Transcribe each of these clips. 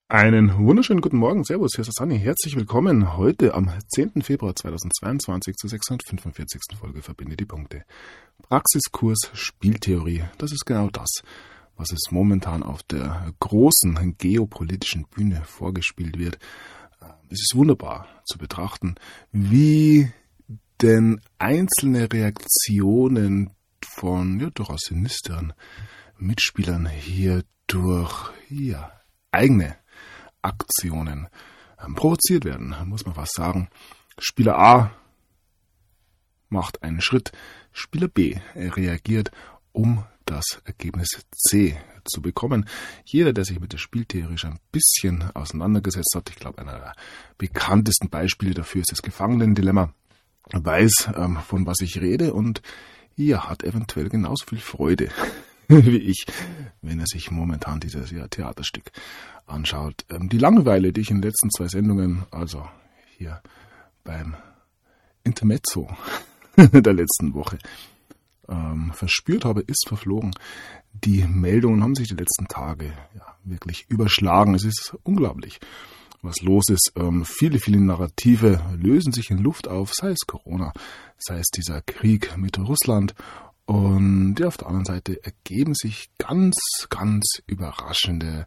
Einen wunderschönen guten Morgen, Servus, hier ist Sani, herzlich willkommen heute am 10. Februar 2022 zur 645. Folge Verbinde die Punkte. Praxiskurs Spieltheorie, das ist genau das, was es momentan auf der großen geopolitischen Bühne vorgespielt wird. Es ist wunderbar zu betrachten, wie denn einzelne Reaktionen von durchaus sinisteren Mitspielern hier durch eigene Aktionen provoziert werden, muss man fast sagen. Spieler A macht einen Schritt, Spieler B reagiert, um das Ergebnis C zu bekommen. Jeder, der sich mit der Spieltheorie schon ein bisschen auseinandergesetzt hat, ich glaube, einer der bekanntesten Beispiele dafür ist das Gefangenendilemma, weiß, von was ich rede und hat eventuell genauso viel Freude wie ich, wenn er sich momentan dieses Theaterstück anschaut. Die Langeweile, die ich in den letzten 2 Sendungen, also hier beim Intermezzo der letzten Woche, verspürt habe, ist verflogen. Die Meldungen haben sich die letzten Tage wirklich überschlagen. Es ist unglaublich, was los ist. Viele Narrative lösen sich in Luft auf, sei es Corona, sei es dieser Krieg mit Russland. Und auf der anderen Seite ergeben sich ganz überraschende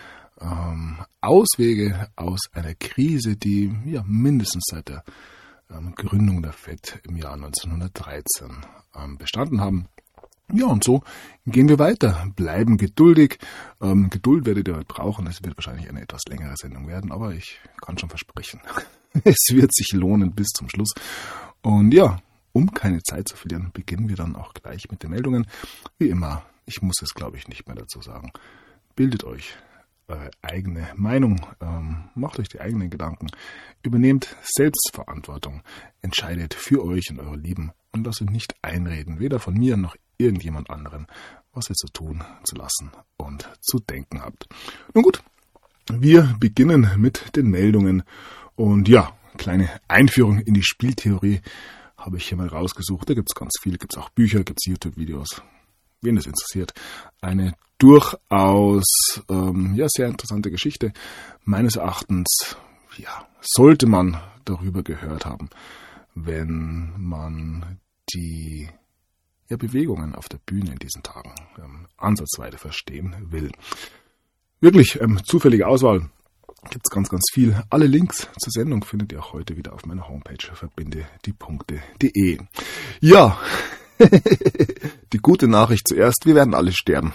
Auswege aus einer Krise, die mindestens seit der Gründung der FED im Jahr 1913 bestanden haben. Ja, und so gehen wir weiter, bleiben geduldig. Geduld werdet ihr heute brauchen, es wird wahrscheinlich eine etwas längere Sendung werden, aber ich kann schon versprechen, es wird sich lohnen bis zum Schluss. Und um keine Zeit zu verlieren, beginnen wir dann auch gleich mit den Meldungen. Wie immer, ich muss es glaube ich nicht mehr dazu sagen. Bildet euch eure eigene Meinung, macht euch die eigenen Gedanken, übernehmt Selbstverantwortung, entscheidet für euch und eure Lieben und lasst euch nicht einreden, weder von mir noch irgendjemand anderen, was ihr zu tun, zu lassen und zu denken habt. Nun gut, wir beginnen mit den Meldungen und kleine Einführung in die Spieltheorie habe ich hier mal rausgesucht. Da gibt es ganz viele, gibt es auch Bücher, gibt es YouTube-Videos. Wen das interessiert. Eine durchaus sehr interessante Geschichte. Meines Erachtens sollte man darüber gehört haben, wenn man die Bewegungen auf der Bühne in diesen Tagen ansatzweise verstehen will. Wirklich zufällige Auswahl. Gibt es ganz viel. Alle Links zur Sendung findet ihr auch heute wieder auf meiner Homepage verbindediepunkte.de. Ja, die gute Nachricht zuerst, wir werden alle sterben.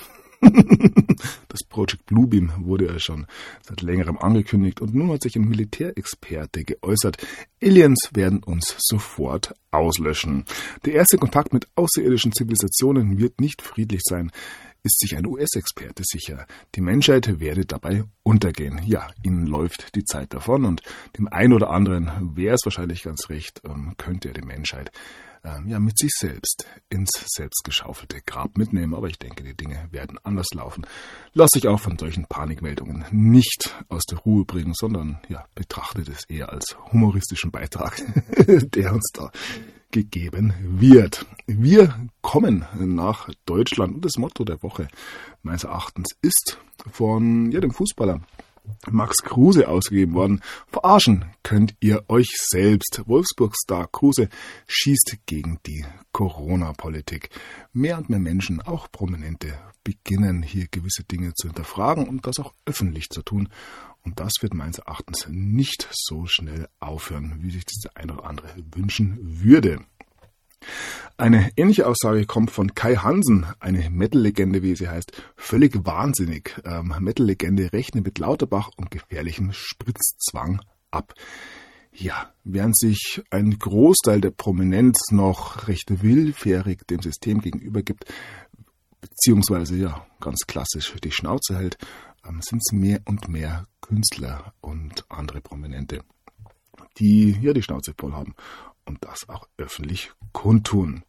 Das Project Bluebeam wurde ja schon seit längerem angekündigt und nun hat sich ein Militärexperte geäußert, Aliens werden uns sofort auslöschen. Der erste Kontakt mit außerirdischen Zivilisationen wird nicht friedlich sein, ist sich ein US-Experte sicher. Die Menschheit werde dabei untergehen. Ja, ihnen läuft die Zeit davon und dem einen oder anderen wäre es wahrscheinlich ganz recht, könnte er die Menschheit mit sich selbst ins selbstgeschaufelte Grab mitnehmen. Aber ich denke, die Dinge werden anders laufen. Lasst euch auch von solchen Panikmeldungen nicht aus der Ruhe bringen, sondern betrachtet es eher als humoristischen Beitrag, der uns da gegeben wird. Wir kommen nach Deutschland und das Motto der Woche meines Erachtens ist von dem Fußballer Max Kruse ausgegeben worden. Verarschen könnt ihr euch selbst. Wolfsburg-Star Kruse schießt gegen die Corona-Politik. Mehr und mehr Menschen, auch Prominente, beginnen hier gewisse Dinge zu hinterfragen und das auch öffentlich zu tun. Und das wird meines Erachtens nicht so schnell aufhören, wie sich dieser eine oder andere wünschen würde. Eine ähnliche Aussage kommt von Kai Hansen, eine Metal-Legende, wie sie heißt, völlig wahnsinnig. Metal-Legende rechnet mit Lauterbach und gefährlichem Spritzzwang ab. Ja, während sich ein Großteil der Prominenz noch recht willfährig dem System gegenüber gibt, beziehungsweise ganz klassisch die Schnauze hält, sind es mehr und mehr Künstler und andere Prominente, die die Schnauze voll haben und das auch öffentlich kundtun.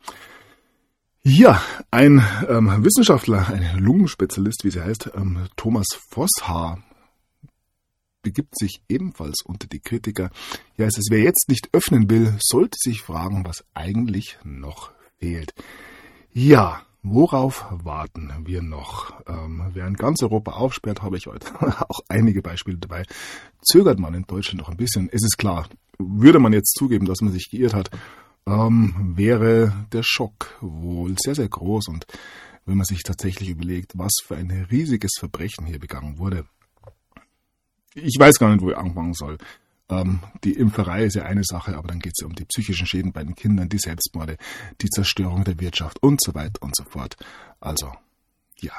Ja, ein Wissenschaftler, ein Lungenspezialist, wie sie heißt, Thomas Vosshaar, begibt sich ebenfalls unter die Kritiker. Ja, es ist, wer jetzt nicht öffnen will, sollte sich fragen, was eigentlich noch fehlt. Ja, Worauf warten wir noch? Während ganz Europa aufsperrt, habe ich heute auch einige Beispiele dabei. Zögert man in Deutschland noch ein bisschen? Es ist klar, würde man jetzt zugeben, dass man sich geirrt hat, wäre der Schock wohl sehr, sehr groß. Und wenn man sich tatsächlich überlegt, was für ein riesiges Verbrechen hier begangen wurde, ich weiß gar nicht, wo ich anfangen soll. Die Impferei ist ja eine Sache, aber dann geht es ja um die psychischen Schäden bei den Kindern, die Selbstmorde, die Zerstörung der Wirtschaft und so weiter und so fort. Also, ja.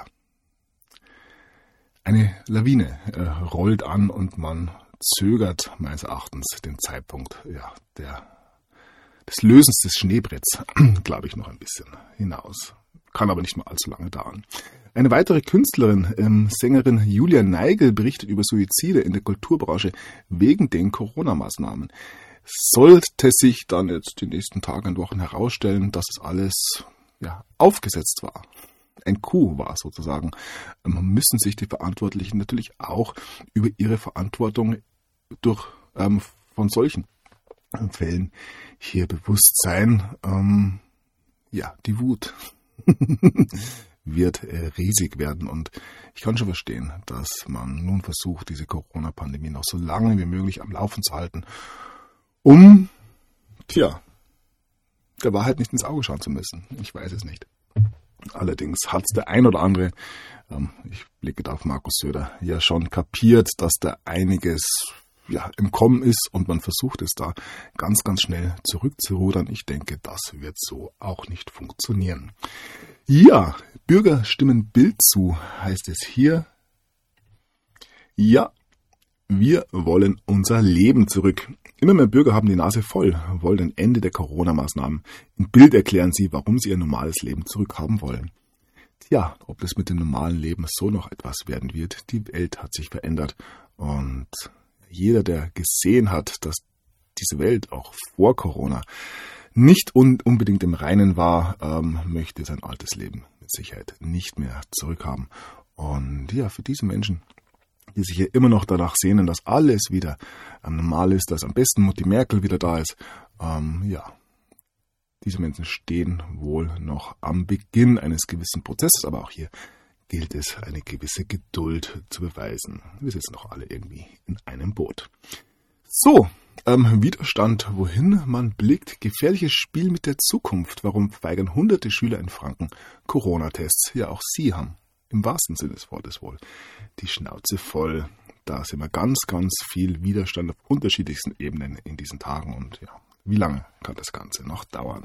Eine Lawine rollt an und man zögert meines Erachtens den Zeitpunkt des Lösens des Schneebretts, glaube ich, noch ein bisschen hinaus. Kann aber nicht mal allzu lange dauern. Eine weitere Künstlerin, Sängerin Julia Neigel, berichtet über Suizide in der Kulturbranche wegen den Corona-Maßnahmen. Sollte sich dann jetzt die nächsten Tage und Wochen herausstellen, dass es alles aufgesetzt war, ein Coup war sozusagen, müssen sich die Verantwortlichen natürlich auch über ihre Verantwortung von solchen Fällen hier bewusst sein. Die Wut wird riesig werden und ich kann schon verstehen, dass man nun versucht, diese Corona-Pandemie noch so lange wie möglich am Laufen zu halten, um, der Wahrheit nicht ins Auge schauen zu müssen. Ich weiß es nicht. Allerdings hat es der ein oder andere, ich blicke da auf Markus Söder, ja schon kapiert, dass da einiges im Kommen ist und man versucht es da ganz, ganz schnell zurückzurudern. Ich denke, das wird so auch nicht funktionieren. Ja, Bürger stimmen Bild zu, heißt es hier. Ja, wir wollen unser Leben zurück. Immer mehr Bürger haben die Nase voll, wollen ein Ende der Corona-Maßnahmen. In Bild erklären sie, warum sie ihr normales Leben zurückhaben wollen. Tja, ob das mit dem normalen Leben so noch etwas werden wird, die Welt hat sich verändert und jeder, der gesehen hat, dass diese Welt auch vor Corona nicht unbedingt im Reinen war, möchte sein altes Leben mit Sicherheit nicht mehr zurückhaben. Und für diese Menschen, die sich hier immer noch danach sehnen, dass alles wieder normal ist, dass am besten Mutti Merkel wieder da ist, diese Menschen stehen wohl noch am Beginn eines gewissen Prozesses, aber auch hier gilt es, eine gewisse Geduld zu beweisen. Wir sitzen doch alle irgendwie in einem Boot. So, Widerstand, wohin man blickt. Gefährliches Spiel mit der Zukunft. Warum verweigern hunderte Schüler in Franken Corona-Tests? Ja, auch sie haben im wahrsten Sinne des Wortes wohl die Schnauze voll. Da sind wir ganz, ganz viel Widerstand auf unterschiedlichsten Ebenen in diesen Tagen. Und wie lange kann das Ganze noch dauern?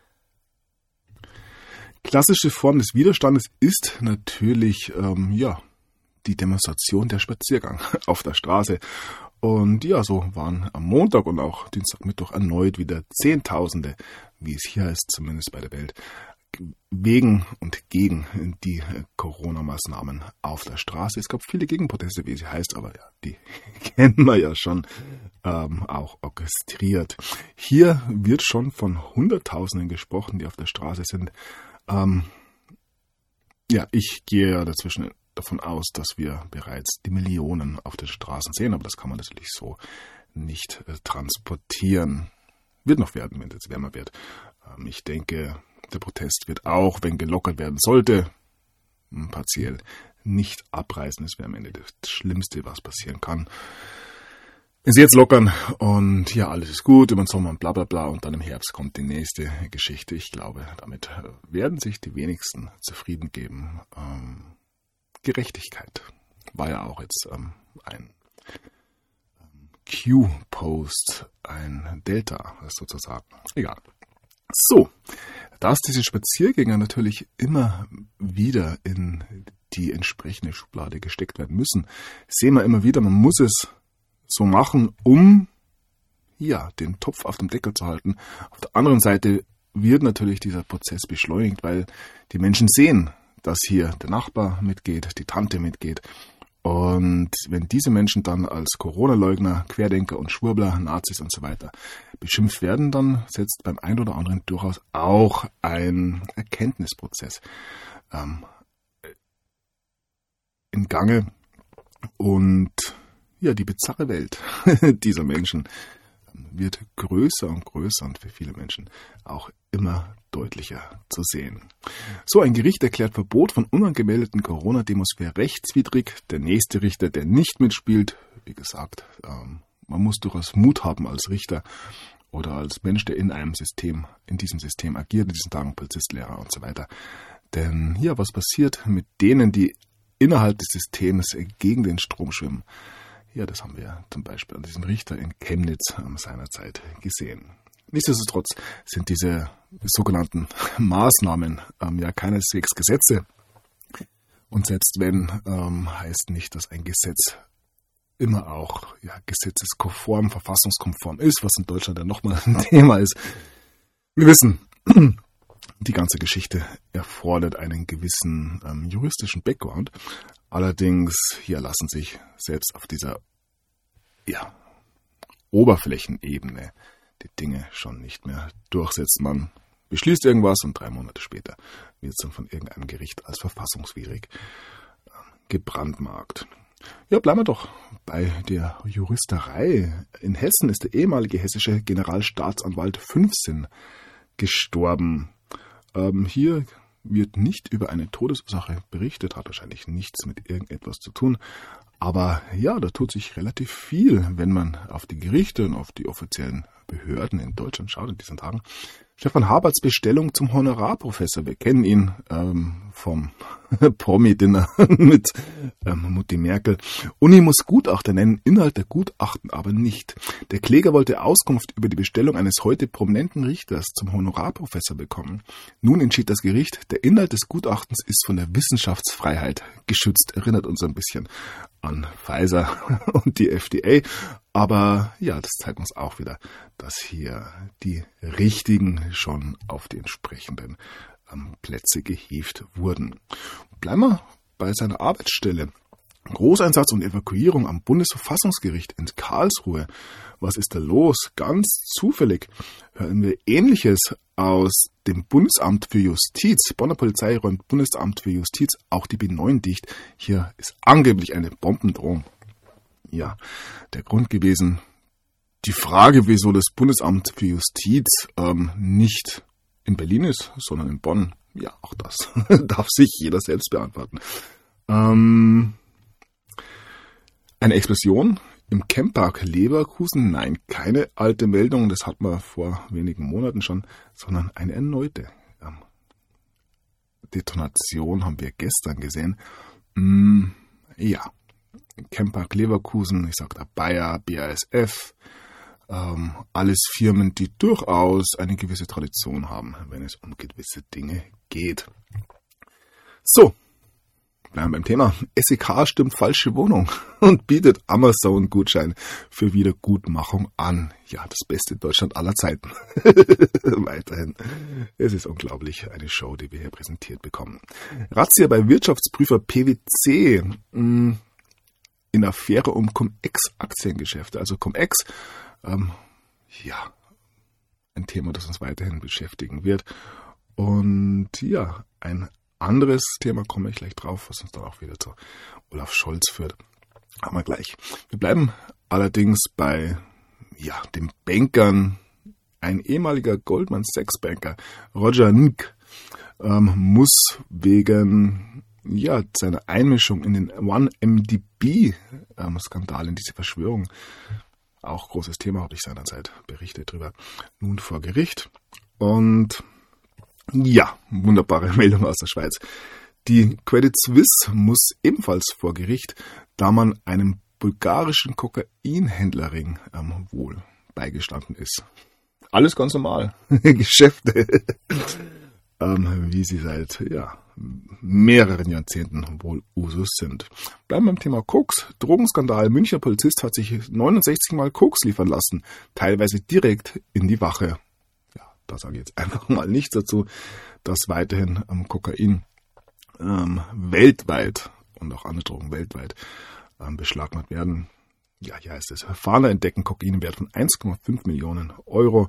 Klassische Form des Widerstandes ist natürlich die Demonstration, der Spaziergang auf der Straße. Und so waren am Montag und auch Dienstag, Mittwoch erneut wieder Zehntausende, wie es hier heißt, zumindest bei der Welt, wegen und gegen die Corona-Maßnahmen auf der Straße. Es gab viele Gegenproteste, wie sie heißt, aber die kennen wir ja schon auch orchestriert. Hier wird schon von Hunderttausenden gesprochen, die auf der Straße sind. Ich gehe ja davon aus, dass wir bereits die Millionen auf den Straßen sehen, aber das kann man natürlich so nicht transportieren. Wird noch werden, wenn es jetzt wärmer wird. Ich denke, der Protest wird auch, wenn gelockert werden sollte, partiell nicht abreißen. Das wäre am Ende das Schlimmste, was passieren kann. Wenn sie jetzt lockern und alles ist gut, über den Sommer und bla bla bla und dann im Herbst kommt die nächste Geschichte. Ich glaube, damit werden sich die wenigsten zufrieden geben. Gerechtigkeit war ja auch jetzt ein Q-Post, ein Delta sozusagen. Egal. So, dass diese Spaziergänger natürlich immer wieder in die entsprechende Schublade gesteckt werden müssen, sehen wir immer wieder, man muss es so machen, um den Topf auf dem Deckel zu halten. Auf der anderen Seite wird natürlich dieser Prozess beschleunigt, weil die Menschen sehen, dass hier der Nachbar mitgeht, die Tante mitgeht. Und wenn diese Menschen dann als Corona-Leugner, Querdenker und Schwurbler, Nazis und so weiter beschimpft werden, dann setzt beim einen oder anderen durchaus auch ein Erkenntnisprozess in Gange. Und die bizarre Welt dieser Menschen wird größer und größer und für viele Menschen auch immer deutlicher zu sehen. So, ein Gericht erklärt Verbot von unangemeldeten Corona-Demos für rechtswidrig. Der nächste Richter, der nicht mitspielt, wie gesagt, man muss durchaus Mut haben als Richter oder als Mensch, der in diesem System agiert, in diesen Tagen Polizist, Lehrer und so weiter. Denn hier, was passiert mit denen, die innerhalb des Systems gegen den Strom schwimmen? Ja, das haben wir zum Beispiel an diesem Richter in Chemnitz seinerzeit gesehen. Nichtsdestotrotz sind diese sogenannten Maßnahmen ja keineswegs Gesetze. Und selbst wenn, heißt nicht, dass ein Gesetz immer auch gesetzeskonform, verfassungskonform ist, was in Deutschland ja nochmal ein Thema ist. Wir wissen, die ganze Geschichte erfordert einen gewissen juristischen Background. Allerdings hier lassen sich selbst auf dieser Oberflächenebene die Dinge schon nicht mehr durchsetzen. Man beschließt irgendwas und 3 Monate später wird es dann von irgendeinem Gericht als verfassungswidrig gebrandmarkt. Ja, bleiben wir doch bei der Juristerei. In Hessen ist der ehemalige hessische Generalstaatsanwalt Fünfsinn gestorben. Hier wird nicht über eine Todesursache berichtet, hat wahrscheinlich nichts mit irgendetwas zu tun. Aber ja, da tut sich relativ viel, wenn man auf die Gerichte und auf die offiziellen Behörden in Deutschland schaut in diesen Tagen. Stefan Haberts Bestellung zum Honorarprofessor. Wir kennen ihn vom Promi-Dinner mit Mutti Merkel. Uni muss Gutachter nennen, Inhalt der Gutachten aber nicht. Der Kläger wollte Auskunft über die Bestellung eines heute prominenten Richters zum Honorarprofessor bekommen. Nun entschied das Gericht, der Inhalt des Gutachtens ist von der Wissenschaftsfreiheit geschützt. Erinnert uns ein bisschen an Pfizer und die FDA. Aber ja, das zeigt uns auch wieder, dass hier die Richtigen schon auf die entsprechenden Plätze gehievt wurden. Bleiben wir bei seiner Arbeitsstelle. Großeinsatz und Evakuierung am Bundesverfassungsgericht in Karlsruhe. Was ist da los? Ganz zufällig hören wir Ähnliches aus dem Bundesamt für Justiz. Bonner Polizei räumt Bundesamt für Justiz auch die B9 dicht. Hier ist angeblich eine Bombendrohung. Ja, der Grund gewesen, die Frage, wieso das Bundesamt für Justiz nicht in Berlin ist, sondern in Bonn. Ja, auch das darf sich jeder selbst beantworten. Eine Explosion im Camppark Leverkusen? Nein, keine alte Meldung, das hat man vor wenigen Monaten schon, sondern eine erneute Detonation haben wir gestern gesehen. Ja, Camppark Leverkusen, ich sage da Bayer, BASF, alles Firmen, die durchaus eine gewisse Tradition haben, wenn es um gewisse Dinge geht. So, bleiben wir beim Thema. SEK stimmt falsche Wohnung und bietet Amazon-Gutschein für Wiedergutmachung an. Ja, das beste Deutschland aller Zeiten. Weiterhin. Es ist unglaublich, eine Show, die wir hier präsentiert bekommen. Razzia bei Wirtschaftsprüfer PwC in Affäre um Cum-Ex-Aktiengeschäfte. Also Cum-Ex, ja, ein Thema, das uns weiterhin beschäftigen wird. Und ja, ein anderes Thema, komme ich gleich drauf, was uns dann auch wieder zu Olaf Scholz führt. Haben wir gleich. Wir bleiben allerdings bei den Bankern. Ein ehemaliger Goldman Sachs Banker, Roger Nk, muss wegen seiner Einmischung in den 1MDB-Skandal, in diese Verschwörung, auch großes Thema, habe ich seinerzeit berichtet drüber, nun vor Gericht. Und ja, wunderbare Meldung aus der Schweiz. Die Credit Suisse muss ebenfalls vor Gericht, da man einem bulgarischen Kokainhändlerring wohl beigestanden ist. Alles ganz normal. Geschäfte, wie sie seit mehreren Jahrzehnten wohl Usus sind. Bleiben wir beim Thema Koks. Drogenskandal. Münchner Polizist hat sich 69 Mal Koks liefern lassen, teilweise direkt in die Wache. Da sage ich jetzt einfach mal nichts dazu, dass weiterhin Kokain weltweit und auch andere Drogen weltweit beschlagnahmt werden. Ja, hier heißt es, Fahnder entdecken Kokain im Wert von 1,5 Millionen Euro.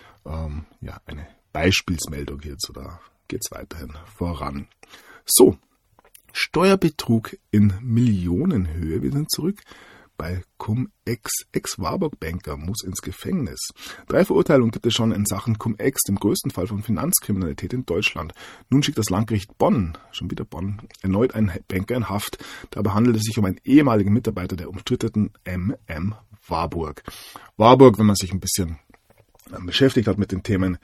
Eine Beispielsmeldung hierzu, da geht es weiterhin voran. So, Steuerbetrug in Millionenhöhe. Wir sind zurück bei Cum-Ex. Ex-Warburg-Banker muss ins Gefängnis. 3 Verurteilungen gibt es schon in Sachen Cum-Ex, dem größten Fall von Finanzkriminalität in Deutschland. Nun schickt das Landgericht Bonn, schon wieder Bonn, erneut einen Banker in Haft. Dabei handelt es sich um einen ehemaligen Mitarbeiter der umstrittenen MM Warburg. Warburg, wenn man sich ein bisschen beschäftigt hat mit den Themen,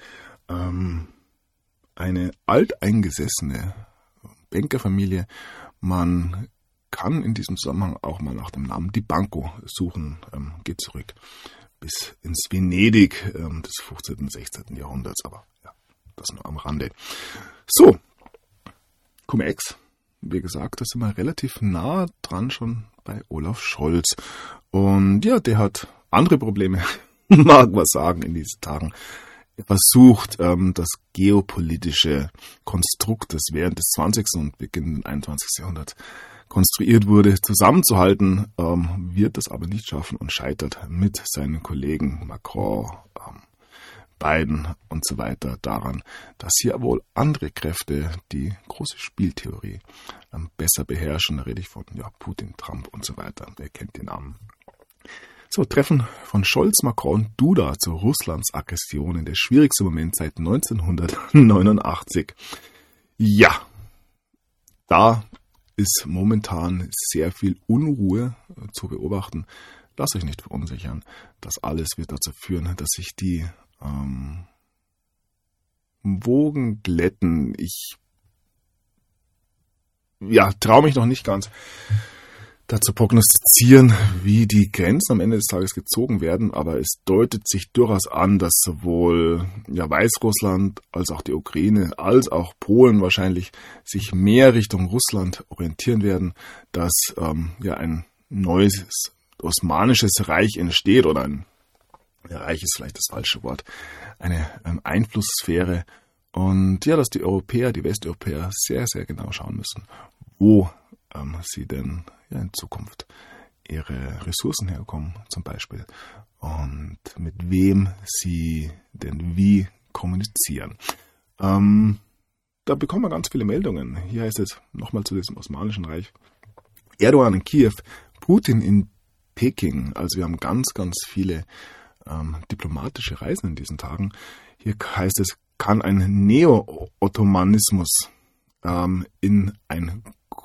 eine alteingesessene Bankerfamilie. Man kann in diesem Zusammenhang auch mal nach dem Namen Di Banco suchen. Geht zurück bis ins Venedig des 15. und 16. Jahrhunderts. Aber ja, das nur am Rande. So, Cum-Ex. Wie gesagt, da sind wir relativ nah dran schon bei Olaf Scholz. Und ja, der hat andere Probleme, mag man sagen, in diesen Tagen. Er versucht, das geopolitische Konstrukt, das während des 20. und beginnenden 21. Jahrhunderts konstruiert wurde, zusammenzuhalten, wird das aber nicht schaffen und scheitert mit seinen Kollegen Macron, Biden und so weiter daran, dass hier wohl andere Kräfte die große Spieltheorie besser beherrschen. Da rede ich von Putin, Trump und so weiter. Wer kennt die Namen? So, Treffen von Scholz, Macron und Duda zu Russlands Aggressionen. Der schwierigste Moment seit 1989. Ja, da ist momentan sehr viel Unruhe zu beobachten. Lasst euch nicht verunsichern. Das alles wird dazu führen, dass sich die Wogen glätten. Ich traue mich noch nicht ganz dazu prognostizieren, wie die Grenzen am Ende des Tages gezogen werden, aber es deutet sich durchaus an, dass sowohl Weißrussland als auch die Ukraine als auch Polen wahrscheinlich sich mehr Richtung Russland orientieren werden, dass ein neues osmanisches Reich entsteht oder ein Reich ist vielleicht das falsche Wort, eine Einflusssphäre und dass die Europäer, die Westeuropäer sehr, sehr genau schauen müssen, wo sie denn in Zukunft ihre Ressourcen herkommen zum Beispiel und mit wem sie denn wie kommunizieren. Da bekommen wir ganz viele Meldungen. Hier heißt es nochmal zu diesem Osmanischen Reich. Erdogan in Kiew, Putin in Peking. Also wir haben ganz, ganz viele diplomatische Reisen in diesen Tagen. Hier heißt es, kann ein Neo-Ottomanismus in ein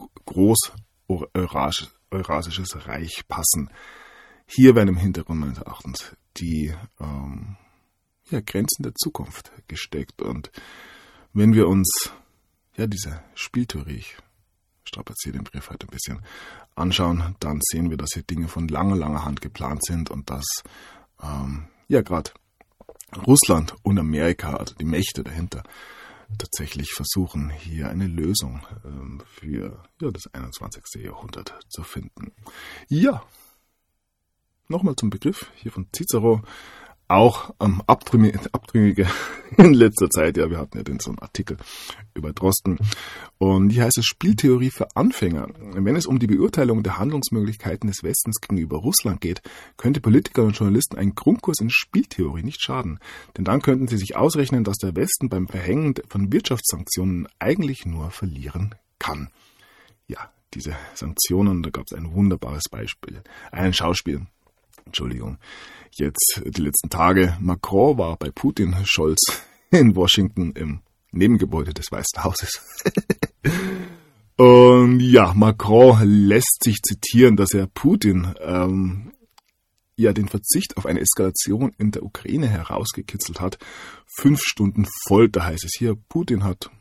Groß-Eurasisches Reich passen. Hier werden im Hintergrund meines Erachtens die Grenzen der Zukunft gesteckt. Und wenn wir uns diese Spieltheorie, ich strapaziere den Begriff heute ein bisschen, anschauen, dann sehen wir, dass hier Dinge von langer, langer Hand geplant sind und dass gerade Russland und Amerika, also die Mächte dahinter, tatsächlich versuchen, hier eine Lösung für das 21. Jahrhundert zu finden. Ja, nochmal zum Begriff hier von Cicero, auch Abtrünnige in letzter Zeit. Ja, wir hatten ja so einen Artikel über Drosten. Und hier heißt es Spieltheorie für Anfänger. Wenn es um die Beurteilung der Handlungsmöglichkeiten des Westens gegenüber Russland geht, könnte Politiker und Journalisten ein Grundkurs in Spieltheorie nicht schaden. Denn dann könnten sie sich ausrechnen, dass der Westen beim Verhängen von Wirtschaftssanktionen eigentlich nur verlieren kann. Ja, diese Sanktionen, da gab es ein wunderbares Beispiel. Ein Schauspiel. Jetzt die letzten Tage. Macron war bei Putin, Scholz in Washington im Nebengebäude des Weißen Hauses. Und Macron lässt sich zitieren, dass er Putin den Verzicht auf eine Eskalation in der Ukraine herausgekitzelt hat. 5 Stunden Folter heißt es hier. Putin hat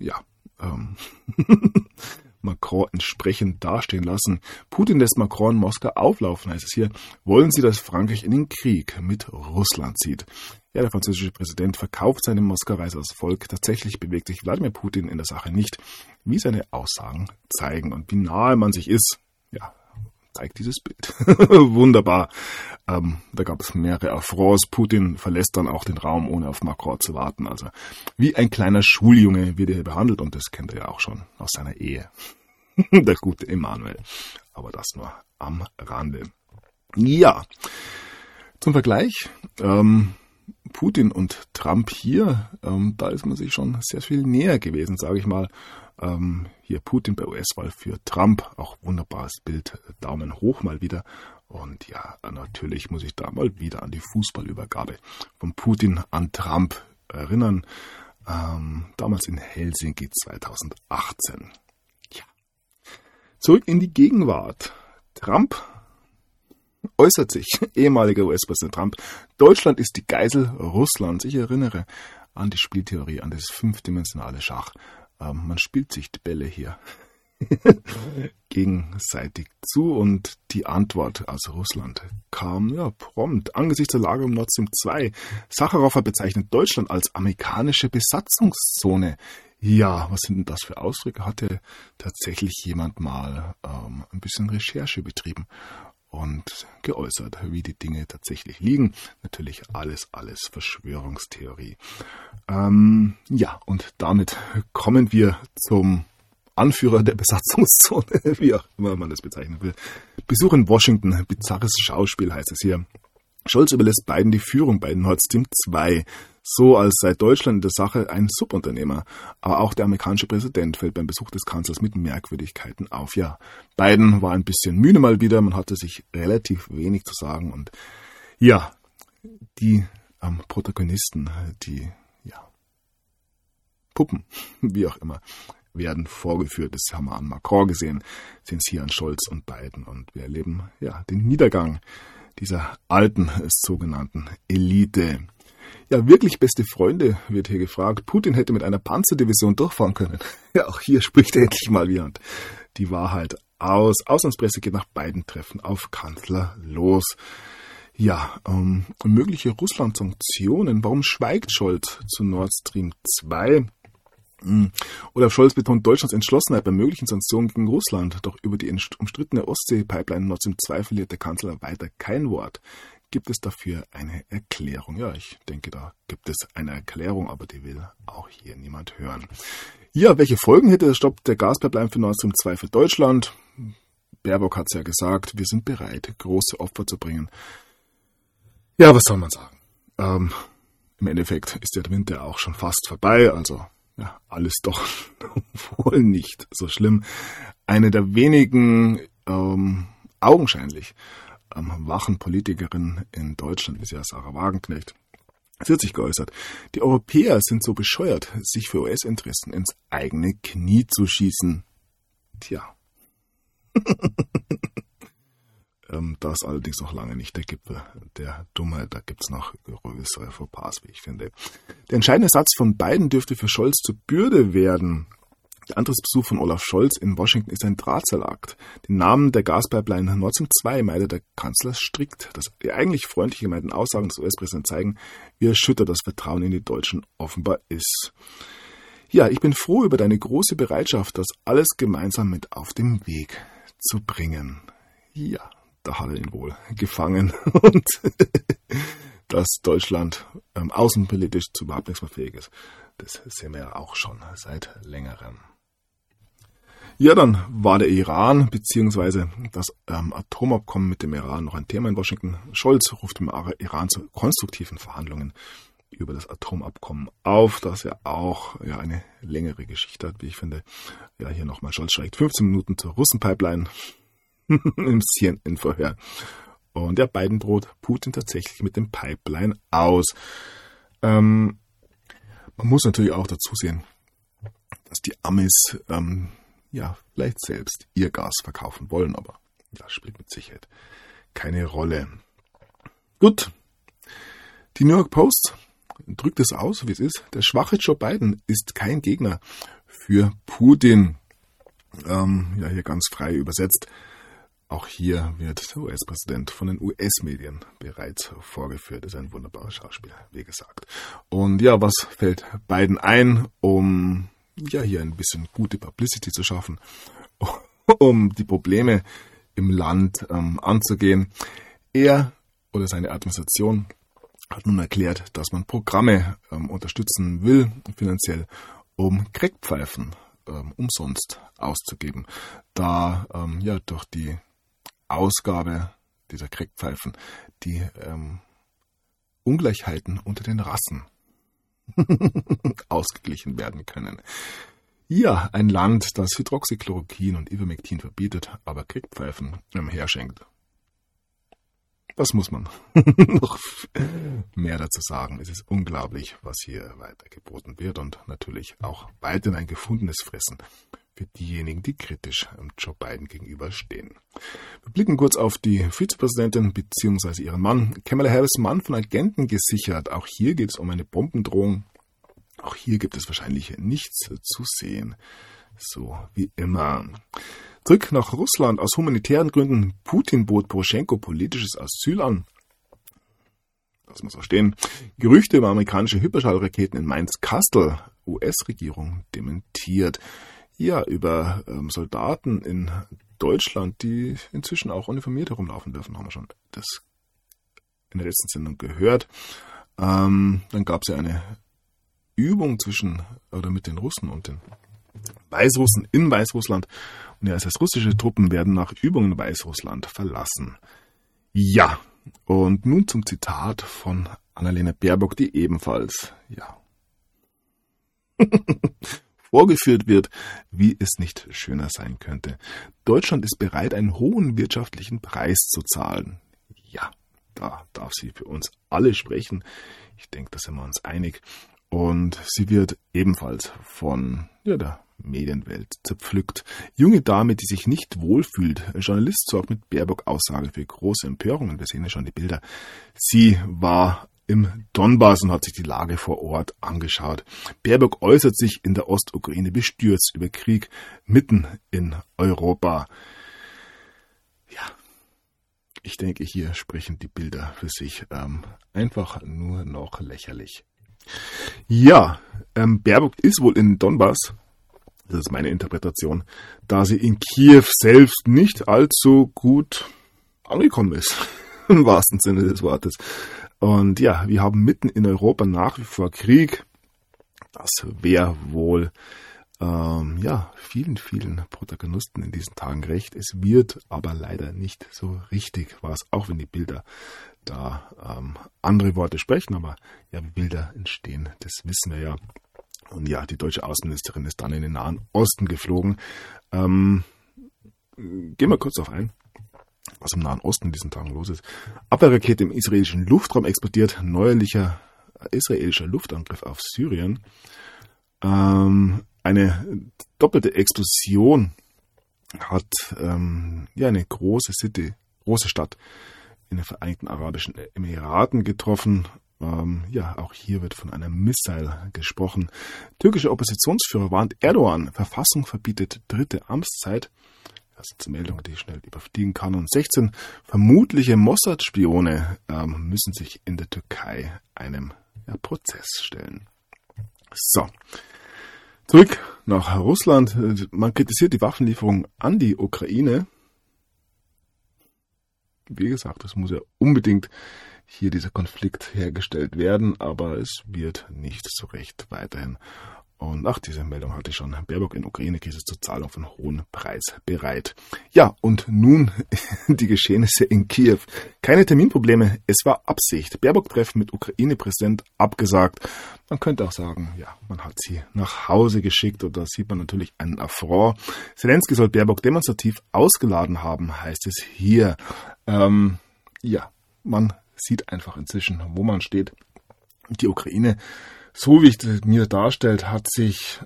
Macron entsprechend dastehen lassen. Putin lässt Macron in Moskau auflaufen, heißt es hier. Wollen Sie, dass Frankreich in den Krieg mit Russland zieht? Ja, der französische Präsident verkauft seine Moskau-Reise als Volk. Tatsächlich bewegt sich Wladimir Putin in der Sache nicht, wie seine Aussagen zeigen. Und wie nahe man sich ist, zeigt dieses Bild. Wunderbar. Da gab es mehrere Affronts. Putin verlässt dann auch den Raum, ohne auf Macron zu warten. Also wie ein kleiner Schuljunge wird er hier behandelt und das kennt er ja auch schon aus seiner Ehe. Der gute Emanuel. Aber das nur am Rande. Ja, zum Vergleich. Putin und Trump hier, da ist man sich schon sehr viel näher gewesen, sage ich mal. Hier Putin bei US-Wahl für Trump, auch wunderbares Bild, Daumen hoch mal wieder. Und ja, natürlich muss ich da mal wieder an die Fußballübergabe von Putin an Trump erinnern. Damals in Helsinki 2018. Ja. Zurück in die Gegenwart. Trump äußert sich, ehemaliger US-Präsident Trump, Deutschland ist die Geisel Russlands. Ich erinnere an die Spieltheorie, an das 5-dimensionale Schach. Man spielt sich die Bälle hier gegenseitig zu und die Antwort aus Russland kam prompt. Angesichts der Lage um Nord Stream 2, Sacharow bezeichnet Deutschland als amerikanische Besatzungszone. Ja, was sind denn das für Ausdrücke? Hatte tatsächlich jemand mal ein bisschen Recherche betrieben und geäußert, wie die Dinge tatsächlich liegen. Natürlich alles Verschwörungstheorie. Und damit kommen wir zum Anführer der Besatzungszone, wie auch immer man das bezeichnen will. Besuch in Washington, bizarres Schauspiel heißt es hier. Scholz überlässt Biden die Führung bei Nord Stream 2, so als sei Deutschland in der Sache ein Subunternehmer. Aber auch der amerikanische Präsident fällt beim Besuch des Kanzlers mit Merkwürdigkeiten auf. Ja, Biden war ein bisschen müde mal wieder, man hatte sich relativ wenig zu sagen und ja, die Protagonisten, die Puppen, wie auch immer, werden vorgeführt. Das haben wir an Macron gesehen, sehen es hier an Scholz und Biden. Und wir erleben den Niedergang dieser alten sogenannten Elite. Ja, wirklich beste Freunde, wird hier gefragt. Putin hätte mit einer Panzerdivision durchfahren können. Ja, auch hier spricht er endlich mal wieder die Wahrheit aus. Auslandspresse geht nach Biden-Treffen auf Kanzler los. Ja, mögliche Russland-Sanktionen. Warum schweigt Scholz zu Nord Stream 2? Olaf Scholz betont Deutschlands Entschlossenheit bei möglichen Sanktionen gegen Russland. Doch über die umstrittene Ostsee-Pipeline Nord Stream 2 verliert der Kanzler weiter kein Wort. Gibt es dafür eine Erklärung? Ja, ich denke, da gibt es eine Erklärung, aber die will auch hier niemand hören. Ja, welche Folgen hätte der Stopp der Gaspipeline für Nord Stream 2 für Deutschland? Baerbock hat es ja gesagt, wir sind bereit, große Opfer zu bringen. Ja, was soll man sagen? Im Endeffekt ist der Winter auch schon fast vorbei, also ja, alles doch wohl nicht so schlimm. Eine der wenigen augenscheinlich wachen Politikerinnen in Deutschland ist ja Sarah Wagenknecht. Sie hat sich geäußert, die Europäer sind so bescheuert, sich für US-Interessen ins eigene Knie zu schießen. Tja. Das ist allerdings noch lange nicht der Gipfel der Dummheit. Da gibt's noch größere Fauxpas, wie ich finde. Der entscheidende Satz von Biden dürfte für Scholz zur Bürde werden. Der Antrittsbesuch von Olaf Scholz in Washington ist ein Drahtseilakt. Den Namen der Gaspipeline Nord Stream 2 meidet der Kanzler strikt. Die eigentlich freundlich gemeinten Aussagen des US-Präsidenten zeigen, wie erschüttert das Vertrauen in die Deutschen offenbar ist. Ja, ich bin froh über deine große Bereitschaft, das alles gemeinsam mit auf den Weg zu bringen. Ja, da hat er ihn wohl gefangen und dass Deutschland außenpolitisch zu überhaupt nichts mehr fähig ist. Das sehen wir ja auch schon seit längerem. Ja, dann war der Iran bzw. das Atomabkommen mit dem Iran noch ein Thema in Washington. Scholz ruft dem Iran zu konstruktiven Verhandlungen über das Atomabkommen auf, das ja auch eine längere Geschichte hat, wie ich finde. Ja, hier nochmal, Scholz schweigt 15 Minuten zur Russenpipeline im CNN-Verhör. Und der Biden droht Putin tatsächlich mit dem Pipeline aus. Man muss natürlich auch dazu sehen, dass die Amis vielleicht selbst ihr Gas verkaufen wollen, aber das spielt mit Sicherheit keine Rolle. Gut, die New York Post drückt es aus, wie es ist. Der schwache Joe Biden ist kein Gegner für Putin. Hier ganz frei übersetzt. Auch hier wird der US-Präsident von den US-Medien bereits vorgeführt. Das ist ein wunderbares Schauspiel, wie gesagt. Und ja, was fällt Biden ein, um hier ein bisschen gute Publicity zu schaffen, um die Probleme im Land anzugehen? Er oder seine Administration hat nun erklärt, dass man Programme unterstützen will, finanziell, um Crackpfeifen umsonst auszugeben, da durch die Ausgabe dieser Crackpfeifen die Ungleichheiten unter den Rassen ausgeglichen werden können. Ja, ein Land, das Hydroxychloroquin und Ivermectin verbietet, aber Crackpfeifen herschenkt. was muss man noch mehr dazu sagen? Es ist unglaublich, was hier weiter geboten wird und natürlich auch weiterhin ein gefundenes Fressen für diejenigen, die kritisch Joe Biden gegenüberstehen. Wir blicken kurz auf die Vizepräsidentin bzw. ihren Mann. Kamala Harris, Mann von Agenten gesichert. Auch hier geht es um eine Bombendrohung. Auch hier gibt es wahrscheinlich nichts zu sehen. So wie immer. Zurück nach Russland. Aus humanitären Gründen. Putin bot Poroschenko politisches Asyl an. Das muss auch stehen. Gerüchte über amerikanische Hyperschallraketen in Mainz-Kastel. US-Regierung dementiert. Ja, über Soldaten in Deutschland, die inzwischen auch uniformiert herumlaufen dürfen, haben wir schon das in der letzten Sendung gehört. Dann gab es ja eine Übung mit den Russen und den Weißrussen in Weißrussland. Und ja, es heißt, russische Truppen werden nach Übungen in Weißrussland verlassen. Ja, und nun zum Zitat von Annalena Baerbock, die ebenfalls, vorgeführt wird, wie es nicht schöner sein könnte. Deutschland ist bereit, einen hohen wirtschaftlichen Preis zu zahlen. Ja, da darf sie für uns alle sprechen. Ich denke, da sind wir uns einig. Und sie wird ebenfalls von der Medienwelt zerpflückt. Junge Dame, die sich nicht wohlfühlt. Ein Journalist sorgt mit Baerbock-Aussage für große Empörungen. Wir sehen ja schon die Bilder. Sie war im Donbass und hat sich die Lage vor Ort angeschaut. Baerbock äußert sich in der Ostukraine bestürzt über Krieg mitten in Europa. Ja, ich denke, hier sprechen die Bilder für sich. Einfach nur noch lächerlich. Ja, Baerbock ist wohl in Donbass, das ist meine Interpretation, da sie in Kiew selbst nicht allzu gut angekommen ist, im wahrsten Sinne des Wortes. Und ja, wir haben mitten in Europa nach wie vor Krieg. Das wäre wohl vielen, vielen Protagonisten in diesen Tagen recht. Es wird aber leider nicht so richtig was, auch wenn die Bilder da andere Worte sprechen. Aber ja, wie Bilder entstehen, das wissen wir ja. Und ja, die deutsche Außenministerin ist dann in den Nahen Osten geflogen. Gehen wir kurz darauf ein, was im Nahen Osten in diesen Tagen los ist. Abwehrrakete im israelischen Luftraum explodiert. Neuerlicher israelischer Luftangriff auf Syrien. Eine doppelte Explosion hat eine große Stadt in den Vereinigten Arabischen Emiraten getroffen. Auch hier wird von einer Missile gesprochen. Türkischer Oppositionsführer warnt Erdogan, Verfassung verbietet dritte Amtszeit. Das sind Meldungen, die ich schnell überfliegen kann. Und 16 vermutliche Mossad-Spione müssen sich in der Türkei einem Prozess stellen. So, zurück nach Russland. Man kritisiert die Waffenlieferung an die Ukraine. Wie gesagt, es muss ja unbedingt hier dieser Konflikt hergestellt werden, aber es wird nicht so recht weiterhin. Und diese Meldung hatte ich schon. Baerbock in Ukraine-Krise zur Zahlung von hohem Preis bereit. Ja, und nun die Geschehnisse in Kiew. Keine Terminprobleme, es war Absicht. Baerbock-Treffen mit Ukraine-Präsident abgesagt. Man könnte auch sagen, man hat sie nach Hause geschickt, und da sieht man natürlich einen Affront. Zelensky soll Baerbock demonstrativ ausgeladen haben, heißt es hier. Man sieht einfach inzwischen, wo man steht. Die Ukraine, so wie es mir darstellt, hat sich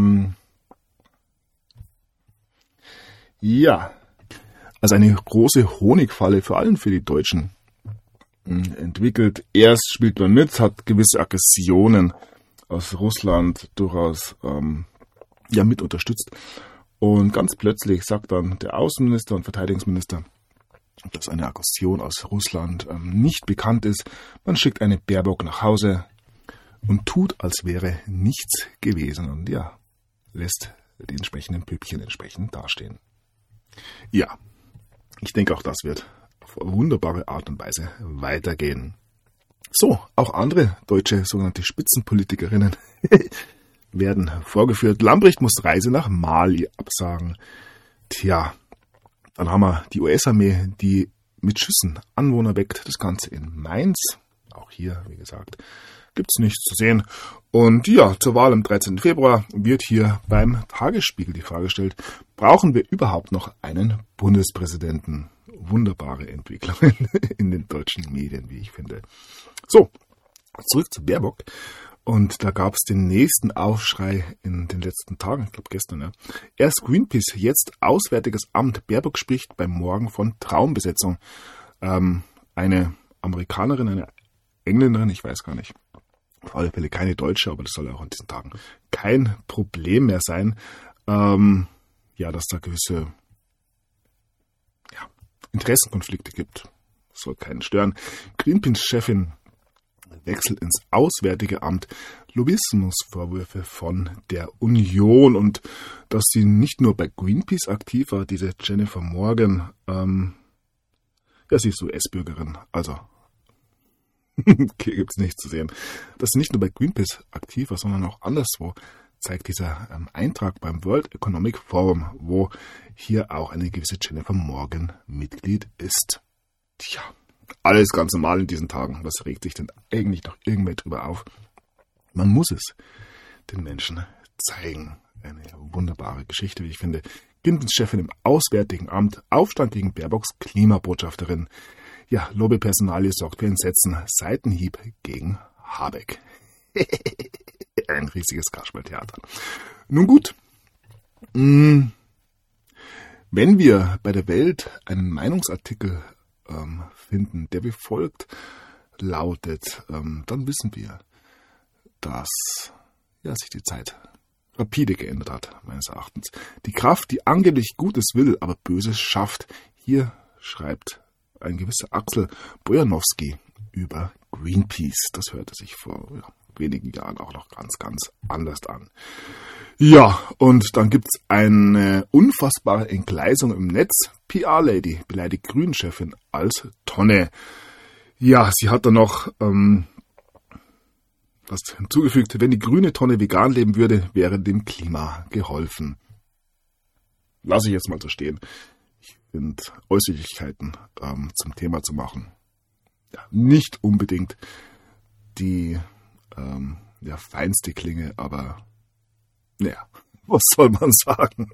als eine große Honigfalle, vor allem für die Deutschen, entwickelt. Erst spielt man mit, hat gewisse Aggressionen aus Russland durchaus mit unterstützt. Und ganz plötzlich sagt dann der Außenminister und Verteidigungsminister, dass eine Aggression aus Russland nicht bekannt ist. Man schickt eine Baerbock nach Hause und tut, als wäre nichts gewesen, und lässt die entsprechenden Püppchen entsprechend dastehen. Ja, ich denke, auch das wird auf wunderbare Art und Weise weitergehen. So, auch andere deutsche sogenannte Spitzenpolitikerinnen werden vorgeführt. Lambrecht muss Reise nach Mali absagen. Dann haben wir die US-Armee, die mit Schüssen Anwohner weckt. Das Ganze in Mainz. Auch hier, wie gesagt, gibt es nichts zu sehen. Und zur Wahl am 13. Februar wird hier beim Tagesspiegel die Frage gestellt, brauchen wir überhaupt noch einen Bundespräsidenten? wunderbare Entwicklungen in den deutschen Medien, wie ich finde. So, zurück zu Baerbock. Und da gab es den nächsten Aufschrei in den letzten Tagen, ich glaube gestern. Ja. Erst Greenpeace, jetzt Auswärtiges Amt. Baerbock spricht beim Morgen von Traumbesetzung. Eine Amerikanerin, eine Engländerin, ich weiß gar nicht. Auf alle Fälle keine Deutsche, aber das soll auch in diesen Tagen kein Problem mehr sein. Dass da gewisse Interessenkonflikte gibt. Das soll keinen stören. Greenpeace-Chefin wechselt ins Auswärtige Amt. Lobbyismusvorwürfe von der Union und dass sie nicht nur bei Greenpeace aktiv war, diese Jennifer Morgan, sie ist US-Bürgerin, also hier gibt's nichts zu sehen. Dass sie nicht nur bei Greenpeace aktiv war, sondern auch anderswo, zeigt dieser Eintrag beim World Economic Forum, wo hier auch eine gewisse Jennifer Morgan Mitglied ist. Tja, alles ganz normal in diesen Tagen. Was regt sich denn eigentlich noch irgendwer drüber auf? Man muss es den Menschen zeigen. Eine wunderbare Geschichte, wie ich finde. Greenpeace-Chefin im Auswärtigen Amt, Aufstand gegen Baerbocks Klimabotschafterin. Ja, Lobbypersonalie sorgt für Entsetzen, Seitenhieb gegen Habeck. Ein riesiges Kasperltheater. Nun gut, wenn wir bei der Welt einen Meinungsartikel finden, der wie folgt lautet, dann wissen wir, dass sich die Zeit rapide geändert hat, meines Erachtens. Die Kraft, die angeblich Gutes will, aber Böses schafft. Hier schreibt ein gewisser Axel Bojanowski über Greenpeace. Das hörte sich vor wenigen Jahren auch noch ganz, ganz anders an. Ja, und dann gibt's eine unfassbare Entgleisung im Netz. PR-Lady beleidigt Grünen-Chefin als Tonne. Ja, sie hat dann noch was hinzugefügt, wenn die grüne Tonne vegan leben würde, wäre dem Klima geholfen. Lasse ich jetzt mal so stehen. Ich finde Äußerlichkeiten zum Thema zu machen, nicht unbedingt die feinste Klinge, aber was soll man sagen?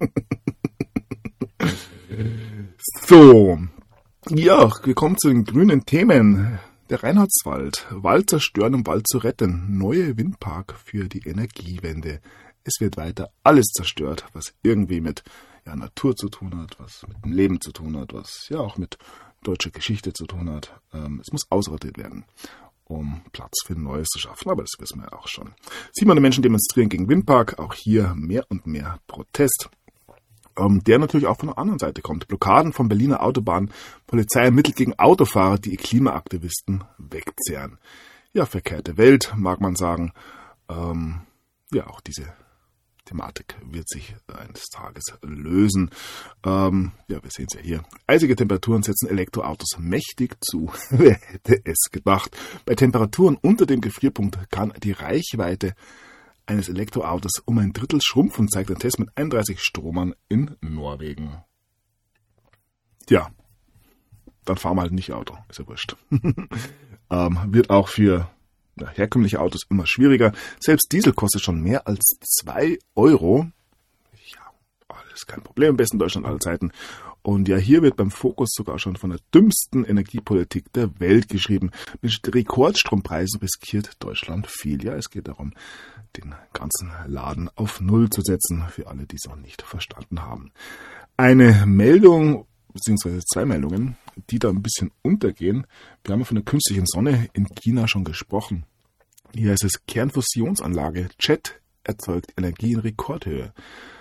So, wir kommen zu den grünen Themen. Der Reinhardswald. Wald zerstören, um Wald zu retten. Neue Windpark für die Energiewende. Es wird weiter alles zerstört, was irgendwie mit Natur zu tun hat, was mit dem Leben zu tun hat, was auch mit deutscher Geschichte zu tun hat. Es muss ausrottiert werden, um Platz für Neues zu schaffen. Aber das wissen wir ja auch schon. 700 Menschen demonstrieren gegen Windpark. Auch hier mehr und mehr Protest. Der natürlich auch von der anderen Seite kommt. Blockaden von Berliner Autobahnen. Polizei ermittelt gegen Autofahrer, die Klimaaktivisten wegzehren. Ja, verkehrte Welt, mag man sagen. Auch diese Thematik wird sich eines Tages lösen. Wir sehen es ja hier. Eisige Temperaturen setzen Elektroautos mächtig zu. Wer hätte es gedacht? Bei Temperaturen unter dem Gefrierpunkt kann die Reichweite eines Elektroautos um ein Drittel schrumpfen, zeigt ein Test mit 31 Stromern in Norwegen. Tja, dann fahren wir halt nicht Auto, ist ja wurscht. Wird auch für herkömmliche Autos immer schwieriger. Selbst Diesel kostet schon mehr als 2 Euro. Ja, alles kein Problem, im besten Deutschland aller Zeiten. Und hier wird beim Fokus sogar schon von der dümmsten Energiepolitik der Welt geschrieben. Mit Rekordstrompreisen riskiert Deutschland viel. Ja, es geht darum, den ganzen Laden auf Null zu setzen, für alle, die es noch nicht verstanden haben. Eine Meldung, beziehungsweise 2 Meldungen, die da ein bisschen untergehen. Wir haben ja von der künstlichen Sonne in China schon gesprochen. Hier ist es Kernfusionsanlage. JET erzeugt Energie in Rekordhöhe.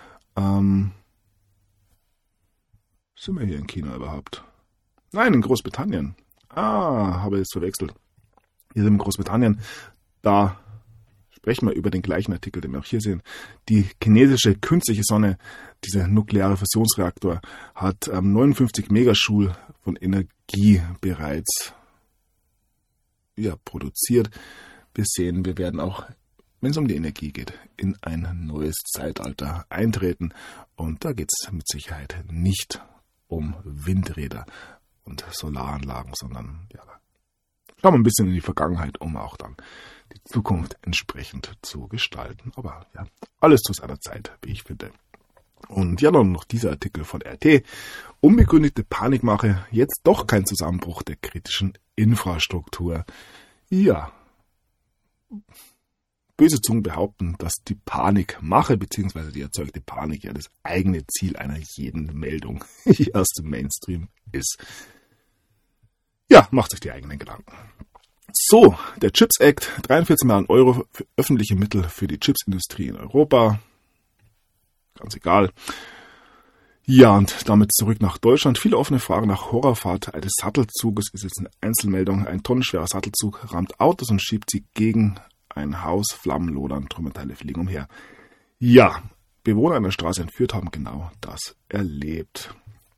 Sind wir hier in China überhaupt? Nein, in Großbritannien. Habe ich es verwechselt. Wir sind in Großbritannien. Da sprechen wir über den gleichen Artikel, den wir auch hier sehen. Die chinesische künstliche Sonne, dieser nukleare Fusionsreaktor, hat 59 Megajoule von Energie bereits produziert. Wir sehen, wir werden auch, wenn es um die Energie geht, in ein neues Zeitalter eintreten. Und da geht es mit Sicherheit nicht um Windräder und Solaranlagen, sondern schauen wir ein bisschen in die Vergangenheit, um auch dann die Zukunft entsprechend zu gestalten. Aber alles zu seiner Zeit, wie ich finde. Und ja, dann noch dieser Artikel von RT. Unbegründete Panikmache, jetzt doch kein Zusammenbruch der kritischen Infrastruktur. Ja, böse Zungen behaupten, dass die Panikmache bzw. die erzeugte Panik ja das eigene Ziel einer jeden Meldung aus dem Mainstream ist. Ja, macht euch die eigenen Gedanken. So, der Chips Act, 43 Milliarden Euro für öffentliche Mittel für die Chipsindustrie in Europa. Ganz egal. Ja, und damit zurück nach Deutschland. Viele offene Fragen nach Horrorfahrt eines Sattelzuges ist jetzt eine Einzelmeldung. Ein tonnenschwerer Sattelzug rammt Autos und schiebt sie gegen ein Haus. Flammen lodern, Trümmerteile fliegen umher. Ja, Bewohner einer Straße in Fürth haben genau das erlebt.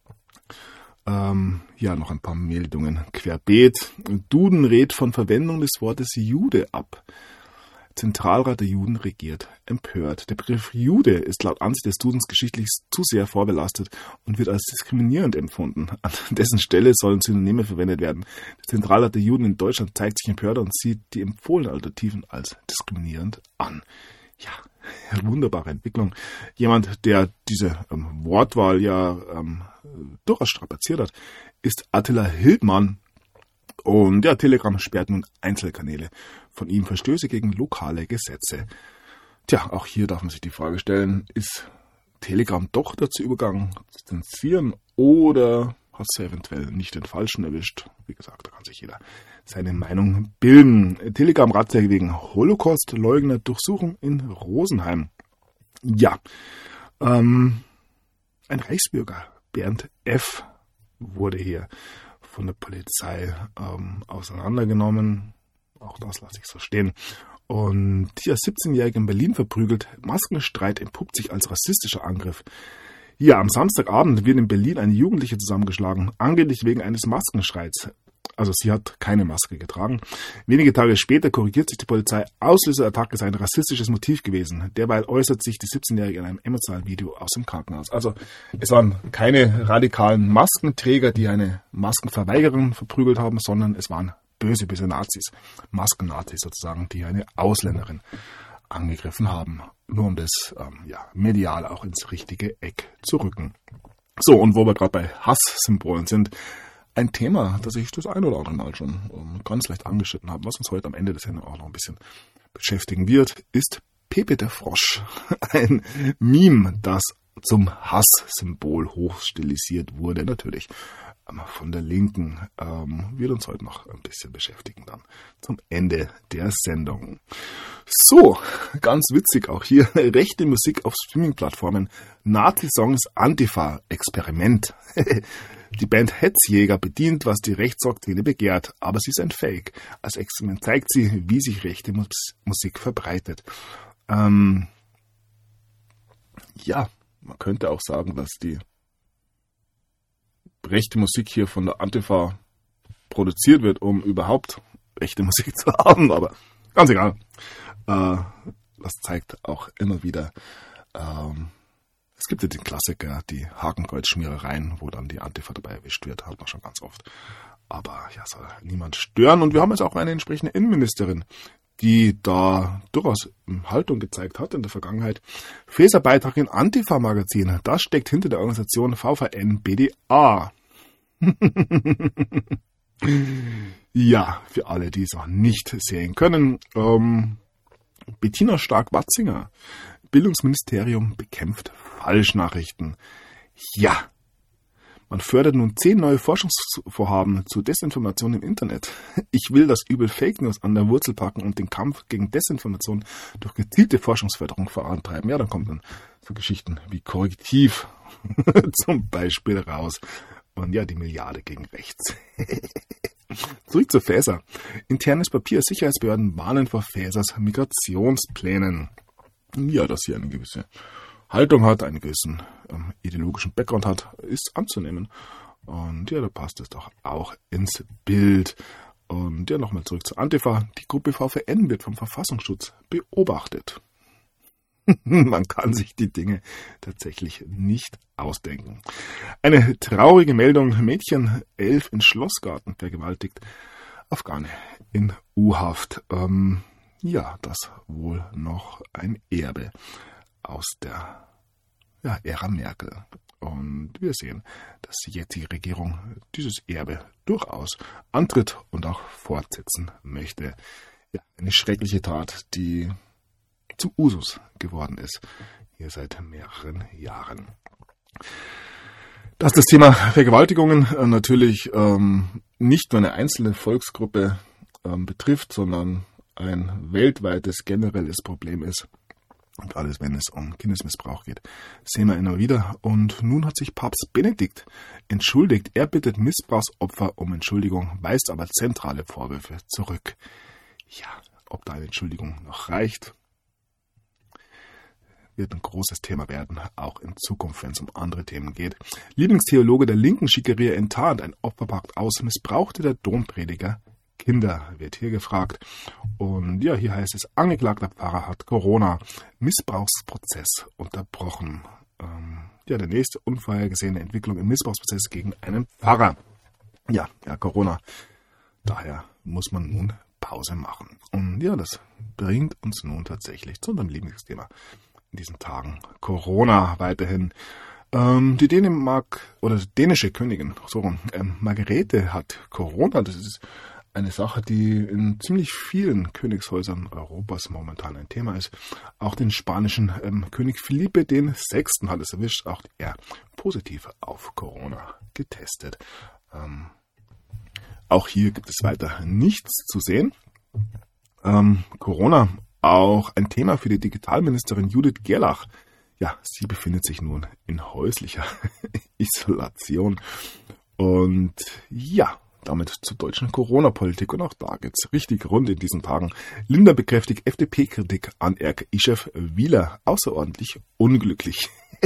Ja, noch ein paar Meldungen querbeet. Duden rät von Verwendung des Wortes Jude ab. Zentralrat der Juden regiert empört. Der Begriff Jude ist laut Ansicht des Dudens geschichtlich zu sehr vorbelastet und wird als diskriminierend empfunden. An dessen Stelle sollen Synonyme verwendet werden. Der Zentralrat der Juden in Deutschland zeigt sich empört und sieht die empfohlenen Alternativen als diskriminierend an. Ja, wunderbare Entwicklung. Jemand, der diese Wortwahl ja durchaus strapaziert hat, ist Attila Hildmann. Und ja, Telegram sperrt nun Einzelkanäle. Von ihm Verstöße gegen lokale Gesetze. Tja, auch hier darf man sich die Frage stellen, ist Telegram doch dazu übergegangen, zu zensieren oder hat es eventuell nicht den Falschen erwischt? Wie gesagt, da kann sich jeder seine Meinung bilden. Telegram Razzia wegen Holocaust-Leugner Durchsuchung in Rosenheim. Ja, ein Reichsbürger, Bernd F., wurde hier von der Polizei auseinandergenommen. Auch das lasse ich so stehen. Und der 17-Jährige in Berlin verprügelt. Maskenstreit entpuppt sich als rassistischer Angriff. Ja, am Samstagabend wird in Berlin eine Jugendliche zusammengeschlagen, angeblich wegen eines Maskenstreits. Also sie hat keine Maske getragen. Wenige Tage später korrigiert sich die Polizei. Auslöser der Attacke sei ein rassistisches Motiv gewesen. Derweil äußert sich die 17-Jährige in einem emotionalen Video aus dem Krankenhaus. Also es waren keine radikalen Maskenträger, die eine Maskenverweigerung verprügelt haben, sondern es waren böse Nazis, Maskennazis sozusagen, die eine Ausländerin angegriffen haben. Nur um das medial auch ins richtige Eck zu rücken. So, und wo wir gerade bei Hasssymbolen sind, ein Thema, das ich das ein oder andere Mal schon ganz leicht angeschnitten habe, was uns heute am Ende des Sendung auch noch ein bisschen beschäftigen wird, ist Pepe der Frosch. Ein Meme, das zum Hasssymbol hochstilisiert wurde, natürlich von der Linken, wird uns heute noch ein bisschen beschäftigen dann zum Ende der Sendung. So, ganz witzig auch hier, rechte Musik auf Streaming-Plattformen, Nazi-Songs Antifa-Experiment. Die Band Hetzjäger bedient, was die Rechtsdoktrin begehrt, aber sie ist ein Fake. Als Experiment zeigt sie, wie sich rechte Musik verbreitet. Ja, man könnte auch sagen, dass die rechte Musik hier von der Antifa produziert wird, um überhaupt rechte Musik zu haben, aber ganz egal. Das zeigt auch immer wieder, es gibt ja den Klassiker, die Hakenkreuzschmierereien, wo dann die Antifa dabei erwischt wird, hat man schon ganz oft. Aber ja, soll niemand stören. Und wir haben jetzt auch eine entsprechende Innenministerin, die da durchaus Haltung gezeigt hat in der Vergangenheit. Faeser-Beitrag in Antifa-Magazin, das steckt hinter der Organisation VVN-BDA. Ja, für alle, die es auch nicht sehen können. Bettina Stark-Watzinger, Bildungsministerium bekämpft Falschnachrichten. Ja, man fördert nun 10 neue Forschungsvorhaben zu Desinformation im Internet. Ich will das Übel Fake News an der Wurzel packen und den Kampf gegen Desinformation durch gezielte Forschungsförderung vorantreiben. Ja, dann kommt dann so Geschichten wie Korrektiv zum Beispiel raus. Und ja, die Milliarde gegen rechts. Zurück zu Faeser. Internes Papier. Sicherheitsbehörden warnen vor Faesers Migrationsplänen. Ja, dass sie eine gewisse Haltung hat, einen gewissen ideologischen Background hat, ist anzunehmen. Und ja, da passt es doch auch ins Bild. Und ja, nochmal zurück zu Antifa. Die Gruppe VVN wird vom Verfassungsschutz beobachtet. Man kann sich die Dinge tatsächlich nicht ausdenken. Eine traurige Meldung. Mädchen 11 in Schlossgarten vergewaltigt. Afghane in U-Haft. Ja, das wohl noch ein Erbe aus der Ära Merkel. Und wir sehen, dass die jetzige Regierung dieses Erbe durchaus antritt und auch fortsetzen möchte. Ja, eine schreckliche Tat, die zum Usus geworden ist, hier seit mehreren Jahren. Dass das Thema Vergewaltigungen natürlich nicht nur eine einzelne Volksgruppe betrifft, sondern ein weltweites generelles Problem ist. Und alles, wenn es um Kindesmissbrauch geht, sehen wir immer wieder. Und nun hat sich Papst Benedikt entschuldigt. Er bittet Missbrauchsopfer um Entschuldigung, weist aber zentrale Vorwürfe zurück. Ja, ob da eine Entschuldigung noch reicht, wird ein großes Thema werden, auch in Zukunft, wenn es um andere Themen geht. Lieblingstheologe der linken Schickeria enttarnt, ein Opferpakt aus, missbrauchte der Domprediger Kinder, wird hier gefragt. Und ja, hier heißt es, angeklagter Pfarrer hat Corona, Missbrauchsprozess unterbrochen. Der nächste unvorhergesehene Entwicklung im Missbrauchsprozess gegen einen Pfarrer. Ja, Corona. Daher muss man nun Pause machen. Und ja, das bringt uns nun tatsächlich zu unserem Lieblingsthema in diesen Tagen. Corona weiterhin. Die dänische Königin, Margarete hat Corona. Das ist eine Sache, die in ziemlich vielen Königshäusern Europas momentan ein Thema ist. Auch den spanischen König Felipe VI. Hat es erwischt, auch er positiv auf Corona getestet. Auch hier gibt es weiter nichts zu sehen. Corona, auch ein Thema für die Digitalministerin Judith Gerlach. Ja, sie befindet sich nun in häuslicher Isolation. Und ja, damit zur deutschen Corona-Politik. Und auch da geht's richtig rund in diesen Tagen. Linda bekräftigt FDP-Kritik an RKI-Chef Wieler. Außerordentlich unglücklich.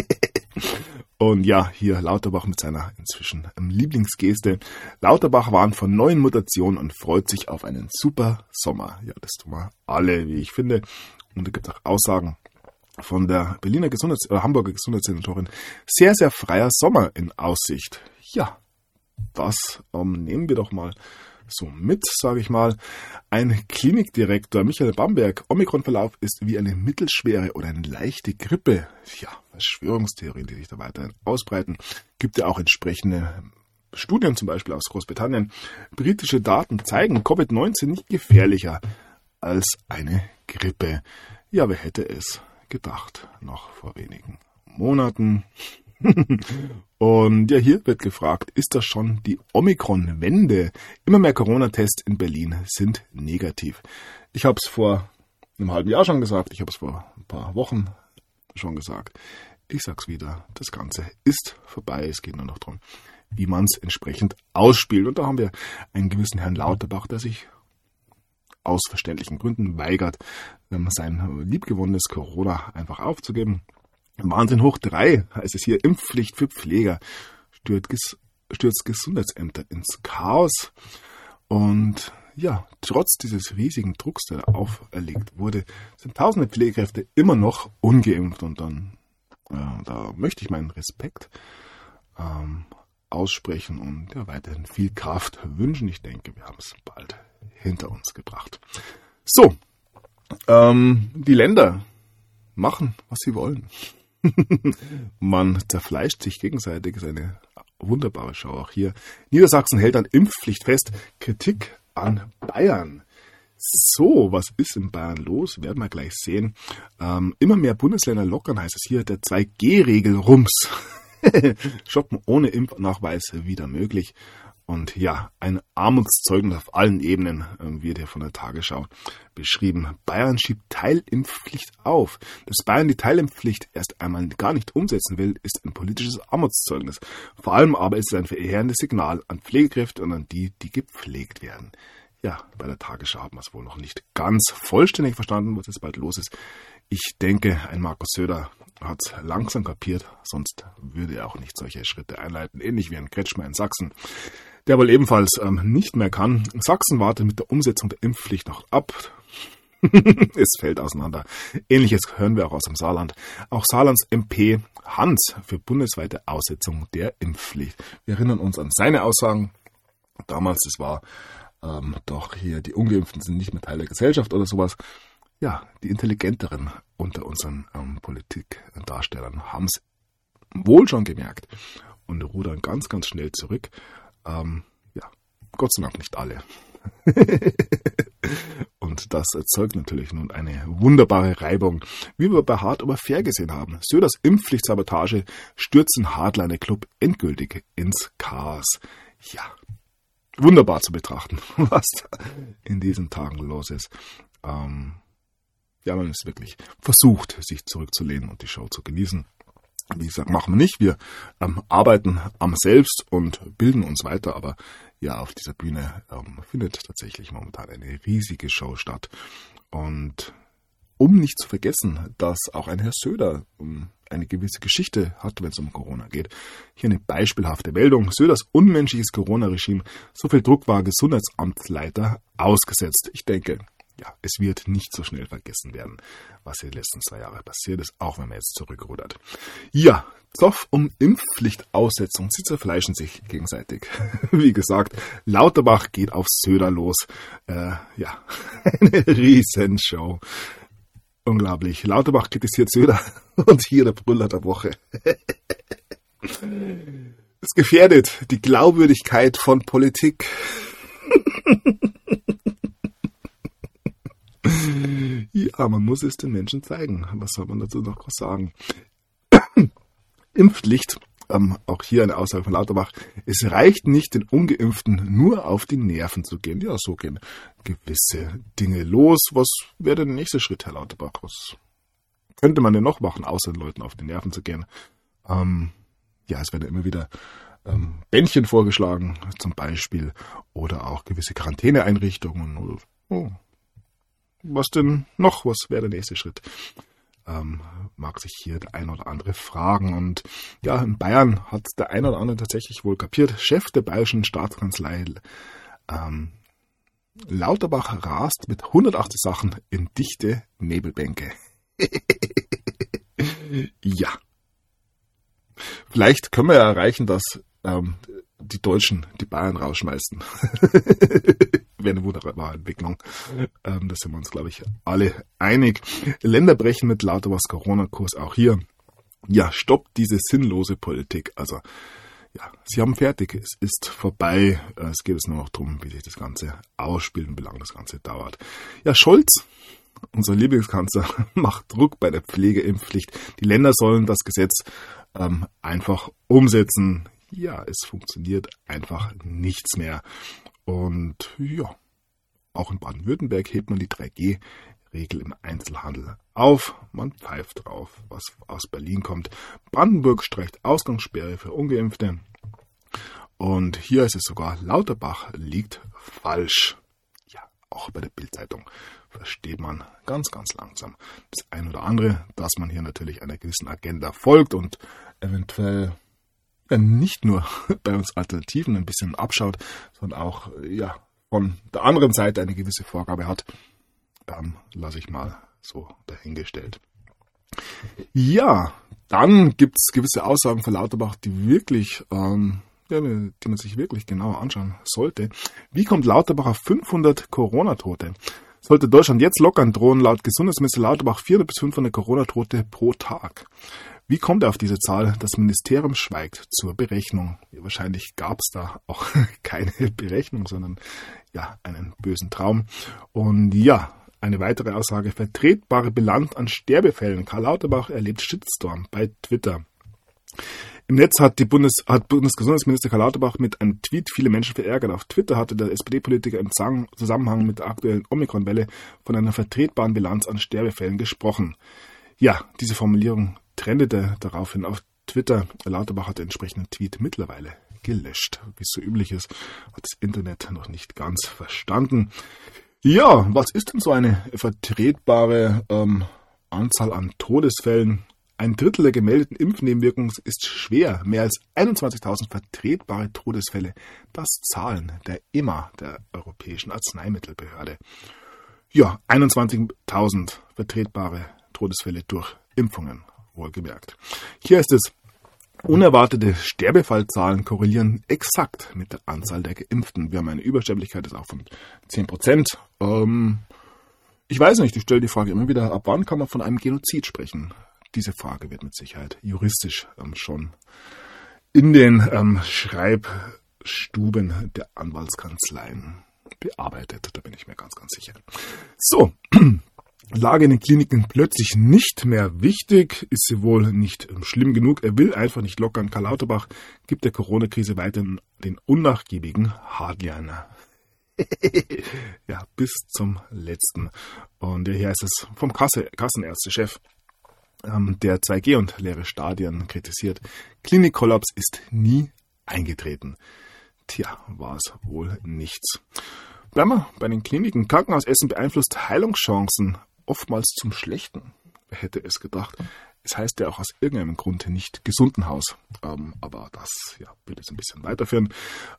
Und ja, hier Lauterbach mit seiner inzwischen Lieblingsgeste. Lauterbach warnt vor neuen Mutationen und freut sich auf einen super Sommer. Ja, das tun wir alle, wie ich finde. Und da gibt es auch Aussagen von der Hamburger Gesundheitssenatorin. Sehr, sehr freier Sommer in Aussicht. Ja, das nehmen wir doch mal so mit, sage ich mal. Ein Klinikdirektor, Michael Bamberg, Omikron-Verlauf ist wie eine mittelschwere oder eine leichte Grippe. Ja, Verschwörungstheorien, die sich da weiterhin ausbreiten. Gibt ja auch entsprechende Studien, zum Beispiel aus Großbritannien. Britische Daten zeigen Covid-19 nicht gefährlicher als eine Grippe. Ja, wer hätte es gedacht, noch vor wenigen Monaten. Und ja, hier wird gefragt, ist das schon die Omikron-Wende? Immer mehr Corona-Tests in Berlin sind negativ. Ich habe es vor einem halben Jahr schon gesagt, ich habe es vor ein paar Wochen schon gesagt. Ich sag's wieder, das Ganze ist vorbei. Es geht nur noch darum, wie man es entsprechend ausspielt. Und da haben wir einen gewissen Herrn Lauterbach, der sich aus verständlichen Gründen weigert, sein liebgewonnenes Corona einfach aufzugeben. Wahnsinn hoch 3 heißt es hier, Impfpflicht für Pfleger stürzt Gesundheitsämter ins Chaos. Und ja, trotz dieses riesigen Drucks, der auferlegt wurde, sind tausende Pflegekräfte immer noch ungeimpft. Und dann, da möchte ich meinen Respekt aussprechen und ja, weiterhin viel Kraft wünschen. Ich denke, wir haben es bald hinter uns gebracht. So, die Länder machen, was sie wollen. Man zerfleischt sich gegenseitig, ist eine wunderbare Show auch hier. Niedersachsen hält an Impfpflicht fest, Kritik an Bayern. So, was ist in Bayern los? Werden wir gleich sehen. Immer mehr Bundesländer lockern, heißt es hier, der 2G-Regel rums. Shoppen ohne Impfnachweis wieder möglich. Und ja, ein Armutszeugnis auf allen Ebenen wird hier von der Tagesschau beschrieben. Bayern schiebt Teilimpfpflicht auf. Dass Bayern die Teilimpfpflicht erst einmal gar nicht umsetzen will, ist ein politisches Armutszeugnis. Vor allem aber ist es ein verheerendes Signal an Pflegekräfte und an die, die gepflegt werden. Ja, bei der Tagesschau haben wir es wohl noch nicht ganz vollständig verstanden, was jetzt bald los ist. Ich denke, ein Markus Söder hat es langsam kapiert, sonst würde er auch nicht solche Schritte einleiten, ähnlich wie ein Kretschmer in Sachsen, der wohl ebenfalls nicht mehr kann. Sachsen wartet mit der Umsetzung der Impfpflicht noch ab. Es fällt auseinander. Ähnliches hören wir auch aus dem Saarland. Auch Saarlands MP Hans für bundesweite Aussetzung der Impfpflicht. Wir erinnern uns an seine Aussagen. Damals, es war doch hier, die Ungeimpften sind nicht mehr Teil der Gesellschaft oder sowas. Ja, die Intelligenteren unter unseren Politikdarstellern haben es wohl schon gemerkt und rudern ganz, ganz schnell zurück. Gott sei Dank nicht alle. Und das erzeugt natürlich nun eine wunderbare Reibung, wie wir bei Hard aber fair gesehen haben. Söders Impfpflichtsabotage stürzen Hardliner-Club endgültig ins Chaos. Ja, wunderbar zu betrachten, was da in diesen Tagen los ist. Man ist wirklich versucht, sich zurückzulehnen und die Show zu genießen. Wie gesagt, machen wir nicht. Wir arbeiten am Selbst und bilden uns weiter, aber ja, auf dieser Bühne findet tatsächlich momentan eine riesige Show statt. Und um nicht zu vergessen, dass auch ein Herr Söder eine gewisse Geschichte hat, wenn es um Corona geht. Hier eine beispielhafte Meldung. Söders unmenschliches Corona-Regime, so viel Druck war Gesundheitsamtsleiter ausgesetzt. Ich denke, ja, es wird nicht so schnell vergessen werden, was in den letzten 2 Jahren passiert ist, auch wenn man jetzt zurückrudert. Ja, Zoff um Impfpflichtaussetzung, sie zerfleischen sich gegenseitig. Wie gesagt, Lauterbach geht auf Söder los. Eine Riesenshow. Unglaublich. Lauterbach kritisiert Söder und hier der Brüller der Woche. Es gefährdet die Glaubwürdigkeit von Politik. Ja, man muss es den Menschen zeigen. Was soll man dazu noch sagen? Impfpflicht, auch hier eine Aussage von Lauterbach, es reicht nicht, den Ungeimpften nur auf die Nerven zu gehen. Ja, so gehen gewisse Dinge los. Was wäre der nächste Schritt, Herr Lauterbach? Was könnte man denn noch machen, außer den Leuten auf die Nerven zu gehen? Es werden immer wieder Bändchen vorgeschlagen, zum Beispiel, oder auch gewisse Quarantäneeinrichtungen. Was denn noch? Was wäre der nächste Schritt? Mag sich hier der ein oder andere fragen. Und ja, in Bayern hat der ein oder andere tatsächlich wohl kapiert. Chef der bayerischen Staatskanzlei Lauterbach rast mit 180 Sachen in dichte Nebelbänke. Ja. Vielleicht können wir ja erreichen, dass die Deutschen die Bayern rausschmeißen. Wäre eine wunderbare Entwicklung. Da sind wir uns, glaube ich, alle einig. Länder brechen mit Lauterbachs Corona-Kurs auch hier. Ja, stoppt diese sinnlose Politik. Also, ja, sie haben fertig. Es ist vorbei. Es geht jetzt nur noch darum, wie sich das Ganze ausspielt und wie lange das Ganze dauert. Ja, Scholz, unser Lieblingskanzler, macht Druck bei der Pflegeimpfpflicht. Die Länder sollen das Gesetz einfach umsetzen. Ja, es funktioniert einfach nichts mehr. Und ja, auch in Baden-Württemberg hebt man die 3G-Regel im Einzelhandel auf. Man pfeift drauf, was aus Berlin kommt. Brandenburg streicht Ausgangssperre für Ungeimpfte. Und hier ist es sogar, Lauterbach liegt falsch. Ja, auch bei der Bild-Zeitung versteht man ganz, ganz langsam das ein oder andere, dass man hier natürlich einer gewissen Agenda folgt und eventuell nicht nur bei uns Alternativen ein bisschen abschaut, sondern auch von der anderen Seite eine gewisse Vorgabe hat, lasse ich mal so dahingestellt. Ja, dann gibt es gewisse Aussagen von Lauterbach, die wirklich, die man sich wirklich genauer anschauen sollte. Wie kommt Lauterbach auf 500 Corona-Tote? Sollte Deutschland jetzt lockern, drohen laut Gesundheitsminister Lauterbach 400 bis 500 Corona-Tote pro Tag. Wie kommt er auf diese Zahl? Das Ministerium schweigt zur Berechnung. Ja, wahrscheinlich gab es da auch keine Berechnung, sondern einen bösen Traum. Und eine weitere Aussage. Vertretbare Bilanz an Sterbefällen. Karl Lauterbach erlebt Shitstorm bei Twitter. Im Netz hat Bundesgesundheitsminister Karl Lauterbach mit einem Tweet viele Menschen verärgert. Auf Twitter hatte der SPD-Politiker im Zusammenhang mit der aktuellen Omikron-Welle von einer vertretbaren Bilanz an Sterbefällen gesprochen. Ja, diese Formulierung trendete daraufhin auf Twitter. Lauterbach hat den entsprechenden Tweet mittlerweile gelöscht. Wie es so üblich ist, hat das Internet noch nicht ganz verstanden. Ja, was ist denn so eine vertretbare Anzahl an Todesfällen? 1/3 der gemeldeten Impfnebenwirkungen ist schwer. Mehr als 21.000 vertretbare Todesfälle. Das Zahlen der EMA, der Europäischen Arzneimittelbehörde. Ja, 21.000 vertretbare Todesfälle durch Impfungen, wohlgemerkt. Hier ist es, unerwartete Sterbefallzahlen korrelieren exakt mit der Anzahl der Geimpften. Wir haben eine Übersterblichkeit auch von 10%. Ich weiß nicht, ich stelle die Frage immer wieder, ab wann kann man von einem Genozid sprechen? diese Frage wird mit Sicherheit juristisch schon in den Schreibstuben der Anwaltskanzleien bearbeitet. Da bin ich mir ganz, ganz sicher. So, Lage in den Kliniken plötzlich nicht mehr wichtig, ist sie wohl nicht schlimm genug. Er will einfach nicht lockern. Karl Lauterbach gibt der Corona-Krise weiterhin den unnachgiebigen Hardliner. Ja, bis zum letzten. Und hier heißt es vom Kassenärztechef, der 2G und leere Stadien kritisiert. Klinikkollaps ist nie eingetreten. Tja, war es wohl nichts. Bleiben wir bei den Kliniken. Krankenhausessen beeinflusst Heilungschancen oftmals zum Schlechten. Wer hätte es gedacht? Es heißt ja auch aus irgendeinem Grund nicht Gesundenhaus. Aber das wird jetzt ein bisschen weiterführen.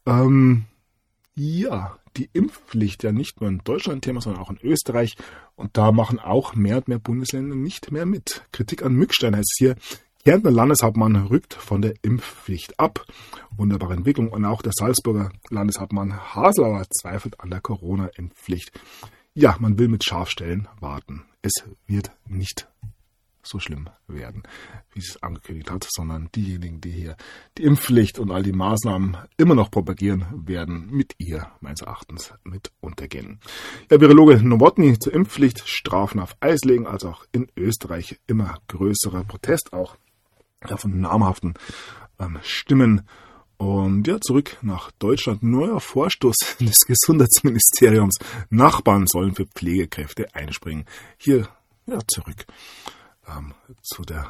Die Impfpflicht ja nicht nur in Deutschland Thema, sondern auch in Österreich. Und da machen auch mehr und mehr Bundesländer nicht mehr mit. Kritik an Mückstein heißt es hier. Kärntner Landeshauptmann rückt von der Impfpflicht ab. Wunderbare Entwicklung. Und auch der Salzburger Landeshauptmann Haslauer zweifelt an der Corona-Impfpflicht. Ja, man will mit Scharfstellen warten. Es wird nicht so schlimm werden, wie es angekündigt hat, sondern diejenigen, die hier die Impfpflicht und all die Maßnahmen immer noch propagieren, werden mit ihr, meines Erachtens, mit untergehen. Ja, Virologe Nowotny zur Impfpflicht, Strafen auf Eis legen, also auch in Österreich immer größerer Protest, auch von namhaften Stimmen. Und ja, zurück nach Deutschland. Neuer Vorstoß des Gesundheitsministeriums. Nachbarn sollen für Pflegekräfte einspringen. Hier zurück zu der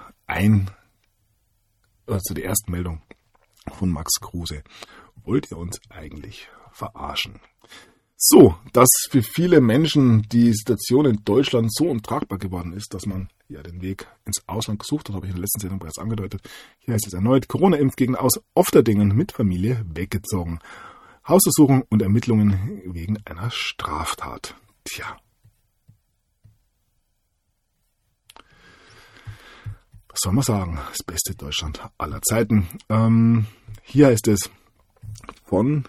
ersten Meldung von Max Kruse. Wollt ihr uns eigentlich verarschen? So, dass für viele Menschen die Situation in Deutschland so untragbar geworden ist, dass man den Weg ins Ausland gesucht hat, habe ich in der letzten Sendung bereits angedeutet. Hier heißt es erneut, Corona-Impfgegner aus Ofterdingen mit Familie weggezogen. Hausdurchsuchung und Ermittlungen wegen einer Straftat. Tja. Was soll man sagen? Das beste Deutschland aller Zeiten. Hier heißt es von,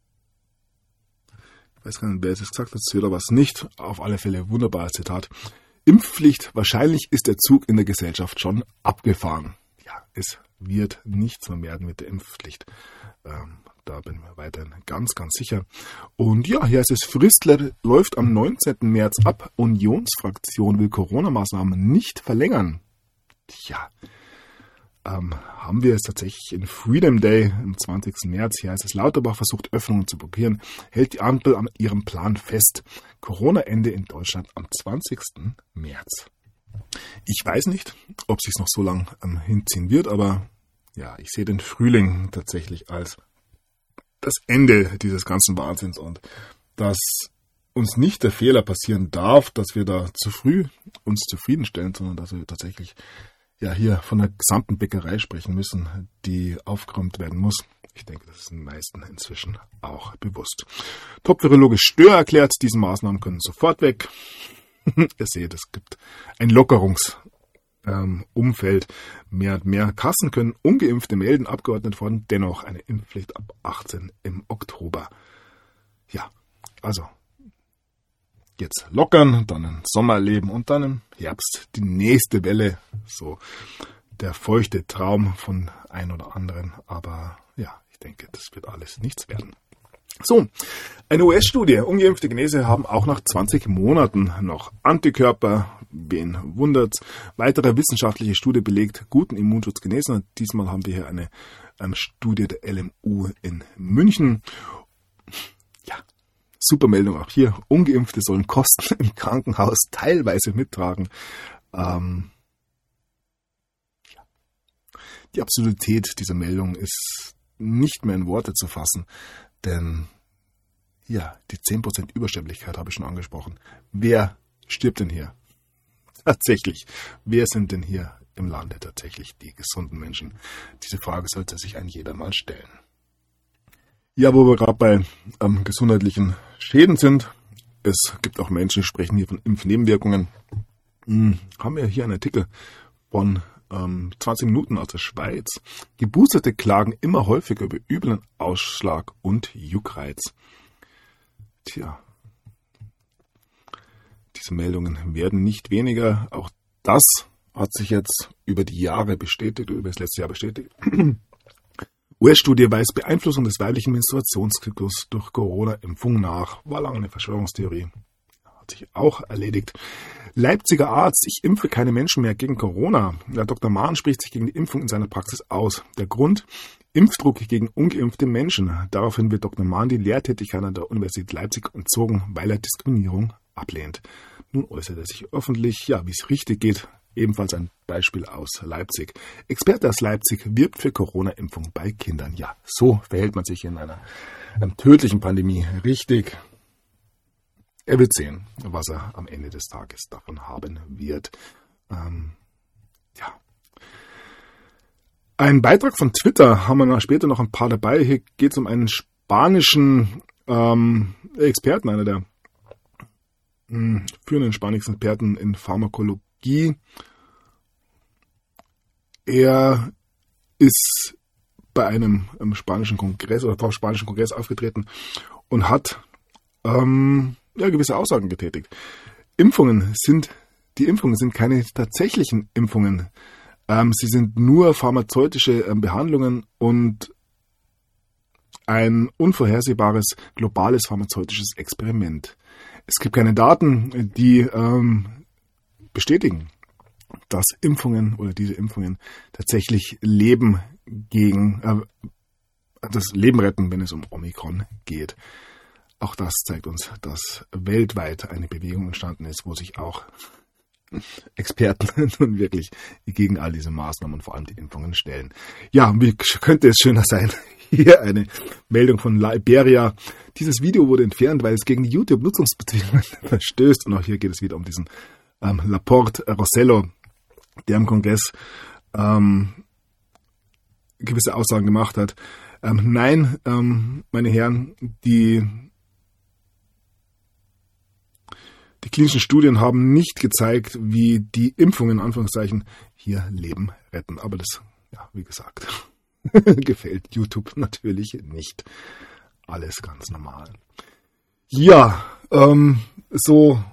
ich weiß gar nicht, wer es gesagt hat, oder was nicht. Auf alle Fälle wunderbares Zitat. Impfpflicht, wahrscheinlich ist der Zug in der Gesellschaft schon abgefahren. Ja, es wird nichts mehr werden mit der Impfpflicht. Da bin ich mir weiterhin ganz, ganz sicher. Und ja, hier heißt es, Frist läuft am 19. März ab. Unionsfraktion will Corona-Maßnahmen nicht verlängern. Tja, haben wir es tatsächlich in Freedom Day am 20. März. Hier heißt es, Lauterbach versucht Öffnungen zu blockieren, hält die Ampel an ihrem Plan fest. Corona-Ende in Deutschland am 20. März. Ich weiß nicht, ob es sich noch so lang hinziehen wird, aber ja, ich sehe den Frühling tatsächlich als das Ende dieses ganzen Wahnsinns und dass uns nicht der Fehler passieren darf, dass wir da zu früh uns zufriedenstellen, sondern dass wir tatsächlich hier von der gesamten Bäckerei sprechen müssen, die aufgeräumt werden muss. Ich denke, das ist den meisten inzwischen auch bewusst. Top-Virologe Stör erklärt, diese Maßnahmen können sofort weg. Ihr seht, es gibt ein Lockerungsumfeld. Mehr und mehr Kassen können Ungeimpfte melden. Abgeordnet worden, dennoch eine Impfpflicht ab 18 im Oktober. Ja, also jetzt lockern, dann im Sommer erleben und dann im Herbst die nächste Welle. So der feuchte Traum von ein oder anderen. Aber ja, ich denke, das wird alles nichts werden. So, eine US-Studie. Ungeimpfte Genese haben auch nach 20 Monaten noch Antikörper. Wen wundert's? Weitere wissenschaftliche Studie belegt guten Immunschutz genesen. Und diesmal haben wir hier eine Studie der LMU in München. Ja, super Meldung auch hier. Ungeimpfte sollen Kosten im Krankenhaus teilweise mittragen. Die Absurdität dieser Meldung ist nicht mehr in Worte zu fassen, denn ja, die 10% Übersterblichkeit habe ich schon angesprochen. Wer stirbt denn hier? Tatsächlich. Wer sind denn hier im Lande tatsächlich die gesunden Menschen? Diese Frage sollte sich ein jeder mal stellen. Ja, wo wir gerade bei gesundheitlichen Schäden sind, es gibt auch Menschen, die sprechen hier von Impfnebenwirkungen. Haben wir hier einen Artikel von 20 Minuten aus der Schweiz. Geboosterte klagen immer häufiger über üblen Ausschlag und Juckreiz. Tja, diese Meldungen werden nicht weniger. Auch das hat sich jetzt über das letzte Jahr bestätigt. US-Studie weist Beeinflussung des weiblichen Menstruationszyklus durch Corona-Impfung nach. War lange eine Verschwörungstheorie. Hat sich auch erledigt. Leipziger Arzt, ich impfe keine Menschen mehr gegen Corona. Der Dr. Mahn spricht sich gegen die Impfung in seiner Praxis aus. Der Grund? Impfdruck gegen ungeimpfte Menschen. Daraufhin wird Dr. Mahn die Lehrtätigkeit an der Universität Leipzig entzogen, weil er Diskriminierung ablehnt. Nun äußert er sich öffentlich, wie es richtig geht. Ebenfalls ein Beispiel aus Leipzig. Experte aus Leipzig wirbt für Corona-Impfung bei Kindern. Ja, so verhält man sich in einer tödlichen Pandemie. Richtig. Er wird sehen, was er am Ende des Tages davon haben wird. Ein Beitrag von Twitter, haben wir später noch ein paar dabei. Hier geht es um einen spanischen Experten, einer der führenden spanischen Experten in Pharmakologie. Er ist bei einem spanischen Kongress oder vor spanischen Kongress aufgetreten und hat gewisse Aussagen getätigt. Die Impfungen sind keine tatsächlichen Impfungen. Sie sind nur pharmazeutische Behandlungen und ein unvorhersehbares globales pharmazeutisches Experiment. Es gibt keine Daten, die bestätigen, dass Impfungen oder diese Impfungen tatsächlich das Leben retten, wenn es um Omikron geht. Auch das zeigt uns, dass weltweit eine Bewegung entstanden ist, wo sich auch Experten nun wirklich gegen all diese Maßnahmen und vor allem die Impfungen stellen. Ja, wie könnte es schöner sein? Hier eine Meldung von Liberia. Dieses Video wurde entfernt, weil es gegen die YouTube-Nutzungsbedingungen verstößt. Und auch hier geht es wieder um diesen Laporte Rossello, der im Kongress gewisse Aussagen gemacht hat. Nein, meine Herren, die klinischen Studien haben nicht gezeigt, wie die Impfungen, in Anführungszeichen, hier Leben retten. Aber das, wie gesagt, gefällt YouTube natürlich nicht. Alles ganz normal. Ja, so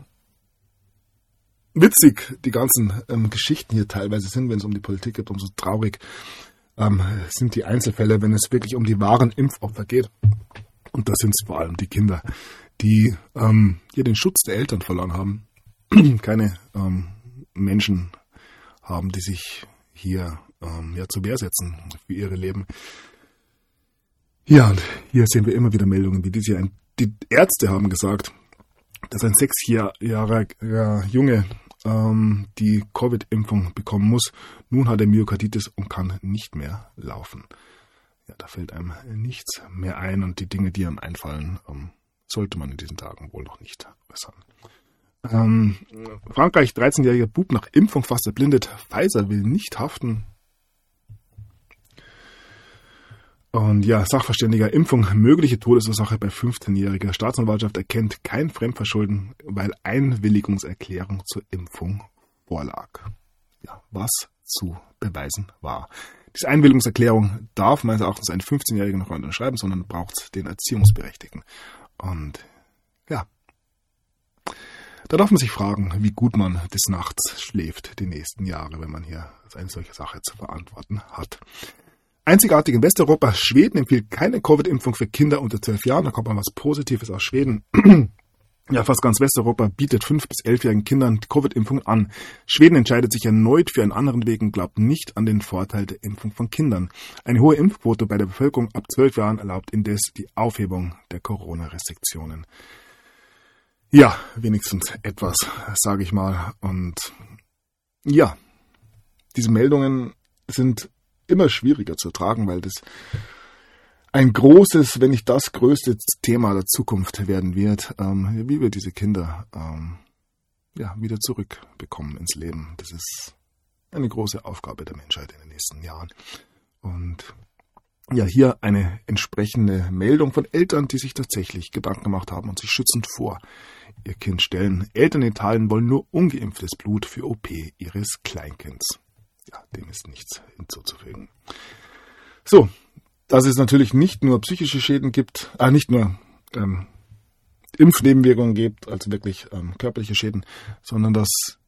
witzig die ganzen Geschichten hier teilweise sind, wenn es um die Politik geht, umso traurig sind die Einzelfälle, wenn es wirklich um die wahren Impfopfer geht. Und das sind vor allem die Kinder, die hier den Schutz der Eltern verloren haben, keine Menschen haben, die sich hier zur Wehr setzen für ihre Leben. Ja, und hier sehen wir immer wieder Meldungen wie diese. Die Ärzte haben gesagt, dass ein 6-jähriger Junge die Covid-Impfung bekommen muss. Nun hat er Myokarditis und kann nicht mehr laufen. Ja, da fällt einem nichts mehr ein und die Dinge, die einem einfallen, sollte man in diesen Tagen wohl noch nicht äußern. Frankreich, 13-jähriger Bub nach Impfung fast erblindet. Pfizer will nicht haften. Und ja, Sachverständiger, Impfung, mögliche Todesursache bei 15-jähriger. Staatsanwaltschaft erkennt kein Fremdverschulden, weil Einwilligungserklärung zur Impfung vorlag. Ja, was zu beweisen war. Diese Einwilligungserklärung darf meines Erachtens ein 15-Jähriger noch nicht unterschreiben, sondern braucht den Erziehungsberechtigten. Und ja, da darf man sich fragen, wie gut man des Nachts schläft die nächsten Jahre, wenn man hier eine solche Sache zu verantworten hat. Einzigartig in Westeuropa, Schweden empfiehlt keine Covid-Impfung für Kinder unter 12 Jahren. Da kommt mal was Positives aus Schweden. Ja, fast ganz Westeuropa bietet 5- bis 11-jährigen Kindern die Covid-Impfung an. Schweden entscheidet sich erneut für einen anderen Weg und glaubt nicht an den Vorteil der Impfung von Kindern. Eine hohe Impfquote bei der Bevölkerung ab 12 Jahren erlaubt indes die Aufhebung der Corona-Restriktionen. Ja, wenigstens etwas, sage ich mal. Und ja, diese Meldungen sind immer schwieriger zu ertragen, weil das ein großes, wenn nicht das größte Thema der Zukunft werden wird, wie wir diese Kinder wieder zurückbekommen ins Leben. Das ist eine große Aufgabe der Menschheit in den nächsten Jahren. Und ja, hier eine entsprechende Meldung von Eltern, die sich tatsächlich Gedanken gemacht haben und sich schützend vor ihr Kind stellen. Eltern in Italien wollen nur ungeimpftes Blut für OP ihres Kleinkinds. Ja, dem ist nichts hinzuzufügen. So, dass es natürlich nicht nur psychische Schäden gibt, nicht nur Impfnebenwirkungen gibt, also wirklich körperliche Schäden, sondern dass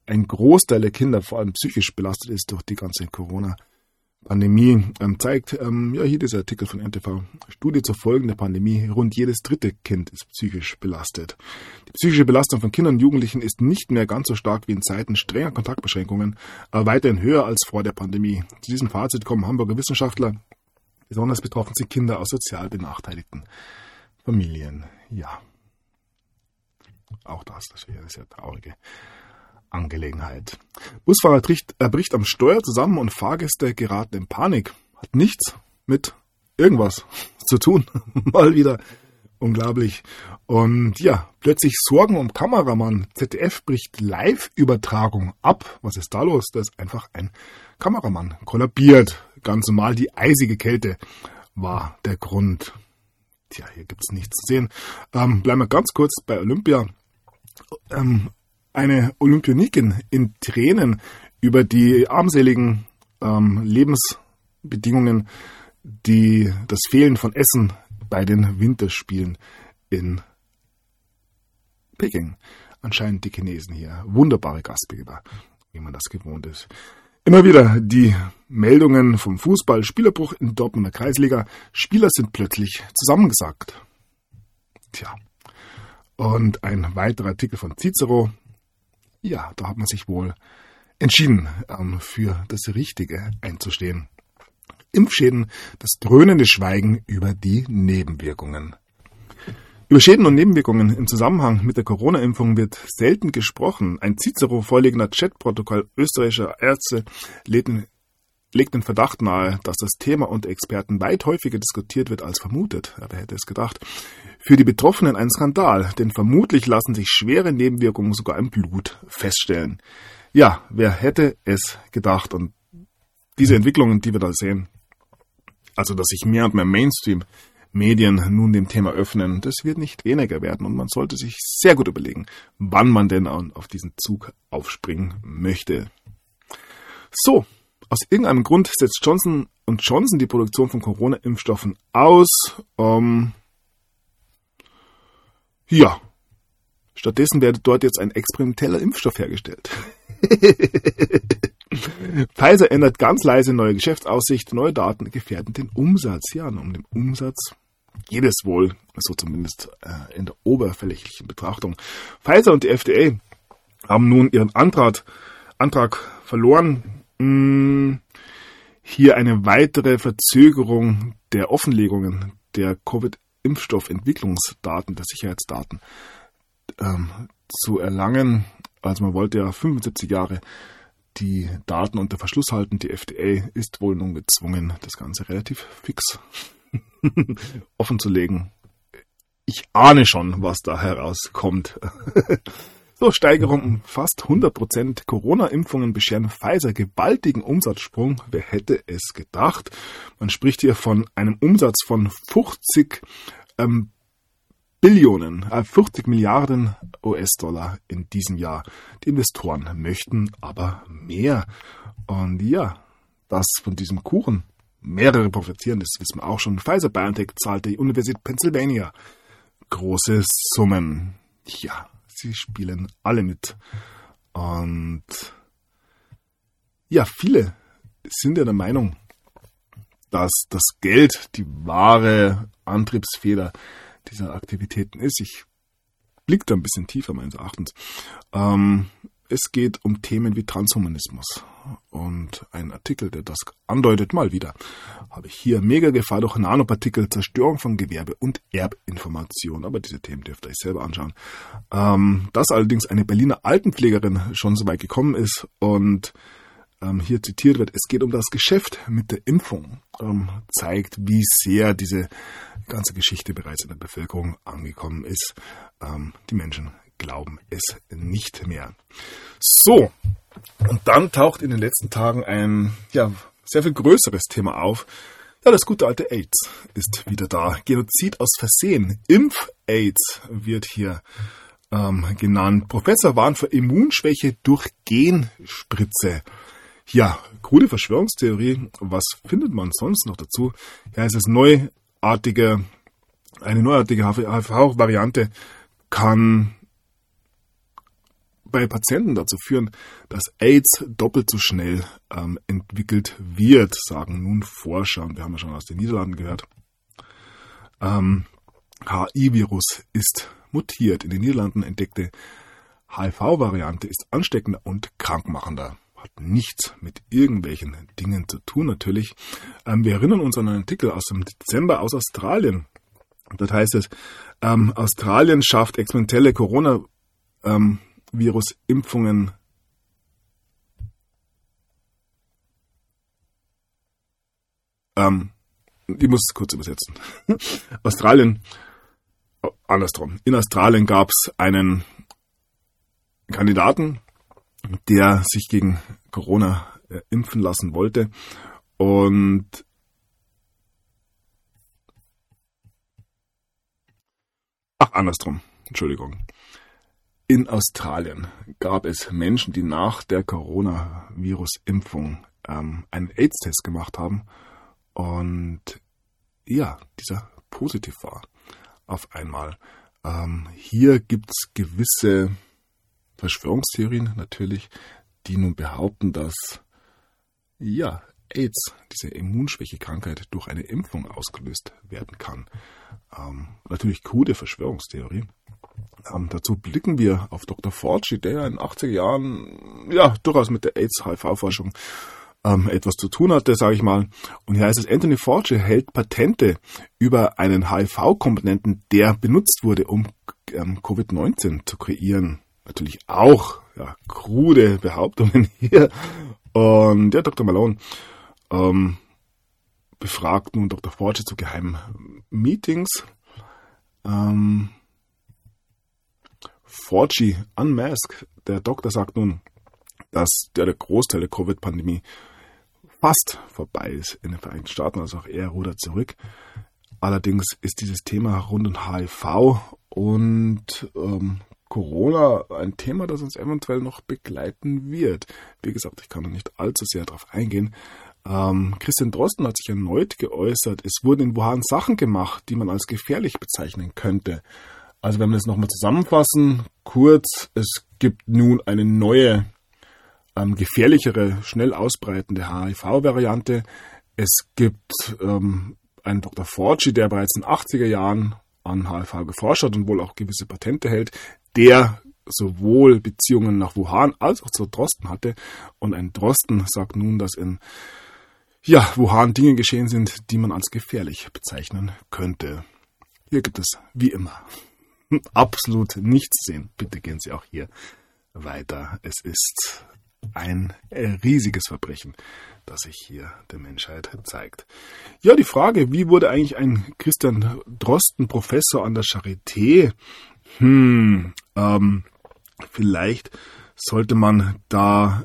ein Großteil der Kinder vor allem psychisch belastet ist durch die ganze Corona-Pandemie, zeigt hier dieser Artikel von NTV. Studie zur Folgen der Pandemie. Rund jedes dritte Kind ist psychisch belastet. Die psychische Belastung von Kindern und Jugendlichen ist nicht mehr ganz so stark wie in Zeiten strenger Kontaktbeschränkungen, aber weiterhin höher als vor der Pandemie. Zu diesem Fazit kommen Hamburger Wissenschaftler. Besonders betroffen sind Kinder aus sozial benachteiligten Familien. Ja, auch das wäre eine sehr traurige Angelegenheit. Busfahrer bricht am Steuer zusammen und Fahrgäste geraten in Panik. Hat nichts mit irgendwas zu tun. Mal wieder unglaublich. Und ja, plötzlich Sorgen um Kameramann. ZDF bricht Live-Übertragung ab. Was ist da los? Da ist einfach ein Kameramann kollabiert. Ganz normal, die eisige Kälte war der Grund. Tja, hier gibt's nichts zu sehen. Bleiben wir ganz kurz bei Olympia. Eine Olympionikin in Tränen über die armseligen Lebensbedingungen, das Fehlen von Essen bei den Winterspielen in Peking. Anscheinend die Chinesen hier. Wunderbare Gastgeber, wie man das gewohnt ist. Immer wieder die Meldungen vom Fußball. Spielerbruch in Dortmunder Kreisliga. Spieler sind plötzlich zusammengesackt. Tja. Und ein weiterer Artikel von Cicero. Ja, da hat man sich wohl entschieden, für das Richtige einzustehen. Impfschäden, das dröhnende Schweigen über die Nebenwirkungen. Über Schäden und Nebenwirkungen im Zusammenhang mit der Corona-Impfung wird selten gesprochen. Ein Cicero vorliegender Chatprotokoll österreichischer Ärzte legt den Verdacht nahe, dass das Thema unter Experten weit häufiger diskutiert wird als vermutet. Wer hätte es gedacht? Für die Betroffenen ein Skandal, denn vermutlich lassen sich schwere Nebenwirkungen sogar im Blut feststellen. Ja, wer hätte es gedacht? Und diese Entwicklungen, die wir da sehen, also dass sich mehr und mehr Mainstream-Medien nun dem Thema öffnen, das wird nicht weniger werden und man sollte sich sehr gut überlegen, wann man denn auf diesen Zug aufspringen möchte. So, aus irgendeinem Grund setzt Johnson & Johnson die Produktion von Corona-Impfstoffen aus. Stattdessen werde dort jetzt ein experimenteller Impfstoff hergestellt. Pfizer ändert ganz leise neue Geschäftsaussicht, neue Daten gefährden den Umsatz. Ja, um den Umsatz geht es wohl, so zumindest in der oberflächlichen Betrachtung. Pfizer und die FDA haben nun ihren Antrag verloren. Hier eine weitere Verzögerung der Offenlegungen der Covid-Impfstoffentwicklungsdaten, der Sicherheitsdaten zu erlangen. Also man wollte ja 75 Jahre die Daten unter Verschluss halten. Die FDA ist wohl nun gezwungen, das Ganze relativ fix offen zu legen. Ich ahne schon, was da herauskommt. So, Steigerung um fast 100%. Corona-Impfungen bescheren Pfizer gewaltigen Umsatzsprung. Wer hätte es gedacht? Man spricht hier von einem Umsatz von 50 Milliarden US-Dollar in diesem Jahr. Die Investoren möchten aber mehr. Und ja, dass von diesem Kuchen mehrere profitieren, das wissen wir auch schon. Pfizer-BioNTech zahlte die Universität Pennsylvania große Summen. Ja, sie spielen alle mit. Und ja, viele sind ja der Meinung, dass das Geld die wahre Antriebsfeder dieser Aktivitäten ist. Ich blicke da ein bisschen tiefer meines Erachtens. Es geht um Themen wie Transhumanismus. Und ein Artikel, der das andeutet, mal wieder, habe ich hier: Megagefahr durch Nanopartikel, Zerstörung von Gewerbe und Erbinformation. Aber diese Themen dürft ihr euch selber anschauen. Dass allerdings eine Berliner Altenpflegerin schon so weit gekommen ist und hier zitiert wird, es geht um das Geschäft mit der Impfung, zeigt, wie sehr diese ganze Geschichte bereits in der Bevölkerung angekommen ist. Die Menschen glauben es nicht mehr. So, und dann taucht in den letzten Tagen ein sehr viel größeres Thema auf. Ja, das gute alte AIDS ist wieder da. Genozid aus Versehen. Impf-AIDS wird hier genannt. Professor warnt vor Immunschwäche durch Genspritze. Ja, krude Verschwörungstheorie. Was findet man sonst noch dazu? Ja, es ist eine neuartige HIV-Variante kann bei Patienten dazu führen, dass AIDS doppelt so schnell entwickelt wird, sagen nun Forscher. Und wir haben ja schon aus den Niederlanden gehört. HIV-Virus ist mutiert. In den Niederlanden entdeckte HIV-Variante ist ansteckender und krankmachender. Hat nichts mit irgendwelchen Dingen zu tun natürlich. Wir erinnern uns an einen Artikel aus dem Dezember aus Australien. Dort heißt es, Australien schafft experimentelle Coronavirus-Impfungen ich muss es kurz übersetzen. In Australien gab es einen Kandidaten, der sich gegen Corona impfen lassen wollte. Und In Australien gab es Menschen, die nach der Coronavirus-Impfung einen AIDS-Test gemacht haben und ja, dieser positiv war auf einmal. Hier gibt es gewisse Verschwörungstheorien natürlich, die nun behaupten, dass ja, AIDS, diese Immunschwäche-Krankheit, durch eine Impfung ausgelöst werden kann. Natürlich krude Verschwörungstheorie. Dazu blicken wir auf Dr. Fauci, der in den 80er Jahren ja durchaus mit der AIDS-HIV-Forschung etwas zu tun hatte, sage ich mal. Und hier heißt es, Anthony Fauci hält Patente über einen HIV-Komponenten, der benutzt wurde, um Covid-19 zu kreieren. Natürlich auch ja, krude Behauptungen hier. Und der Dr. Malone befragt nun Dr. Fauci zu geheimen Meetings. Fauci unmasked. Der Doktor sagt nun, dass der Großteil der Covid-Pandemie fast vorbei ist in den Vereinigten Staaten, also auch er rudert zurück. Allerdings ist dieses Thema rund um HIV und Corona ein Thema, das uns eventuell noch begleiten wird. Wie gesagt, ich kann noch nicht allzu sehr darauf eingehen. Christian Drosten hat sich erneut geäußert, es wurden in Wuhan Sachen gemacht, die man als gefährlich bezeichnen könnte. Also wenn wir das nochmal zusammenfassen, kurz, es gibt nun eine neue, gefährlichere, schnell ausbreitende HIV-Variante. Es gibt einen Dr. Fauci, der bereits in den 80er Jahren an HIV geforscht hat und wohl auch gewisse Patente hält, der sowohl Beziehungen nach Wuhan als auch zu Drosten hatte. Und ein Drosten sagt nun, dass in Wuhan Dinge geschehen sind, die man als gefährlich bezeichnen könnte. Hier gibt es, wie immer, absolut nichts zu sehen. Bitte gehen Sie auch hier weiter. Es ist ein riesiges Verbrechen, das sich hier der Menschheit zeigt. Ja, die Frage, wie wurde eigentlich ein Christian Drosten Professor an der Charité? Vielleicht sollte man da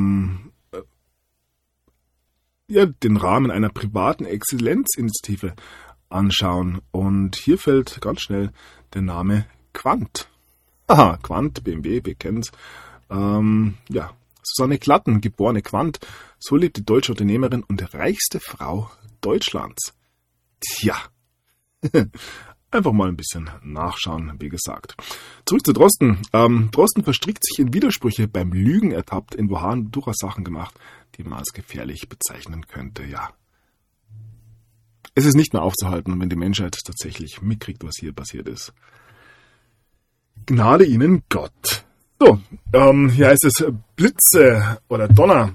den Rahmen einer privaten Exzellenzinitiative anschauen. Und hier fällt ganz schnell der Name Quandt. Quandt, BMW, wir kennen's. Susanne Glatten, geborene Quandt, so lebt die deutsche Unternehmerin und reichste Frau Deutschlands. Tja, einfach mal ein bisschen nachschauen, wie gesagt. Zurück zu Drosten. Drosten verstrickt sich in Widersprüche, beim Lügen ertappt, in Wuhan durchaus Sachen gemacht, die man als gefährlich bezeichnen könnte, ja. Es ist nicht mehr aufzuhalten, wenn die Menschheit tatsächlich mitkriegt, was hier passiert ist. Gnade ihnen Gott. So, hier heißt es Blitze oder Donner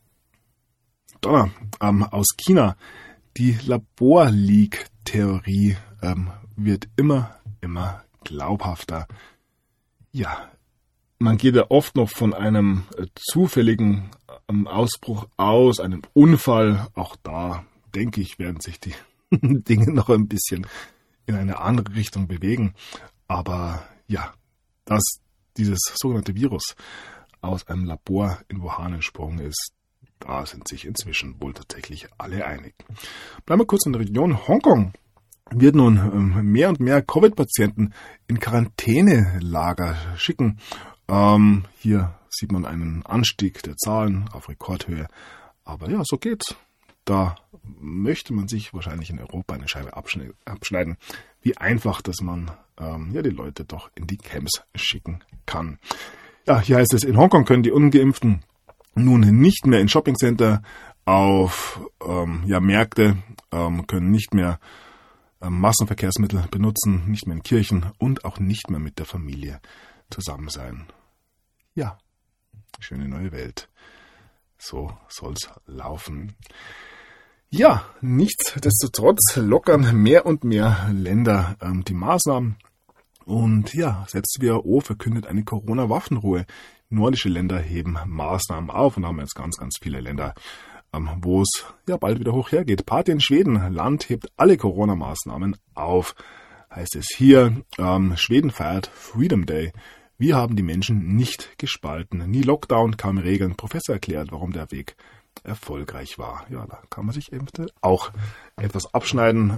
aus China. Die Labor-Leak-Theorie wird immer glaubhafter. Ja, man geht ja oft noch von einem zufälligen Ausbruch aus, einem Unfall. Auch da, denke ich, werden sich die Dinge noch ein bisschen in eine andere Richtung bewegen. Aber ja, dass dieses sogenannte Virus aus einem Labor in Wuhan entsprungen ist, da sind sich inzwischen wohl tatsächlich alle einig. Bleiben wir kurz in der Region. Hongkong wird nun mehr und mehr Covid-Patienten in Quarantänelager schicken. Hier sieht man einen Anstieg der Zahlen auf Rekordhöhe. Aber ja, so geht's. Da möchte man sich wahrscheinlich in Europa eine Scheibe abschneiden. Wie einfach, dass man die Leute doch in die Camps schicken kann. Ja, hier heißt es, in Hongkong können die Ungeimpften nun nicht mehr in Shoppingcenter, auf Märkte, können nicht mehr Massenverkehrsmittel benutzen, nicht mehr in Kirchen und auch nicht mehr mit der Familie zusammen sein. Ja, schöne neue Welt. So soll's laufen. Ja, nichtsdestotrotz lockern mehr und mehr Länder die Maßnahmen. Und ja, selbst die WHO verkündet eine Corona-Waffenruhe. Nordische Länder heben Maßnahmen auf und haben jetzt ganz, ganz viele Länder, wo es ja bald wieder hoch hergeht. Party in Schweden. Land hebt alle Corona-Maßnahmen auf. Heißt es hier, Schweden feiert Freedom Day. Wir haben die Menschen nicht gespalten. Nie Lockdown, kaum Regeln. Professor erklärt, warum der Weg erfolgreich war. Ja, da kann man sich eben auch etwas abschneiden.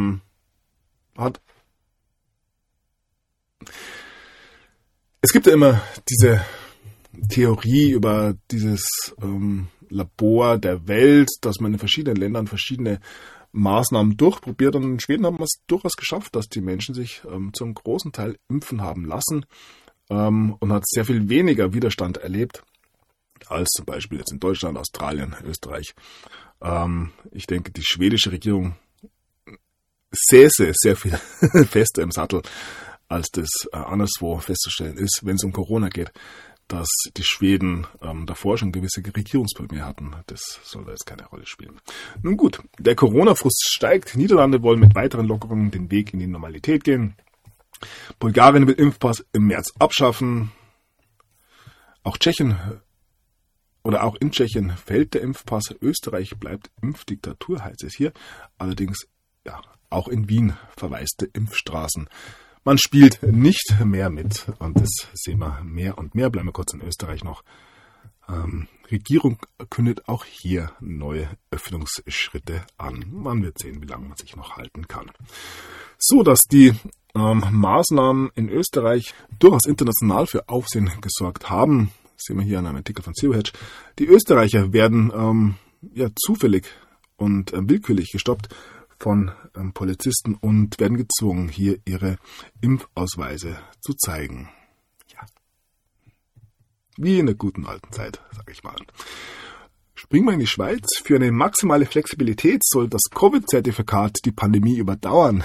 Es gibt ja immer diese Theorie über dieses Labor der Welt, dass man in verschiedenen Ländern verschiedene Maßnahmen durchprobiert. Und in Schweden haben wir es durchaus geschafft, dass die Menschen sich zum großen Teil impfen haben lassen und hat sehr viel weniger Widerstand erlebt als zum Beispiel jetzt in Deutschland, Australien, Österreich. Ich denke, die schwedische Regierung säße sehr viel fester im Sattel, als das anderswo festzustellen ist, wenn es um Corona geht, dass die Schweden davor schon gewisse Regierungsprobleme hatten. Das soll da jetzt keine Rolle spielen. Nun gut, der Corona-Frust steigt. Niederlande wollen mit weiteren Lockerungen den Weg in die Normalität gehen. Bulgarien will Impfpass im März abschaffen. Auch in Tschechien fällt der Impfpass. Österreich bleibt Impfdiktatur, heißt es hier. Allerdings, ja, auch in Wien verwaiste Impfstraßen. Man spielt nicht mehr mit und das sehen wir mehr und mehr. Bleiben wir kurz in Österreich noch. Regierung kündet auch hier neue Öffnungsschritte an. Man wird sehen, wie lange man sich noch halten kann. So, dass die Maßnahmen in Österreich durchaus international für Aufsehen gesorgt haben, sehen wir hier an einem Artikel von Zero Hedge. Die Österreicher werden zufällig und willkürlich gestoppt von Polizisten und werden gezwungen, hier ihre Impfausweise zu zeigen. Ja. Wie in der guten alten Zeit, sage ich mal. Springen wir in die Schweiz. Für eine maximale Flexibilität soll das Covid-Zertifikat die Pandemie überdauern.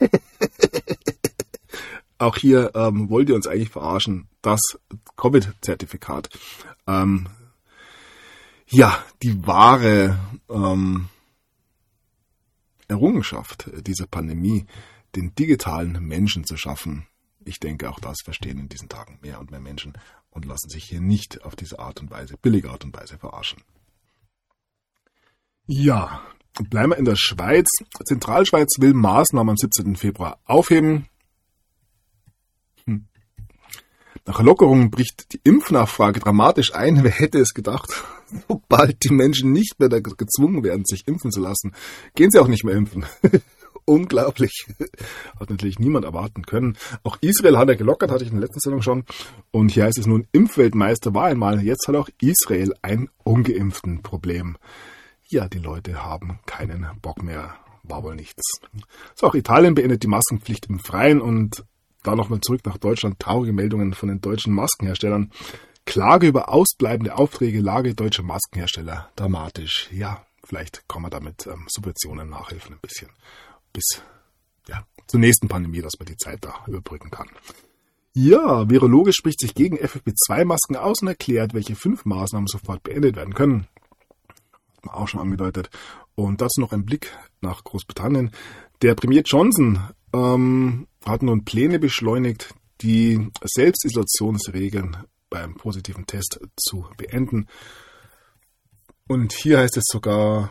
Auch hier wollt ihr uns eigentlich verarschen. Das Covid-Zertifikat. Die wahre Errungenschaft dieser Pandemie, den digitalen Menschen zu schaffen. Ich denke, auch das verstehen in diesen Tagen mehr und mehr Menschen und lassen sich hier nicht auf diese billige Art und Weise verarschen. Ja, bleiben wir in der Schweiz. Zentralschweiz will Maßnahmen am 17. Februar aufheben. Nach Lockerungen bricht die Impfnachfrage dramatisch ein. Wer hätte es gedacht? Sobald die Menschen nicht mehr gezwungen werden, sich impfen zu lassen, gehen sie auch nicht mehr impfen. Unglaublich. Hat natürlich niemand erwarten können. Auch Israel hat er gelockert, hatte ich in der letzten Sendung schon. Und hier heißt es nun, Impfweltmeister war einmal. Jetzt hat auch Israel ein Ungeimpften-Problem. Ja, die Leute haben keinen Bock mehr. War wohl nichts. So, auch Italien beendet die Maskenpflicht im Freien und da nochmal zurück nach Deutschland. Traurige Meldungen von den deutschen Maskenherstellern. Klage über ausbleibende Aufträge, Lage deutscher Maskenhersteller. Dramatisch. Ja, vielleicht kann man damit Subventionen nachhelfen ein bisschen. Bis zur nächsten Pandemie, dass man die Zeit da überbrücken kann. Ja, Virologe spricht sich gegen FFP2-Masken aus und erklärt, welche 5 Maßnahmen sofort beendet werden können. Hat man auch schon angedeutet. Und dazu noch ein Blick nach Großbritannien. Der Premier Johnson hat nun Pläne beschleunigt, die Selbstisolationsregeln beim positiven Test zu beenden. Und hier heißt es sogar,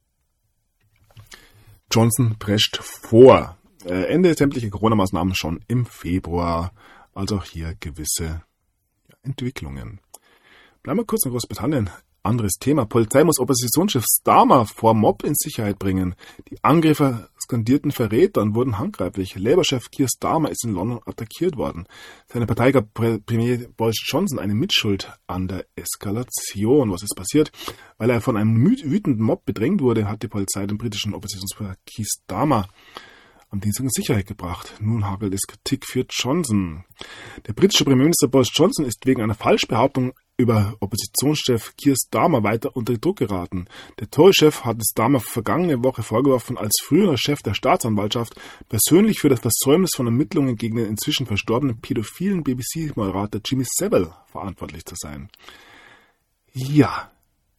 Johnson prescht vor. Ende sämtliche Corona-Maßnahmen schon im Februar. Also auch hier gewisse Entwicklungen. Bleiben wir kurz in Großbritannien. Anderes Thema. Polizei muss Oppositionschef Starmer vor Mob in Sicherheit bringen. Die Angreifer skandierten Verräter und wurden handgreiflich. Labour-Chef Keir Starmer ist in London attackiert worden. Seine Partei gab Premier Boris Johnson eine Mitschuld an der Eskalation. Was ist passiert? Weil er von einem wütenden Mob bedrängt wurde, hat die Polizei den britischen Oppositionsführer Keir Starmer am Dienstag in Sicherheit gebracht. Nun hagelt es Kritik für Johnson. Der britische Premierminister Boris Johnson ist wegen einer Falschbehauptung über Oppositionschef Keir Starmer weiter unter Druck geraten. Der Tory-Chef hat Starmer vergangene Woche vorgeworfen, als früherer Chef der Staatsanwaltschaft persönlich für das Versäumnis von Ermittlungen gegen den inzwischen verstorbenen pädophilen BBC-Moderator Jimmy Savile verantwortlich zu sein. Ja,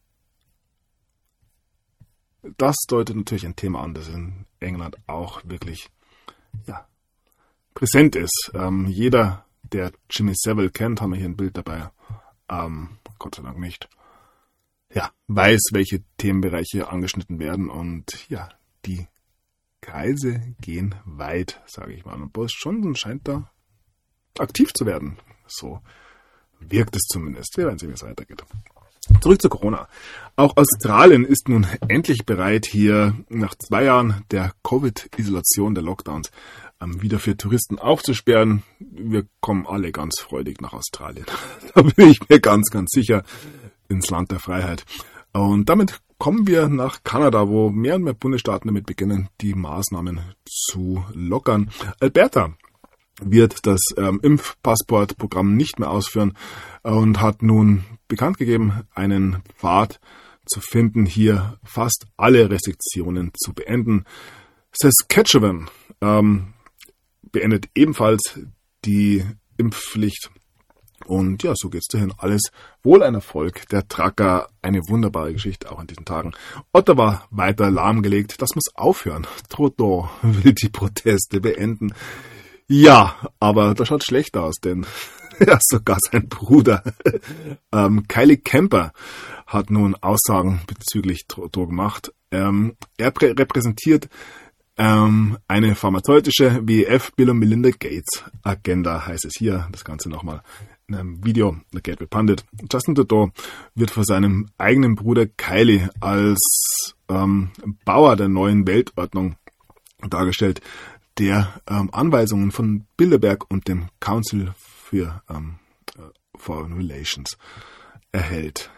das deutet natürlich ein Thema an, das in England auch wirklich präsent ist. Jeder, der Jimmy Savile kennt, haben wir hier ein Bild dabei. Gott sei Dank nicht. Ja, weiß, welche Themenbereiche angeschnitten werden und ja, die Kreise gehen weit, sage ich mal. Und Boris Johnson scheint da aktiv zu werden. So wirkt es zumindest. Wir werden sehen, wie es weitergeht. Zurück zu Corona. Auch Australien ist nun endlich bereit, hier nach 2 Jahren der Covid-Isolation, der Lockdowns, wieder für Touristen aufzusperren. Wir kommen alle ganz freudig nach Australien. Da bin ich mir ganz, ganz sicher, ins Land der Freiheit. Und damit kommen wir nach Kanada, wo mehr und mehr Bundesstaaten damit beginnen, die Maßnahmen zu lockern. Alberta wird das Impfpassportprogramm nicht mehr ausführen und hat nun bekannt gegeben, einen Pfad zu finden, hier fast alle Restriktionen zu beenden. Saskatchewan beendet ebenfalls die Impfpflicht. Und ja, so geht's dahin. Alles wohl ein Erfolg. Der Trucker, eine wunderbare Geschichte auch an diesen Tagen. Ottawa weiter lahmgelegt. Das muss aufhören. Trudeau will die Proteste beenden. Ja, aber das schaut schlecht aus, denn sogar sein Bruder Kylie Kemper hat nun Aussagen bezüglich Trudeau gemacht. Er repräsentiert eine pharmazeutische WEF Bill und Melinda Gates Agenda, heißt es hier. Das Ganze nochmal in einem Video der Gateway Pundit. Justin Trudeau wird vor seinem eigenen Bruder Kylie als Bauer der neuen Weltordnung dargestellt, der Anweisungen von Bilderberg und dem Council für Foreign Relations erhält.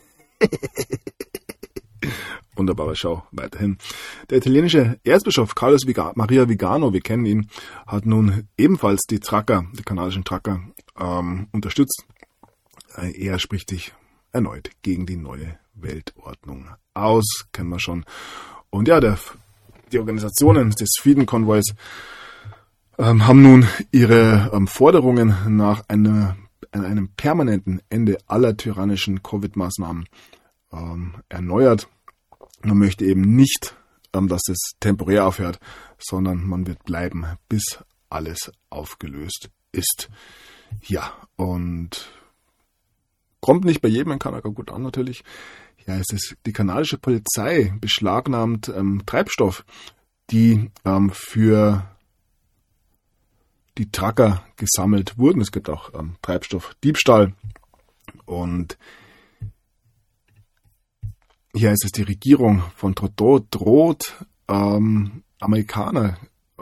Wunderbare Show, weiterhin. Der italienische Erzbischof Carlos Maria Vigano, wir kennen ihn, hat nun ebenfalls die kanadischen Trucker, unterstützt. Er spricht sich erneut gegen die neue Weltordnung aus, kennen wir schon. Und ja, die Organisationen des Freedom Convoys haben nun ihre Forderungen nach einem permanenten Ende aller tyrannischen Covid-Maßnahmen erneuert. Man möchte eben nicht, dass es temporär aufhört, sondern man wird bleiben, bis alles aufgelöst ist. Ja, und kommt nicht bei jedem in Kanada gut an natürlich. Ja, es ist die kanadische Polizei beschlagnahmt Treibstoff, die für die Trucker gesammelt wurden. Es gibt auch Treibstoffdiebstahl. Und hier heißt es, die Regierung von Trudeau droht Amerikaner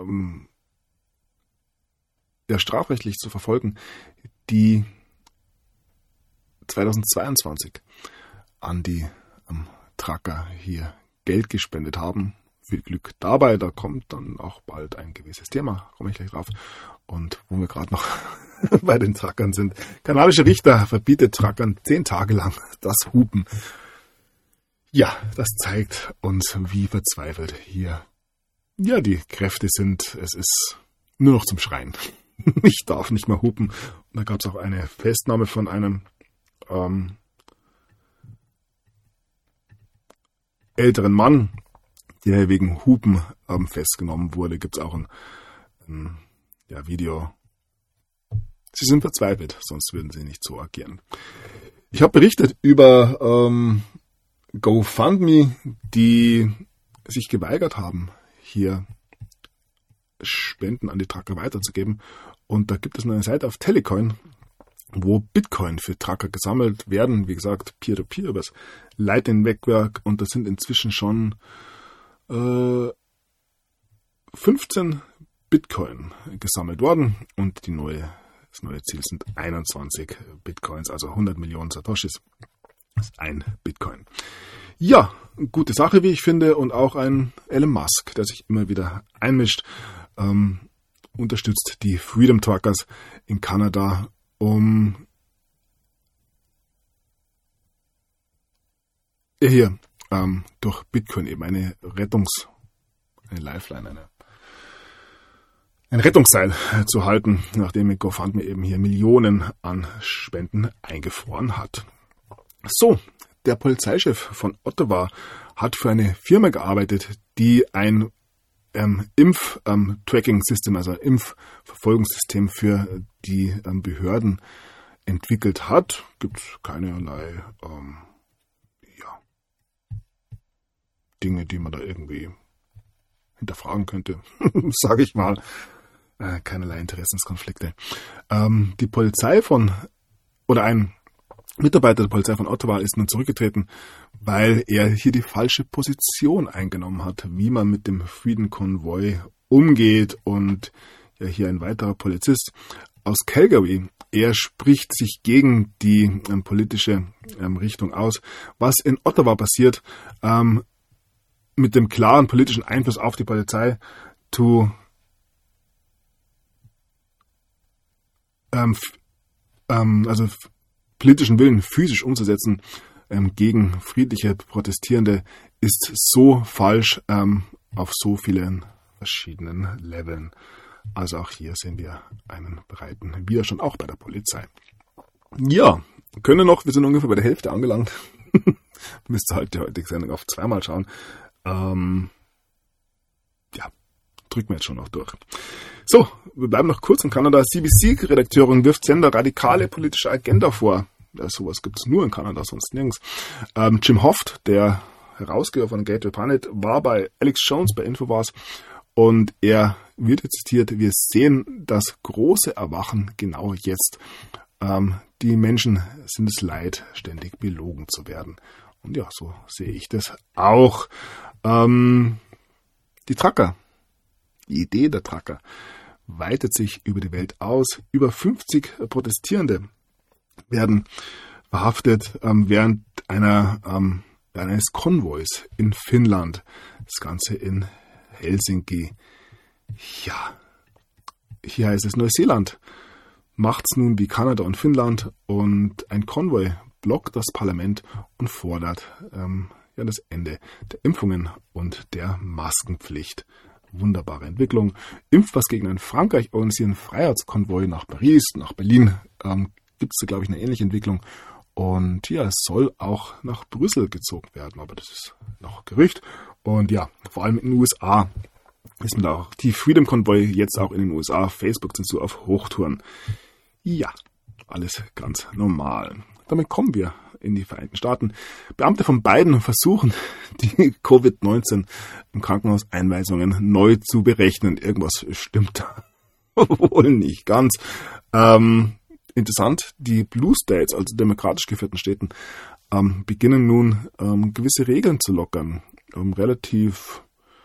strafrechtlich zu verfolgen, die 2022 an die Trucker hier Geld gespendet haben. Viel Glück dabei, da kommt dann auch bald ein gewisses Thema, komme ich gleich drauf. Und wo wir gerade noch bei den Truckern sind, kanadische Richter verbietet Truckern 10 Tage lang das Hupen. Ja, das zeigt uns, wie verzweifelt hier die Kräfte sind. Es ist nur noch zum Schreien. Ich darf nicht mehr hupen. Und da gab es auch eine Festnahme von einem älteren Mann, der wegen Hupen festgenommen wurde. Gibt es auch ein Video. Sie sind verzweifelt, sonst würden sie nicht so agieren. Ich habe berichtet über GoFundMe, die sich geweigert haben, hier Spenden an die Trucker weiterzugeben. Und da gibt es eine Seite auf Telecoin, wo Bitcoin für Trucker gesammelt werden. Wie gesagt, Peer-to-Peer über das Lightning-Netzwerk. Und das sind inzwischen schon 15 Bitcoin gesammelt worden. Und das neue Ziel sind 21 Bitcoins, also 100 Millionen Satoshis. Das ist ein Bitcoin. Ja, gute Sache, wie ich finde, und auch ein Elon Musk, der sich immer wieder einmischt. unterstützt die Freedom Truckers in Kanada, um durch Bitcoin eben eine Lifeline, ein Rettungsseil zu halten, nachdem GoFundMe eben hier Millionen an Spenden eingefroren hat. So, der Polizeichef von Ottawa hat für eine Firma gearbeitet, die ein Impf-Tracking-System, also Impfverfolgungssystem für die Behörden entwickelt hat. Gibt keinerlei Dinge, die man da irgendwie hinterfragen könnte, sage ich mal. Keinerlei Interessenskonflikte. Die Polizei ein Mitarbeiter der Polizei von Ottawa ist nun zurückgetreten, weil er hier die falsche Position eingenommen hat, wie man mit dem Freedom Convoy umgeht. Und ja, hier ein weiterer Polizist aus Calgary, er spricht sich gegen die politische Richtung aus. Was in Ottawa passiert, mit dem klaren politischen Einfluss auf die Polizei politischen Willen physisch umzusetzen gegen friedliche Protestierende, ist so falsch auf so vielen verschiedenen Leveln. Also auch hier sehen wir einen breiten Widerstand, auch bei der Polizei. Ja, wir sind ungefähr bei der Hälfte angelangt. Müsst ihr halt die heutige Sendung auf zweimal schauen. Drücken wir jetzt schon noch durch. So, wir bleiben noch kurz in Kanada. CBC-Redakteurin wirft Sender radikale politische Agenda vor. Ja, sowas gibt es nur in Kanada, sonst nirgends. Jim Hoft, der Herausgeber von Gateway Planet, war bei Alex Jones bei Infowars und er wird jetzt zitiert: Wir sehen das große Erwachen genau jetzt. Die Menschen sind es leid, ständig belogen zu werden. Und ja, so sehe ich das auch. Die Trucker. Die Idee der Trucker weitet sich über die Welt aus. Über 50 Protestierende werden verhaftet während eines Konvois in Finnland. Das Ganze in Helsinki. Ja, hier heißt es, Neuseeland macht's nun wie Kanada und Finnland und ein Konvoi blockt das Parlament und fordert das Ende der Impfungen und der Maskenpflicht. Wunderbare Entwicklung. Impfpass gegen in Frankreich organisieren Freiheitskonvoi nach Paris, nach Berlin. Gibt es da, glaube ich, eine ähnliche Entwicklung. Und ja, es soll auch nach Brüssel gezogen werden, aber das ist noch Gerücht. Und ja, vor allem in den USA ist mir auch die Freedom Convoy jetzt auch in den USA. Facebook-Zensur auf Hochtouren. Ja, alles ganz normal. Damit kommen wir in die Vereinigten Staaten. Beamte von Biden versuchen, die Covid-19 im Krankenhauseinweisungen neu zu berechnen. Irgendwas stimmt da wohl nicht ganz. Interessant, die Blue States, also demokratisch geführten Städten, beginnen nun gewisse Regeln zu lockern. Relativ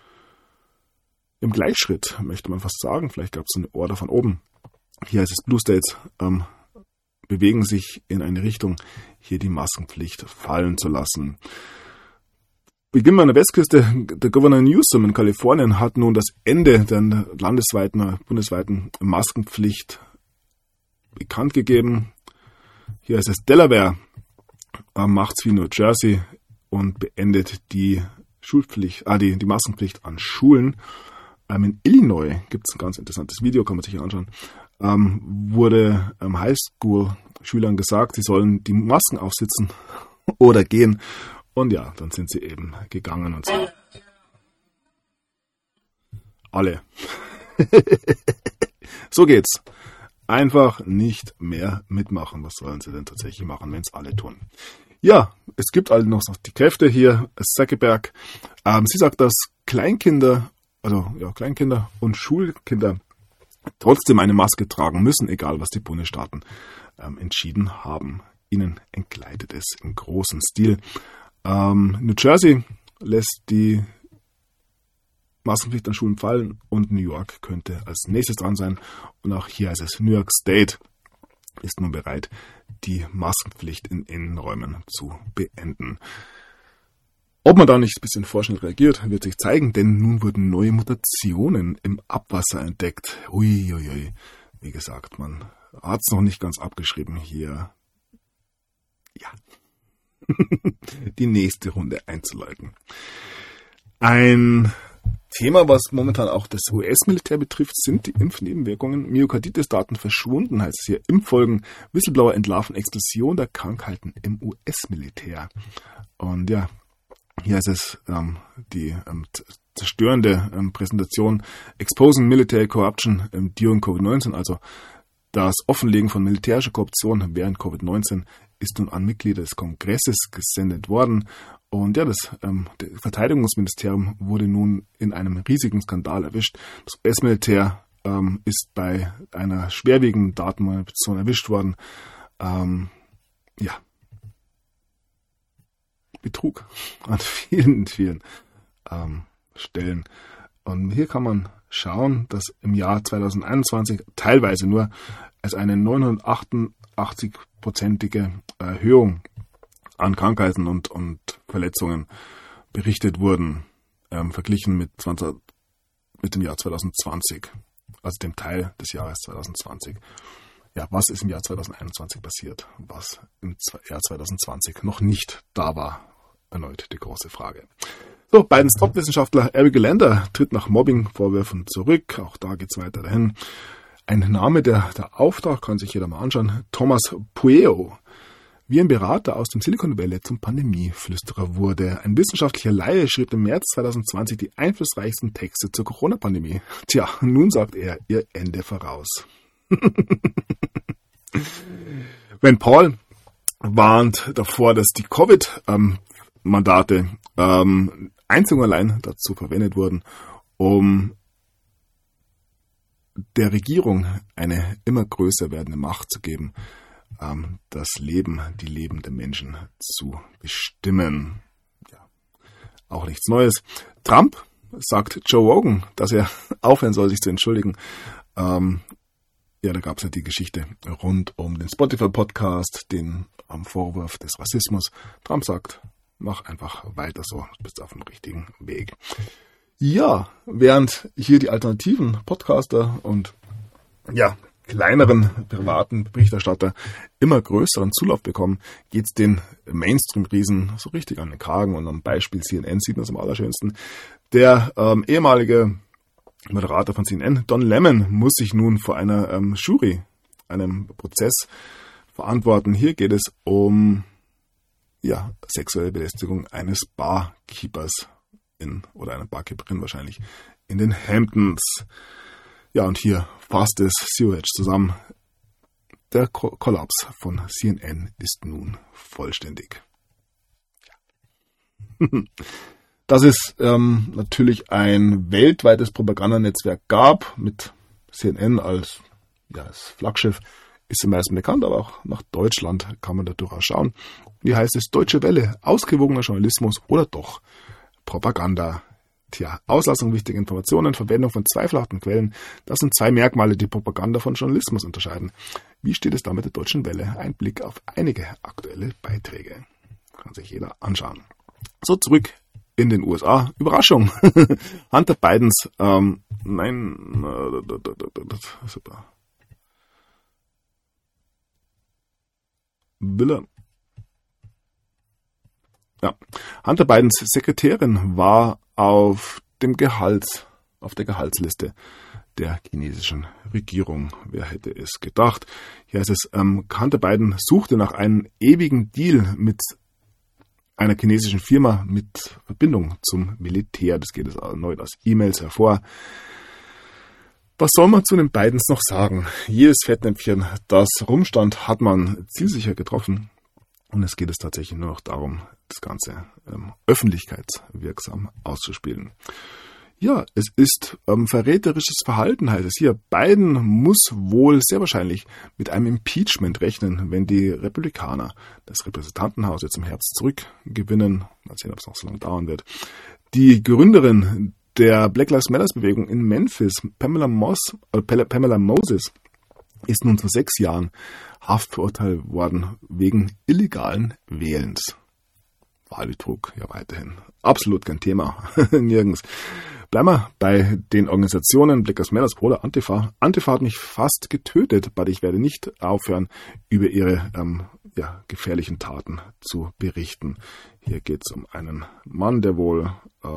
im Gleichschritt, möchte man fast sagen. Vielleicht gab es eine Order von oben. Hier heißt es, Blue States bewegen sich in eine Richtung, hier die Maskenpflicht fallen zu lassen. Beginnen wir an der Westküste. Der Governor Newsom in Kalifornien hat nun das Ende der bundesweiten Maskenpflicht bekannt gegeben. Hier ist es, Delaware macht's wie New Jersey und beendet die die Maskenpflicht an Schulen. In Illinois gibt es ein ganz interessantes Video, kann man sich anschauen. Wurde Highschool-Schülern gesagt, sie sollen die Masken aufsitzen oder gehen. Und ja, dann sind sie eben gegangen und so. Alle. So geht's. Einfach nicht mehr mitmachen. Was sollen sie denn tatsächlich machen, wenn es alle tun? Ja, es gibt also noch die Kräfte hier. Zuckerberg. Sie sagt, dass Kleinkinder und Schulkinder trotzdem eine Maske tragen müssen, egal was die Bundesstaaten entschieden haben. Ihnen entgleitet es im großen Stil. New Jersey lässt die Maskenpflicht an Schulen fallen und New York könnte als nächstes dran sein. Und auch hier heißt es, New York State ist nun bereit, die Maskenpflicht in Innenräumen zu beenden. Ob man da nicht ein bisschen vorschnell reagiert, wird sich zeigen, denn nun wurden neue Mutationen im Abwasser entdeckt. Uiuiui. Wie gesagt, man hat es noch nicht ganz abgeschrieben hier. Ja. Die nächste Runde einzuleiten. Ein Thema, was momentan auch das US-Militär betrifft, sind die Impfnebenwirkungen. Myokarditis-Daten verschwunden, heißt es hier. Impffolgen, Whistleblower entlarven Explosion der Krankheiten im US-Militär. Und ja, hier ist es die zerstörende Präsentation Exposing Military Corruption during Covid-19, also das Offenlegen von militärischer Korruption während Covid-19 ist nun an Mitglieder des Kongresses gesendet worden. Und ja, das Verteidigungsministerium wurde nun in einem riesigen Skandal erwischt. Das US-Militär ist bei einer schwerwiegenden Datenmanipulation erwischt worden. Betrug an vielen Stellen. Und hier kann man schauen, dass im Jahr 2021 teilweise nur als eine 988-prozentige Erhöhung an Krankheiten und Verletzungen berichtet wurden, verglichen mit dem Jahr 2020, also dem Teil des Jahres 2020. Ja, was ist im Jahr 2021 passiert, was im Jahr 2020 noch nicht da war? Erneut die große Frage. So, Bidens Top-Wissenschaftler Eric Lander tritt nach Mobbing-Vorwürfen zurück. Auch da geht's weiter dahin. Ein Name, der auftaucht, kann sich jeder mal anschauen. Thomas Pueo, wie ein Berater aus dem Silicon Valley zum Pandemieflüsterer wurde. Ein wissenschaftlicher Laie schrieb im März 2020 die einflussreichsten Texte zur Corona-Pandemie. Tja, nun sagt er ihr Ende voraus. Rand Paul warnt davor, dass die Covid-Mandate einzig und allein dazu verwendet wurden, um der Regierung eine immer größer werdende Macht zu geben, die Leben der Menschen zu bestimmen. Ja, auch nichts Neues. Trump sagt Joe Rogan, dass er aufhören soll, sich zu entschuldigen. Da gab es ja die Geschichte rund um den Spotify-Podcast, den Vorwurf des Rassismus. Trump sagt, mach einfach weiter so, du bist auf dem richtigen Weg. Ja, während hier die alternativen Podcaster und kleineren privaten Berichterstatter immer größeren Zulauf bekommen, geht's den Mainstream-Riesen so richtig an den Kragen. Und am Beispiel CNN sieht man es am allerschönsten. Der ehemalige Moderator von CNN, Don Lemon, muss sich nun vor einer Jury, einem Prozess verantworten. Hier geht es um sexuelle Belästigung eines Barkeepers oder einer Barkeeperin wahrscheinlich in den Hamptons. Ja, und hier fasst es Zero Hedge zusammen. Der Kollaps von CNN ist nun vollständig. Dass es natürlich ein weltweites Propagandanetzwerk gab, mit CNN als Flaggschiff, ist den meisten bekannt, aber auch nach Deutschland kann man da durchaus schauen. Wie heißt es? Deutsche Welle, ausgewogener Journalismus oder doch Propaganda? Tja, Auslassung wichtiger Informationen, Verwendung von zweifelhaften Quellen, das sind zwei Merkmale, die Propaganda von Journalismus unterscheiden. Wie steht es da mit der Deutschen Welle? Ein Blick auf einige aktuelle Beiträge. Kann sich jeder anschauen. So, zurück in den USA. Überraschung! Hunter Bidens, super. Hunter Bidens Sekretärin war auf der Gehaltsliste der chinesischen Regierung. Wer hätte es gedacht? Hier heißt es, Hunter Biden suchte nach einem ewigen Deal mit einer chinesischen Firma mit Verbindung zum Militär. Das geht es erneut aus E-Mails hervor. Was soll man zu den Bidens noch sagen? Jedes Fettnäpfchen, das rumstand, hat man zielsicher getroffen. Und es geht tatsächlich nur noch darum, das Ganze öffentlichkeitswirksam auszuspielen. Ja, es ist verräterisches Verhalten, heißt es hier. Biden muss wohl sehr wahrscheinlich mit einem Impeachment rechnen, wenn die Republikaner das Repräsentantenhaus jetzt im Herbst zurückgewinnen. Mal sehen, ob es noch so lange dauern wird. Die Gründerin der Black Lives Matter Bewegung in Memphis, Pamela Moses, ist nun zu 6 Jahren Haft verurteilt worden wegen illegalen Wählens. Wahlbetrug, ja weiterhin. Absolut kein Thema. Nirgends. Bleiben wir bei den Organisationen Black Lives Matter oder Antifa. Antifa hat mich fast getötet, aber ich werde nicht aufhören, über ihre gefährlichen Taten zu berichten. Hier geht es um einen Mann, der wohl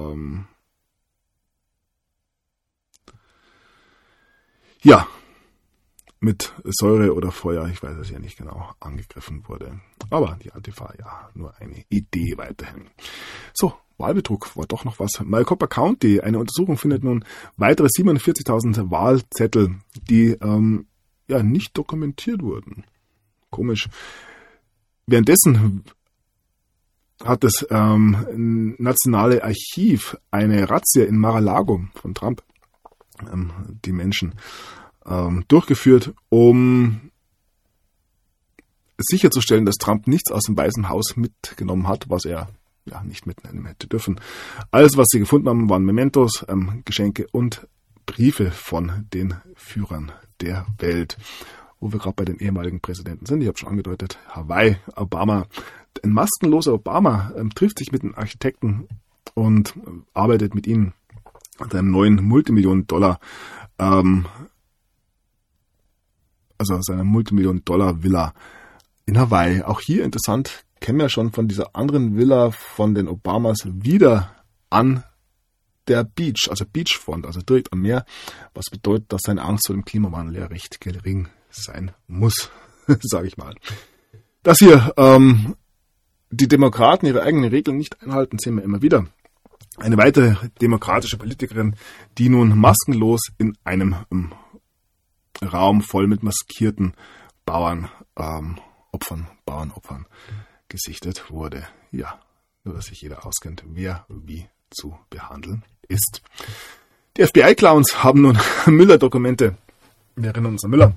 mit Säure oder Feuer, ich weiß es ja nicht genau, angegriffen wurde. Aber die Antifa, ja, nur eine Idee weiterhin. So, Wahlbetrug war doch noch was. Maricopa County, eine Untersuchung findet nun weitere 47.000 Wahlzettel, die nicht dokumentiert wurden. Komisch. Währenddessen hat das Nationale Archiv eine Razzia in Mar-a-Lago von Trump, die Menschen durchgeführt, um sicherzustellen, dass Trump nichts aus dem Weißen Haus mitgenommen hat, was er nicht mitnehmen hätte dürfen. Alles, was sie gefunden haben, waren Mementos, Geschenke und Briefe von den Führern der Welt. Wo wir gerade bei den ehemaligen Präsidenten sind, ich habe schon angedeutet, Hawaii, Obama. Ein maskenloser Obama trifft sich mit den Architekten und arbeitet mit ihnen an einem neuen Multimillionen-Dollar seiner Multimillionen-Dollar-Villa in Hawaii. Auch hier interessant, kennen wir schon von dieser anderen Villa von den Obamas wieder an der Beach, also Beachfront, also direkt am Meer, was bedeutet, dass seine Angst vor dem Klimawandel ja recht gering sein muss, sage ich mal. Dass hier die Demokraten ihre eigenen Regeln nicht einhalten, sehen wir immer wieder. Eine weitere demokratische Politikerin, die nun maskenlos in einem Raum voll mit maskierten Bauernopfern gesichtet wurde. Ja, nur dass sich jeder auskennt, wer wie zu behandeln ist. Die FBI-Clowns haben nun Müller-Dokumente, wir erinnern uns an Müller,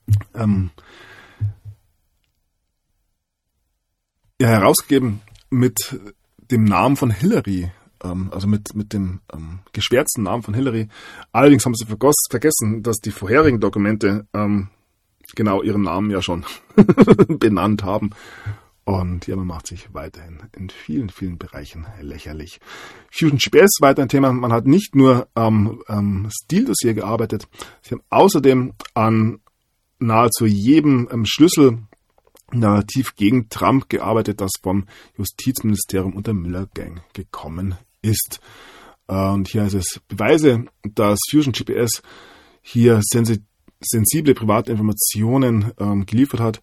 herausgegeben mit dem Namen von Hillary, also mit dem geschwärzten Namen von Hillary. Allerdings haben sie vergessen, dass die vorherigen Dokumente genau ihren Namen ja schon benannt haben. Und ja, man macht sich weiterhin in vielen, vielen Bereichen lächerlich. Fusion GPS ist weiter ein Thema. Man hat nicht nur am Stildossier gearbeitet, sie haben außerdem an nahezu jedem Schlüsselnarrativ gegen Trump gearbeitet, das vom Justizministerium und der Müller-Gang gekommen ist. Und hier heißt es Beweise, dass Fusion GPS hier sensible private Informationen geliefert hat,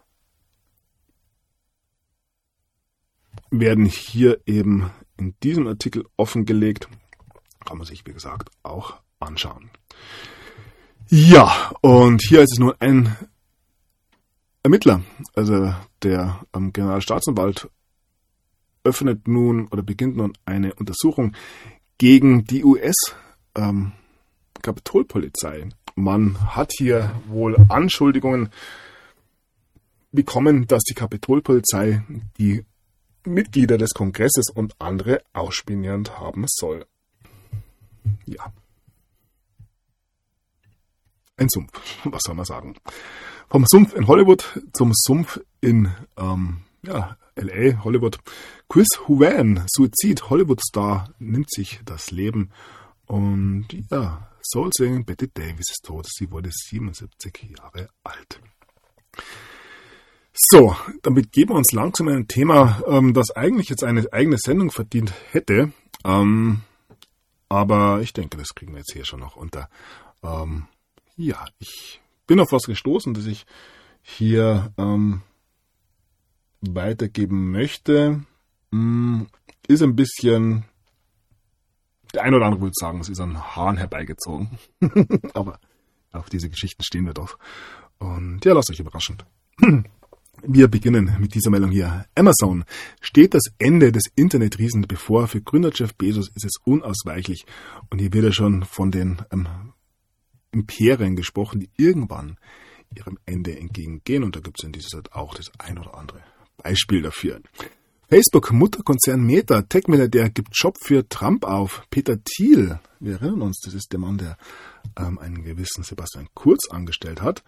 werden hier eben in diesem Artikel offengelegt. Kann man sich, wie gesagt, auch anschauen. Ja, und hier ist es nun ein Ermittler, also der Generalstaatsanwalt, beginnt nun eine Untersuchung gegen die US-Kapitolpolizei. Man hat hier wohl Anschuldigungen bekommen, dass die Kapitolpolizei die Mitglieder des Kongresses und andere ausspioniert haben soll. Ja. Ein Sumpf, was soll man sagen? Vom Sumpf in Hollywood zum Sumpf in L.A., Hollywood. Chris Huan, Suizid, Hollywood-Star, nimmt sich das Leben. Und ja, Soul-Sängerin Betty Davis ist tot. Sie wurde 77 Jahre alt. So, damit geben wir uns langsam ein Thema, das eigentlich jetzt eine eigene Sendung verdient hätte. Aber ich denke, das kriegen wir jetzt hier schon noch unter. Ich bin auf was gestoßen, das ich hier weitergeben möchte. Ist ein bisschen, der eine oder andere würde sagen, es ist an Haaren herbeigezogen. Aber auf diese Geschichten stehen wir doch. Und ja, lasst euch überraschen. Wir beginnen mit dieser Meldung hier. Amazon: Steht das Ende des Internetriesen bevor? Für Gründer Jeff Bezos ist es unausweichlich. Und hier wird ja schon von den Imperien gesprochen, die irgendwann ihrem Ende entgegengehen. Und da gibt es in dieser Zeit auch das ein oder andere Beispiel dafür. Facebook, Mutterkonzern Meta, Tech-Milliardär gibt Job für Trump auf. Peter Thiel, wir erinnern uns, das ist der Mann, der einen gewissen Sebastian Kurz angestellt hat.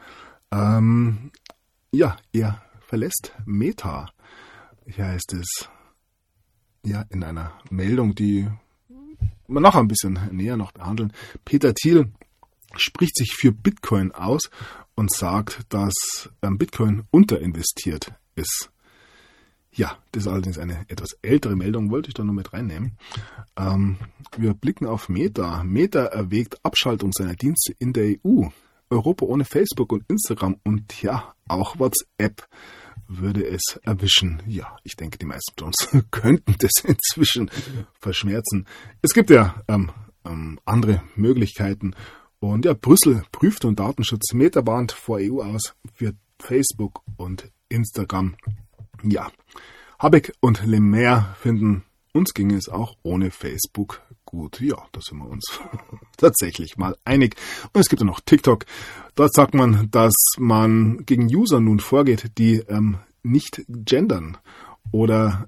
Er verlässt Meta. Hier heißt es, ja in einer Meldung, die wir nachher ein bisschen näher noch behandeln. Peter Thiel spricht sich für Bitcoin aus und sagt, dass Bitcoin unterinvestiert ist. Ja, das ist allerdings eine etwas ältere Meldung, wollte ich da nur mit reinnehmen. Wir blicken auf Meta. Meta erwägt Abschaltung seiner Dienste in der EU. Europa ohne Facebook und Instagram und ja, auch WhatsApp würde es erwischen. Ja, ich denke, die meisten von uns könnten das inzwischen verschmerzen. Es gibt ja andere Möglichkeiten. Und ja, Brüssel prüft und Datenschutz. Meta warnt vor EU aus für Facebook und Instagram. Ja, Habeck und Le Maire finden, uns ginge es auch ohne Facebook gut. Ja, da sind wir uns tatsächlich mal einig. Und es gibt ja noch TikTok. Dort sagt man, dass man gegen User nun vorgeht, die nicht gendern oder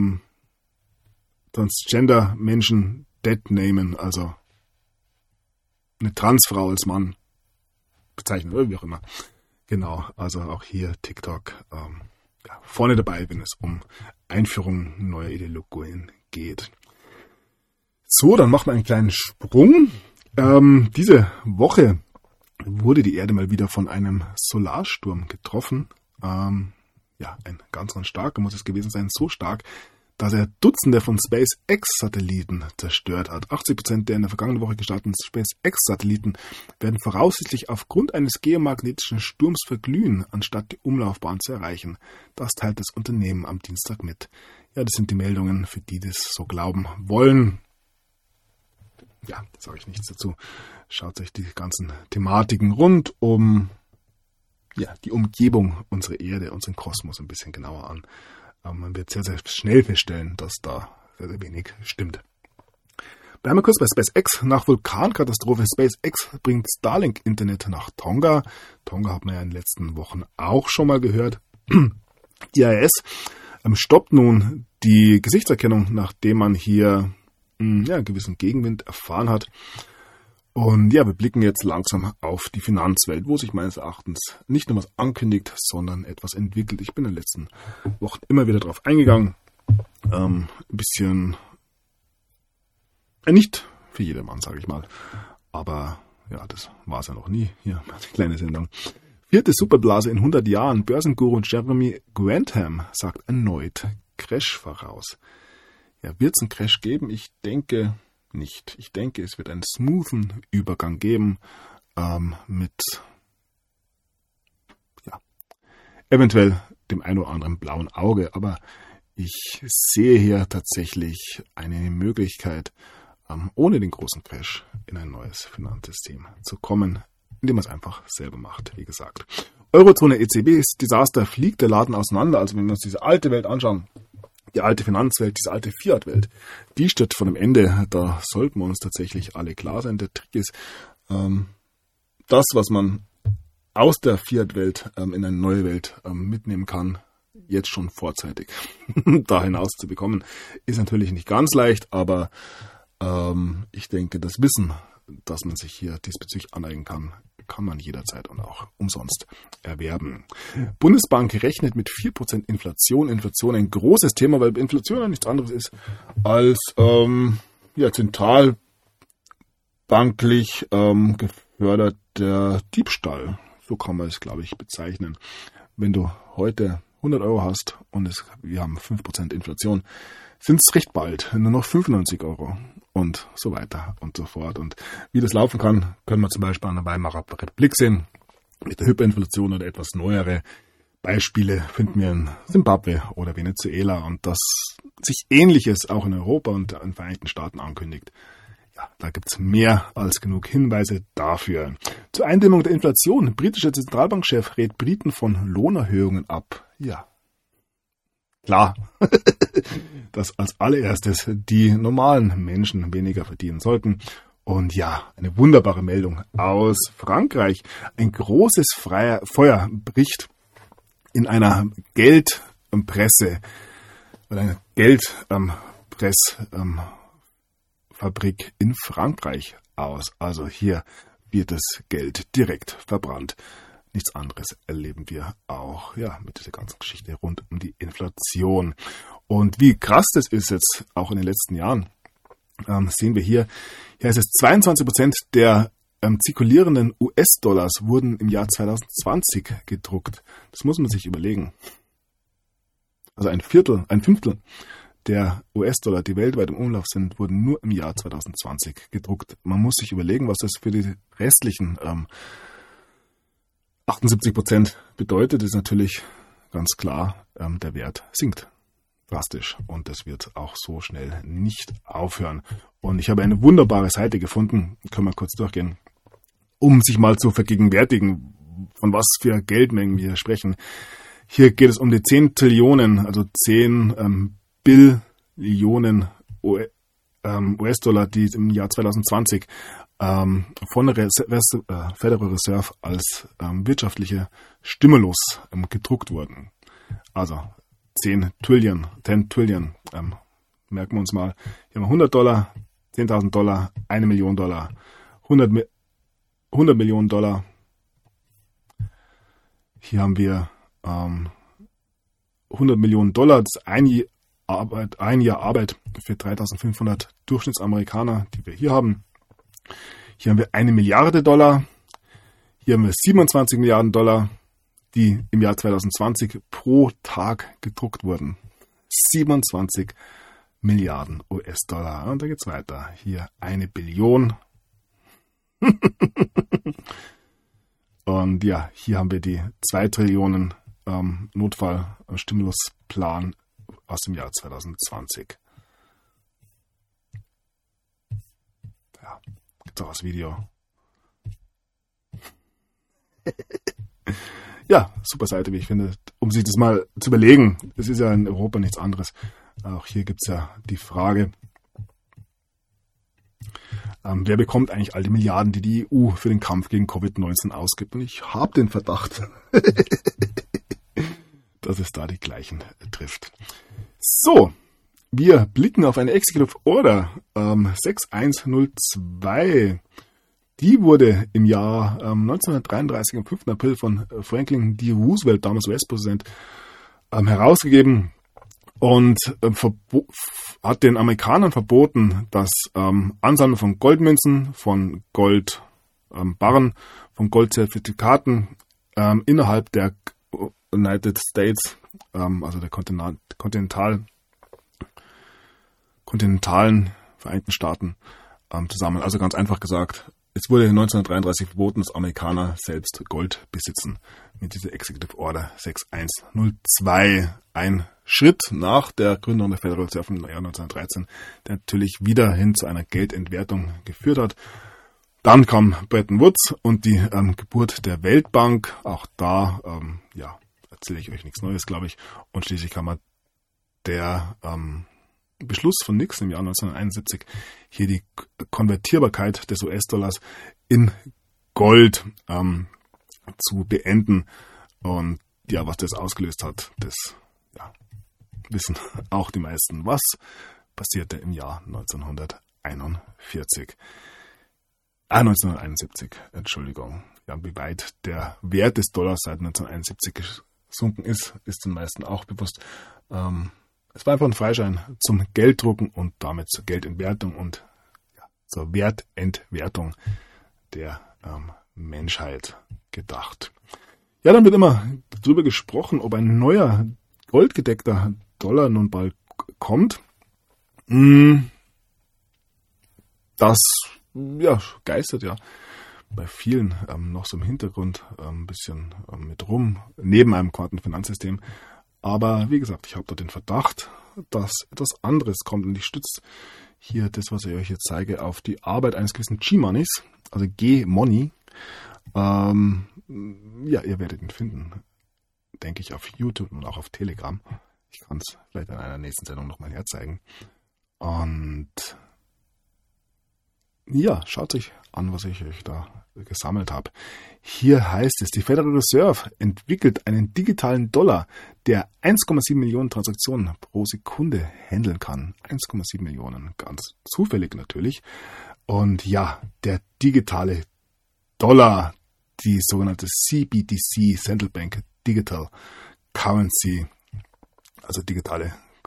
Transgender-Menschen deadnamen, also eine Transfrau als Mann bezeichnen oder wie auch immer. Genau, also auch hier TikTok vorne dabei, wenn es um Einführung neuer Ideologien geht. So, dann machen wir einen kleinen Sprung. Diese Woche wurde die Erde mal wieder von einem Solarsturm getroffen. Ein ganz, ganz starker muss es gewesen sein, so stark, dass er Dutzende von SpaceX-Satelliten zerstört hat. 80% der in der vergangenen Woche gestarteten SpaceX-Satelliten werden voraussichtlich aufgrund eines geomagnetischen Sturms verglühen, anstatt die Umlaufbahn zu erreichen. Das teilt das Unternehmen am Dienstag mit. Ja, das sind die Meldungen, für die das so glauben wollen. Ja, da sage ich nichts dazu. Schaut euch die ganzen Thematiken rund um die Umgebung unserer Erde, unseren Kosmos ein bisschen genauer an. Man wird sehr, sehr schnell feststellen, dass da sehr, sehr wenig stimmt. Bleiben wir kurz bei SpaceX. Nach Vulkankatastrophe SpaceX bringt Starlink-Internet nach Tonga. Tonga hat man ja in den letzten Wochen auch schon mal gehört. IAS stoppt nun die Gesichtserkennung, nachdem man hier einen gewissen Gegenwind erfahren hat. Und ja, wir blicken jetzt langsam auf die Finanzwelt, wo sich meines Erachtens nicht nur was ankündigt, sondern etwas entwickelt. Ich bin in den letzten Wochen immer wieder darauf eingegangen. Ein bisschen, nicht für jedermann, sage ich mal. Aber ja, das war es ja noch nie. Hier, eine kleine Sendung. 4. Superblase in 100 Jahren. Börsenguru Jeremy Grantham sagt erneut Crash voraus. Ja, wird es einen Crash geben? Ich denke nicht. Ich denke, es wird einen smoothen Übergang geben mit eventuell dem ein oder anderen blauen Auge, aber ich sehe hier tatsächlich eine Möglichkeit, ohne den großen Crash in ein neues Finanzsystem zu kommen, indem man es einfach selber macht, wie gesagt. Eurozone ECB-Desaster, fliegt der Laden auseinander, also wenn wir uns diese alte Welt anschauen, die alte Finanzwelt, diese alte Fiat-Welt, die steht vor dem Ende. Da sollten wir uns tatsächlich alle klar sein. Der Trick ist, das, was man aus der Fiat-Welt in eine neue Welt mitnehmen kann, jetzt schon vorzeitig da hinaus zu bekommen, ist natürlich nicht ganz leicht, aber ich denke, das Wissen, dass man sich hier diesbezüglich aneignen kann man jederzeit und auch umsonst erwerben. Bundesbank rechnet mit 4% Inflation. Inflation ein großes Thema, weil Inflation ja nichts anderes ist als zentralbanklich geförderter Diebstahl. So kann man es, glaube ich, bezeichnen. Wenn du heute 100 Euro hast und wir haben 5% Inflation, sind es recht bald nur noch 95 Euro und so weiter und so fort. Und wie das laufen kann, können wir zum Beispiel an der Weimarer Republik sehen. Mit der Hyperinflation oder etwas neuere Beispiele finden wir in Zimbabwe oder Venezuela und dass sich Ähnliches auch in Europa und in den Vereinigten Staaten ankündigt. Ja, da gibt es mehr als genug Hinweise dafür. Zur Eindämmung der Inflation. Britischer Zentralbankchef rät Briten von Lohnerhöhungen ab. Ja, klar, dass als allererstes die normalen Menschen weniger verdienen sollten. Und ja, eine wunderbare Meldung aus Frankreich. Ein großes Feuer bricht in einer Geldpresse oder einer Geldpressfabrik in Frankreich aus. Also hier wird das Geld direkt verbrannt. Nichts anderes erleben wir auch mit dieser ganzen Geschichte rund um die Inflation. Und wie krass das ist jetzt auch in den letzten Jahren, sehen wir hier. Hier ist es 22% der zirkulierenden US-Dollars wurden im Jahr 2020 gedruckt. Das muss man sich überlegen. Also ein Fünftel der US-Dollar, die weltweit im Umlauf sind, wurden nur im Jahr 2020 gedruckt. Man muss sich überlegen, was das für die restlichen 78% bedeutet. Das ist natürlich ganz klar, der Wert sinkt drastisch und das wird auch so schnell nicht aufhören. Und ich habe eine wunderbare Seite gefunden, können wir kurz durchgehen, um sich mal zu vergegenwärtigen, von was für Geldmengen wir sprechen. Hier geht es um die 10 Trillionen, also 10 Billionen US-Dollar, die im Jahr 2020 von der Federal Reserve als wirtschaftliche Stimulus gedruckt wurden. Also 10 Trillion, merken wir uns mal. Hier haben wir $100, $10.000, $1 Million, $100 Millionen. Hier haben wir $100 Millionen, das ist ein Jahr Arbeit für 3.500 Durchschnittsamerikaner, die wir hier haben. Hier haben wir $1 Milliarde. Hier haben wir 27 Milliarden Dollar, die im Jahr 2020 pro Tag gedruckt wurden. 27 Milliarden US-Dollar. Und da geht's weiter. Hier 1 Billion. Und ja, hier haben wir die 2 Trillionen Notfallstimulusplan aus dem Jahr 2020. Ja, gibt's auch das Video. Ja, super Seite, wie ich finde, um sich das mal zu überlegen. Es ist ja in Europa nichts anderes. Auch hier gibt es ja die Frage, wer bekommt eigentlich all die Milliarden, die die EU für den Kampf gegen Covid-19 ausgibt? Und ich habe den Verdacht, dass es da die gleichen trifft. So, wir blicken auf eine Executive Order 6102. Die wurde im Jahr 1933 am 5. April von Franklin D. Roosevelt, damals US-Präsident, herausgegeben und hat den Amerikanern verboten, das Ansammeln von Goldmünzen, von Goldbarren, von Goldzertifikaten innerhalb der United States, also der kontinentalen Vereinigten Staaten, zu sammeln. Also ganz einfach gesagt, es wurde 1933 verboten, dass Amerikaner selbst Gold besitzen. Mit dieser Executive Order 6102. Ein Schritt nach der Gründung der Federal Reserve im Jahr 1913, der natürlich wieder hin zu einer Geldentwertung geführt hat. Dann kam Bretton Woods und die Geburt der Weltbank. Auch da, erzähle ich euch nichts Neues, glaube ich. Und schließlich kam der Beschluss von Nixon im Jahr 1971, hier die Konvertierbarkeit des US-Dollars in Gold zu beenden. Und ja, was das ausgelöst hat, das wissen auch die meisten. Was passierte im Jahr 1971, Entschuldigung. Ja, wie weit der Wert des Dollars seit 1971 gesunken ist den meisten auch bewusst. Es war einfach ein Freischein zum Gelddrucken und damit zur Geldentwertung und zur Wertentwertung der Menschheit gedacht. Ja, dann wird immer darüber gesprochen, ob ein neuer goldgedeckter Dollar nun bald kommt. Das geistert ja bei vielen noch so im Hintergrund ein bisschen mit rum, neben einem Quantenfinanzsystem. Aber wie gesagt, ich habe da den Verdacht, dass etwas anderes kommt. Und ich stütze hier das, was ich euch jetzt zeige, auf die Arbeit eines gewissen G-Moneys, also G-Money. Ihr werdet ihn finden, denke ich, auf YouTube und auch auf Telegram. Ich kann es vielleicht in einer nächsten Sendung nochmal herzeigen. Und ja, schaut euch an, was ich euch da gesammelt habe. Hier heißt es, die Federal Reserve entwickelt einen digitalen Dollar, der 1,7 Millionen Transaktionen pro Sekunde handeln kann. 1,7 Millionen, ganz zufällig natürlich. Und ja, der digitale Dollar, die sogenannte CBDC, Central Bank Digital Currency, also digitale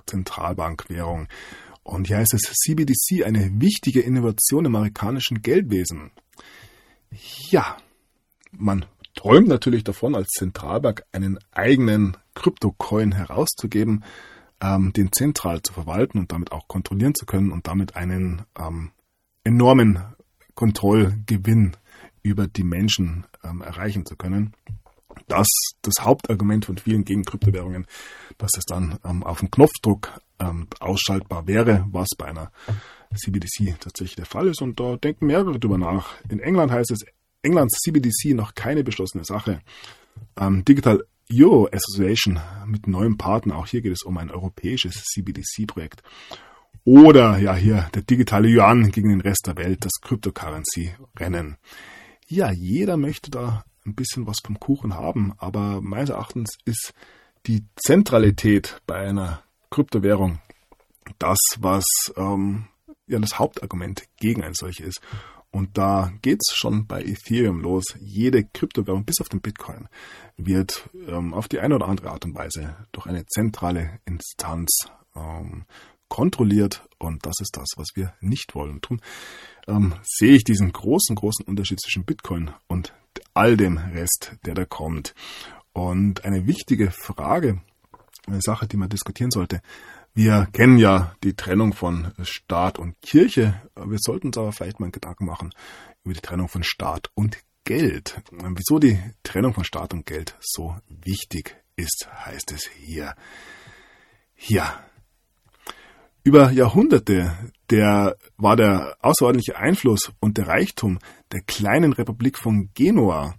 Zentralbankwährung. Und hier heißt es CBDC, eine wichtige Innovation im amerikanischen Geldwesen. Ja, man träumt natürlich davon, als Zentralbank einen eigenen Kryptocoin herauszugeben, den zentral zu verwalten und damit auch kontrollieren zu können und damit einen enormen Kontrollgewinn über die Menschen erreichen zu können. Das Hauptargument von vielen gegen Kryptowährungen, dass es dann auf den Knopfdruck ausschaltbar wäre, was bei einer CBDC tatsächlich der Fall ist. Und da denken mehrere drüber nach. In England heißt es, Englands CBDC noch keine beschlossene Sache. Digital Euro Association mit neuem Partner, auch hier geht es um ein europäisches CBDC-Projekt. Oder ja hier der digitale Yuan gegen den Rest der Welt, das Cryptocurrency-Rennen. Ja, jeder möchte da ein bisschen was vom Kuchen haben, aber meines Erachtens ist die Zentralität bei einer Kryptowährung das, was das Hauptargument gegen ein solches ist. Und da geht's schon bei Ethereum los. Jede Kryptowährung, bis auf den Bitcoin, wird auf die eine oder andere Art und Weise durch eine zentrale Instanz kontrolliert. Und das ist das, was wir nicht wollen. Darum sehe ich diesen großen Unterschied zwischen Bitcoin und all dem Rest, der da kommt. Und eine wichtige Frage, eine Sache, die man diskutieren sollte. Wir kennen ja die Trennung von Staat und Kirche. Wir sollten uns aber vielleicht mal einen Gedanken machen über die Trennung von Staat und Geld. Wieso die Trennung von Staat und Geld so wichtig ist, heißt es hier. Ja. Über Jahrhunderte war der außerordentliche Einfluss und der Reichtum der kleinen Republik von Genua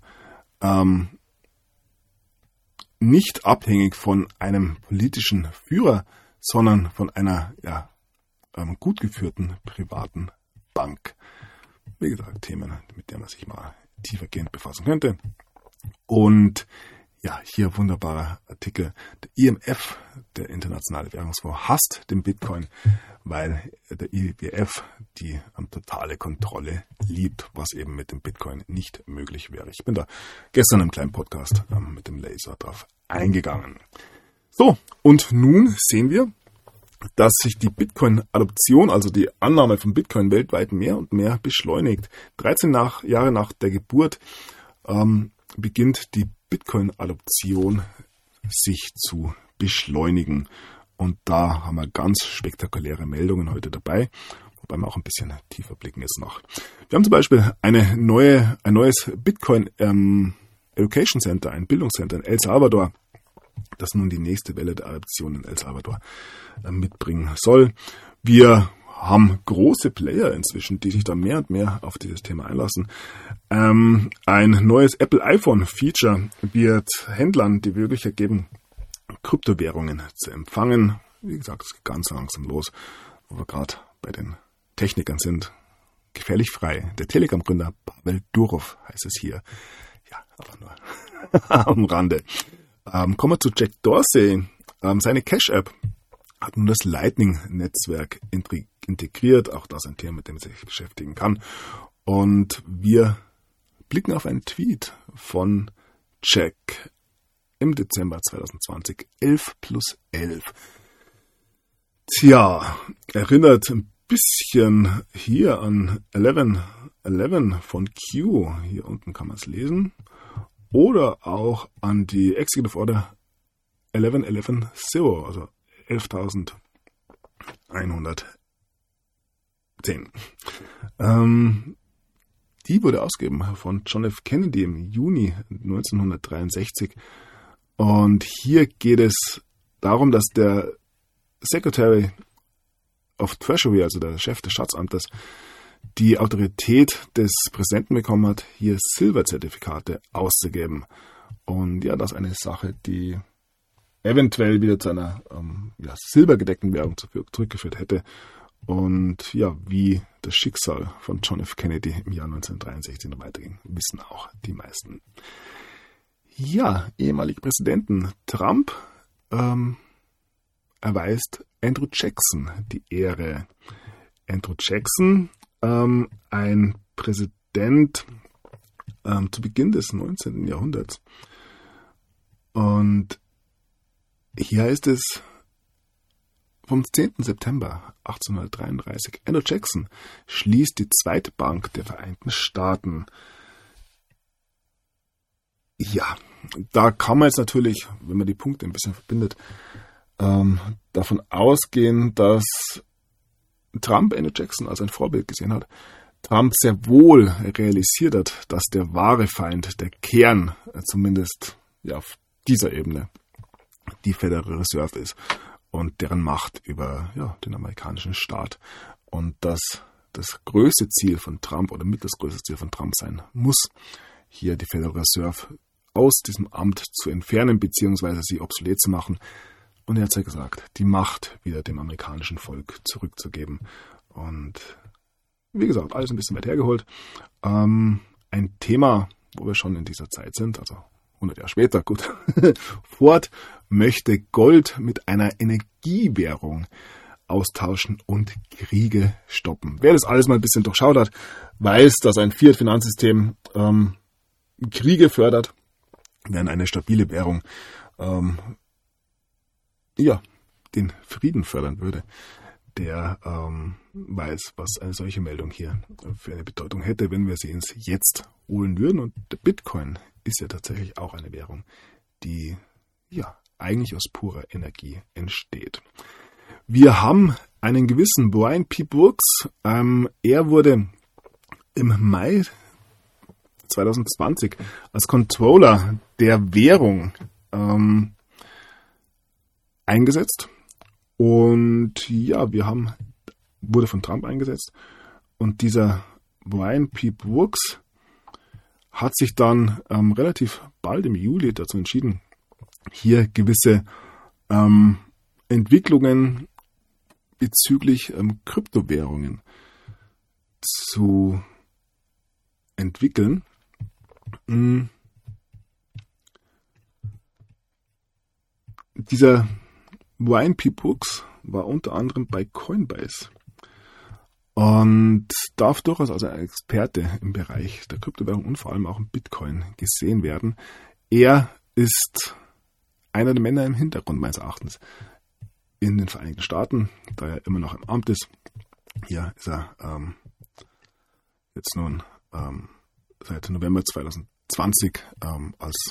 nicht abhängig von einem politischen Führer, sondern von einer gut geführten privaten Bank. Wie gesagt, Themen, mit denen man sich mal tiefergehend befassen könnte. Und ja, hier wunderbarer Artikel. Der IMF, der Internationale Währungsfonds, hasst den Bitcoin, weil der IWF die totale Kontrolle liebt, was eben mit dem Bitcoin nicht möglich wäre. Ich bin da gestern im kleinen Podcast mit dem Laser drauf eingegangen. So, und nun sehen wir, dass sich die Bitcoin-Adoption, also die Annahme von Bitcoin weltweit mehr und mehr beschleunigt. 13 Jahre nach der Geburt beginnt die Bitcoin-Adoption sich zu beschleunigen. Und da haben wir ganz spektakuläre Meldungen heute dabei, wobei wir auch ein bisschen tiefer blicken jetzt noch. Wir haben zum Beispiel ein neues Bitcoin Education Center, ein Bildungscenter in El Salvador, das nun die nächste Welle der Adoption in El Salvador mitbringen soll. Wir haben große Player inzwischen, die sich da mehr und mehr auf dieses Thema einlassen. Ein neues Apple iPhone Feature wird Händlern die Möglichkeit geben, Kryptowährungen zu empfangen. Wie gesagt, es geht ganz langsam los, wo wir gerade bei den Technikern sind. Gefährlich frei. Der Telegram-Gründer Pavel Durov heißt es hier. Ja, aber nur am Rande. Kommen wir zu Jack Dorsey. Seine Cash-App hat nun das Lightning-Netzwerk integriert. Auch das ein Thema, mit dem man sich beschäftigen kann. Und wir blicken auf einen Tweet von Jack im Dezember 2020. 11+11. Tja, erinnert ein bisschen hier an 11 von Q. Hier unten kann man es lesen. Oder auch an die Executive Order 11.11.0, also 11.110. Die wurde ausgegeben von John F. Kennedy im Juni 1963. Und hier geht es darum, dass der Secretary of Treasury, also der Chef des Schatzamtes, die Autorität des Präsidenten bekommen hat, hier Silberzertifikate auszugeben. Und ja, das ist eine Sache, die eventuell wieder zu einer silbergedeckten Währung zurückgeführt hätte. Und ja, wie das Schicksal von John F. Kennedy im Jahr 1963 noch weiterging, wissen auch die meisten. Ja, ehemalige Präsidenten. Trump erweist Andrew Jackson die Ehre. Andrew Jackson, ein Präsident zu Beginn des 19. Jahrhunderts. Und hier heißt es, vom 10. September 1833. Andrew Jackson schließt die zweite Bank der Vereinigten Staaten. Ja, da kann man jetzt natürlich, wenn man die Punkte ein bisschen verbindet, davon ausgehen, dass Trump Andrew Jackson als ein Vorbild gesehen hat. Trump sehr wohl realisiert hat, dass der wahre Feind, der Kern, zumindest auf dieser Ebene, die Federal Reserve ist und deren Macht über den amerikanischen Staat. Und dass das größte Ziel von Trump oder mit das größte Ziel von Trump sein muss, hier die Federal Reserve aus diesem Amt zu entfernen bzw. sie obsolet zu machen. Und er hat ja gesagt, die Macht wieder dem amerikanischen Volk zurückzugeben. Und wie gesagt, alles ein bisschen weit hergeholt. Ein Thema, wo wir schon in dieser Zeit sind, also 100 Jahre später, gut. Ford möchte Gold mit einer Energiewährung austauschen und Kriege stoppen. Wer das alles mal ein bisschen durchschaut hat, weiß, dass ein Fiat-Finanzsystem Kriege fördert, während eine stabile Währung den Frieden fördern würde. Der weiß, was eine solche Meldung hier für eine Bedeutung hätte, wenn wir sie ins Jetzt holen würden. Und der Bitcoin ist ja tatsächlich auch eine Währung, die eigentlich aus purer Energie entsteht. Wir haben einen gewissen Brian P. Brooks. Er wurde im Mai 2020 als Controller der Währung eingesetzt. Und wurde von Trump eingesetzt. Und dieser Brian P. Brooks hat sich dann relativ bald im Juli dazu entschieden, hier gewisse Entwicklungen bezüglich Kryptowährungen zu entwickeln. Dieser Brian P. Brooks war unter anderem bei Coinbase und darf durchaus als ein Experte im Bereich der Kryptowährung und vor allem auch im Bitcoin gesehen werden. Er ist einer der Männer im Hintergrund meines Erachtens in den Vereinigten Staaten, da er immer noch im Amt ist. Hier ist er jetzt nun seit November 2020 als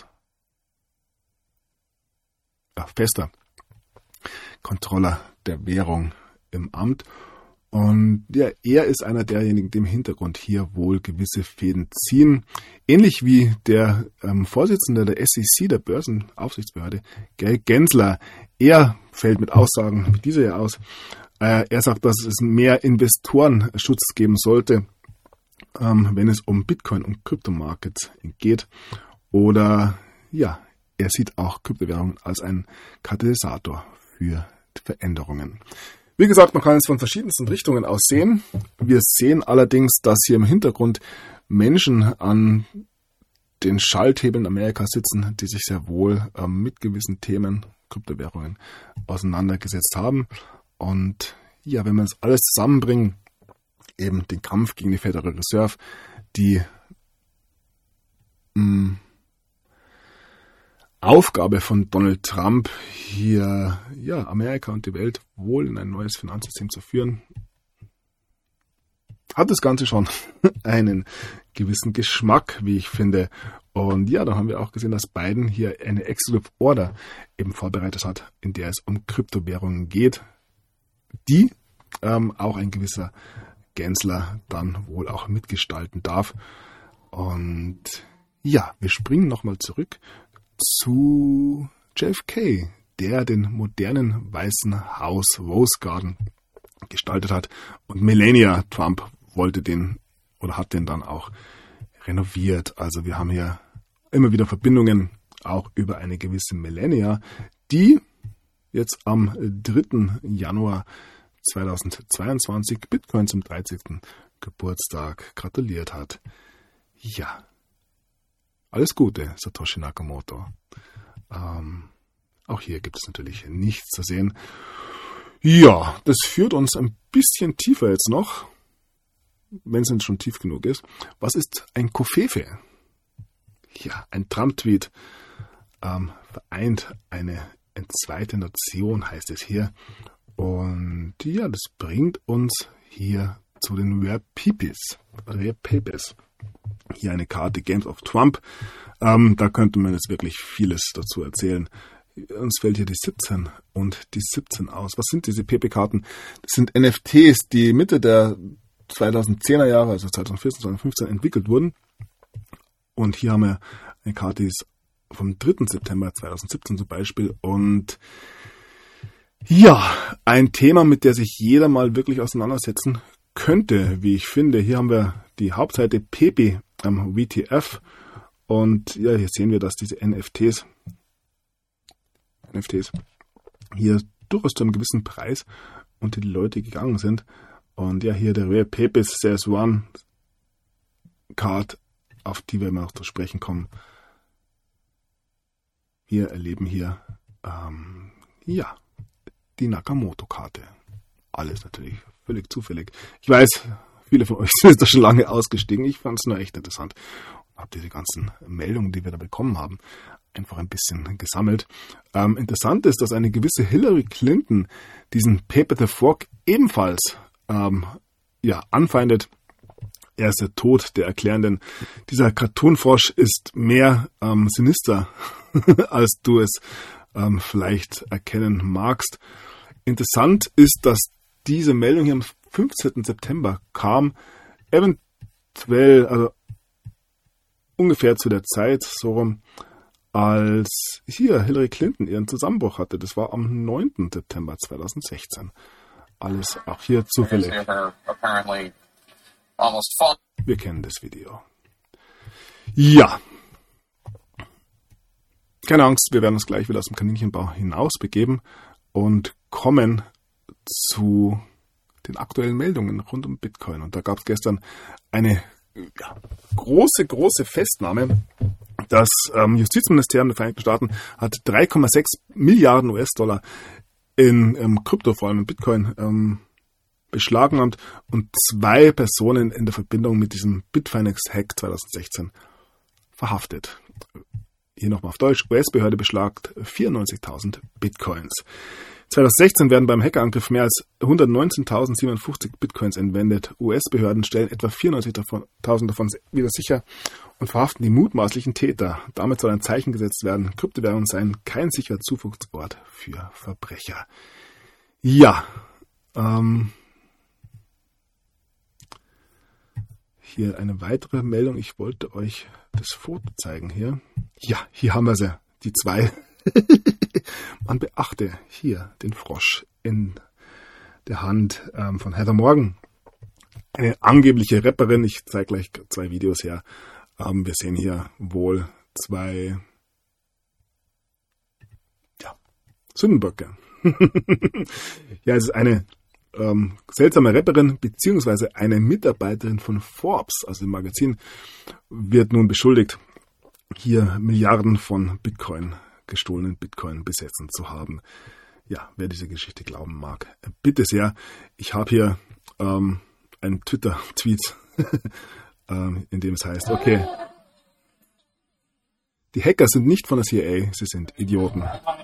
fester Controller der Währung im Amt. Und er ist einer derjenigen, die im Hintergrund hier wohl gewisse Fäden ziehen. Ähnlich wie der Vorsitzende der SEC, der Börsenaufsichtsbehörde, Gary Gensler. Er fällt mit Aussagen wie diese hier aus. Er sagt, dass es mehr Investorenschutz geben sollte, wenn es um Bitcoin und Kryptomarkets geht. Oder er sieht auch Kryptowährungen als einen Katalysator für Veränderungen. Wie gesagt, man kann es von verschiedensten Richtungen aus sehen. Wir sehen allerdings, dass hier im Hintergrund Menschen an den Schalthebeln Amerikas sitzen, die sich sehr wohl mit gewissen Themen, Kryptowährungen, auseinandergesetzt haben. Und wenn wir das alles zusammenbringen, eben den Kampf gegen die Federal Reserve, die Aufgabe von Donald Trump, hier Amerika und die Welt wohl in ein neues Finanzsystem zu führen, hat das Ganze schon einen gewissen Geschmack, wie ich finde. Und da haben wir auch gesehen, dass Biden hier eine Executive Order eben vorbereitet hat, in der es um Kryptowährungen geht, die auch ein gewisser Gensler dann wohl auch mitgestalten darf. Und wir springen nochmal zurück zu JFK, der den modernen Weißen Haus Rose Garden gestaltet hat. Und Melania Trump wollte den oder hat den dann auch renoviert. Also wir haben hier immer wieder Verbindungen auch über eine gewisse Melania, die jetzt am 3. Januar 2022 Bitcoin zum 30. Geburtstag gratuliert hat. Alles Gute, Satoshi Nakamoto. Auch hier gibt es natürlich nichts zu sehen. Das führt uns ein bisschen tiefer jetzt noch, wenn es denn schon tief genug ist. Was ist ein Covfefe? Ein Trump-Tweet vereint eine entzweite Nation, heißt es hier. Und ja, das bringt uns hier zu den Rare Papers. Hier eine Karte, Games of Trump. Da könnte man jetzt wirklich vieles dazu erzählen. Uns fällt hier die 17 und die 17 aus. Was sind diese PP-Karten? Das sind NFTs, die Mitte der 2010er Jahre, also 2014, 2015 entwickelt wurden. Und hier haben wir eine Karte, die ist vom 3. September 2017 zum Beispiel. Und ja, ein Thema, mit der sich jeder mal wirklich auseinandersetzen könnte, wie ich finde. Hier haben wir die Hauptseite PP am WTF. Und ja, hier sehen wir, dass diese NFTs hier durchaus zu einem gewissen Preis unter die Leute gegangen sind. Und ja, hier der Rare Papers Says One Card, auf die wir immer noch zu sprechen kommen. Wir erleben hier die Nakamoto-Karte. Alles natürlich völlig zufällig. Ich weiß, viele von euch sind da schon lange ausgestiegen. Ich fand es nur echt interessant. Und habe diese ganzen Meldungen, die wir da bekommen haben, einfach ein bisschen gesammelt. Interessant ist, dass eine gewisse Hillary Clinton diesen Paper the Frog ebenfalls anfeindet. Er ist der Tod der Erklärenden. Dieser Cartoon-Frosch ist mehr sinister, als du es vielleicht erkennen magst. Interessant ist, dass diese Meldung hier am 15. September kam, eventuell, also ungefähr zu der Zeit, so rum, als hier Hillary Clinton ihren Zusammenbruch hatte. Das war am 9. September 2016. Alles auch hier zufällig. Wir kennen das Video. Ja. Keine Angst, wir werden uns gleich wieder aus dem Kaninchenbau hinaus begeben und kommen zu den aktuellen Meldungen rund um Bitcoin. Und da gab es gestern eine große Festnahme. Das Justizministerium der Vereinigten Staaten hat 3,6 Milliarden US-Dollar in Krypto, vor allem in Bitcoin, beschlagnahmt und 2 Personen in der Verbindung mit diesem Bitfinex-Hack 2016 verhaftet. Hier nochmal auf Deutsch. US-Behörde beschlagt 94.000 Bitcoins. 2016 werden beim Hackerangriff mehr als 119.057 Bitcoins entwendet. US-Behörden stellen etwa 94.000 davon wieder sicher und verhaften die mutmaßlichen Täter. Damit soll ein Zeichen gesetzt werden. Kryptowährungen seien kein sicherer Zufluchtsort für Verbrecher. Ja, hier eine weitere Meldung. Ich wollte euch das Foto zeigen hier. Ja, hier haben wir sie, die 2. Man beachte hier den Frosch in der Hand von Heather Morgan. Eine angebliche Rapperin. Ich zeige gleich 2 Videos her. Wir sehen hier wohl 2 Sündenböcke. Ja, es ist eine seltsame Rapperin beziehungsweise eine Mitarbeiterin von Forbes, also dem Magazin, wird nun beschuldigt, hier Milliarden von gestohlenen Bitcoin besessen zu haben. Ja, wer diese Geschichte glauben mag, bitte sehr. Ich habe hier einen Twitter-Tweet, in dem es heißt, okay, die Hacker sind nicht von der CIA, sie sind Idioten.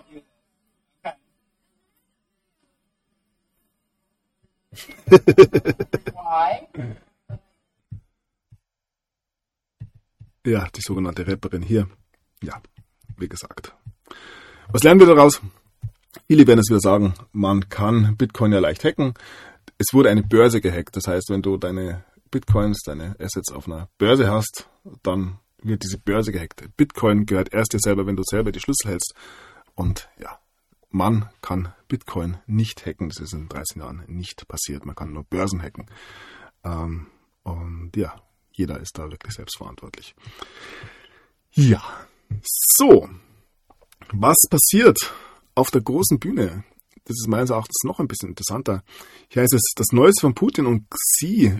Ja, die sogenannte Rapperin hier. Ja, wie gesagt. Was lernen wir daraus? Viele werden es wieder sagen, man kann Bitcoin ja leicht hacken. Es wurde eine Börse gehackt. Das heißt, wenn du deine Bitcoins, deine Assets auf einer Börse hast, dann wird diese Börse gehackt. Bitcoin gehört erst dir selber, wenn du selber die Schlüssel hältst. Und ja, man kann Bitcoin nicht hacken. Das ist in 13 Jahren nicht passiert. Man kann nur Börsen hacken. Und ja, jeder ist da wirklich selbstverantwortlich. Ja, so. Was passiert auf der großen Bühne? Das ist meines Erachtens noch ein bisschen interessanter. Hier heißt es, das Neueste von Putin und Xi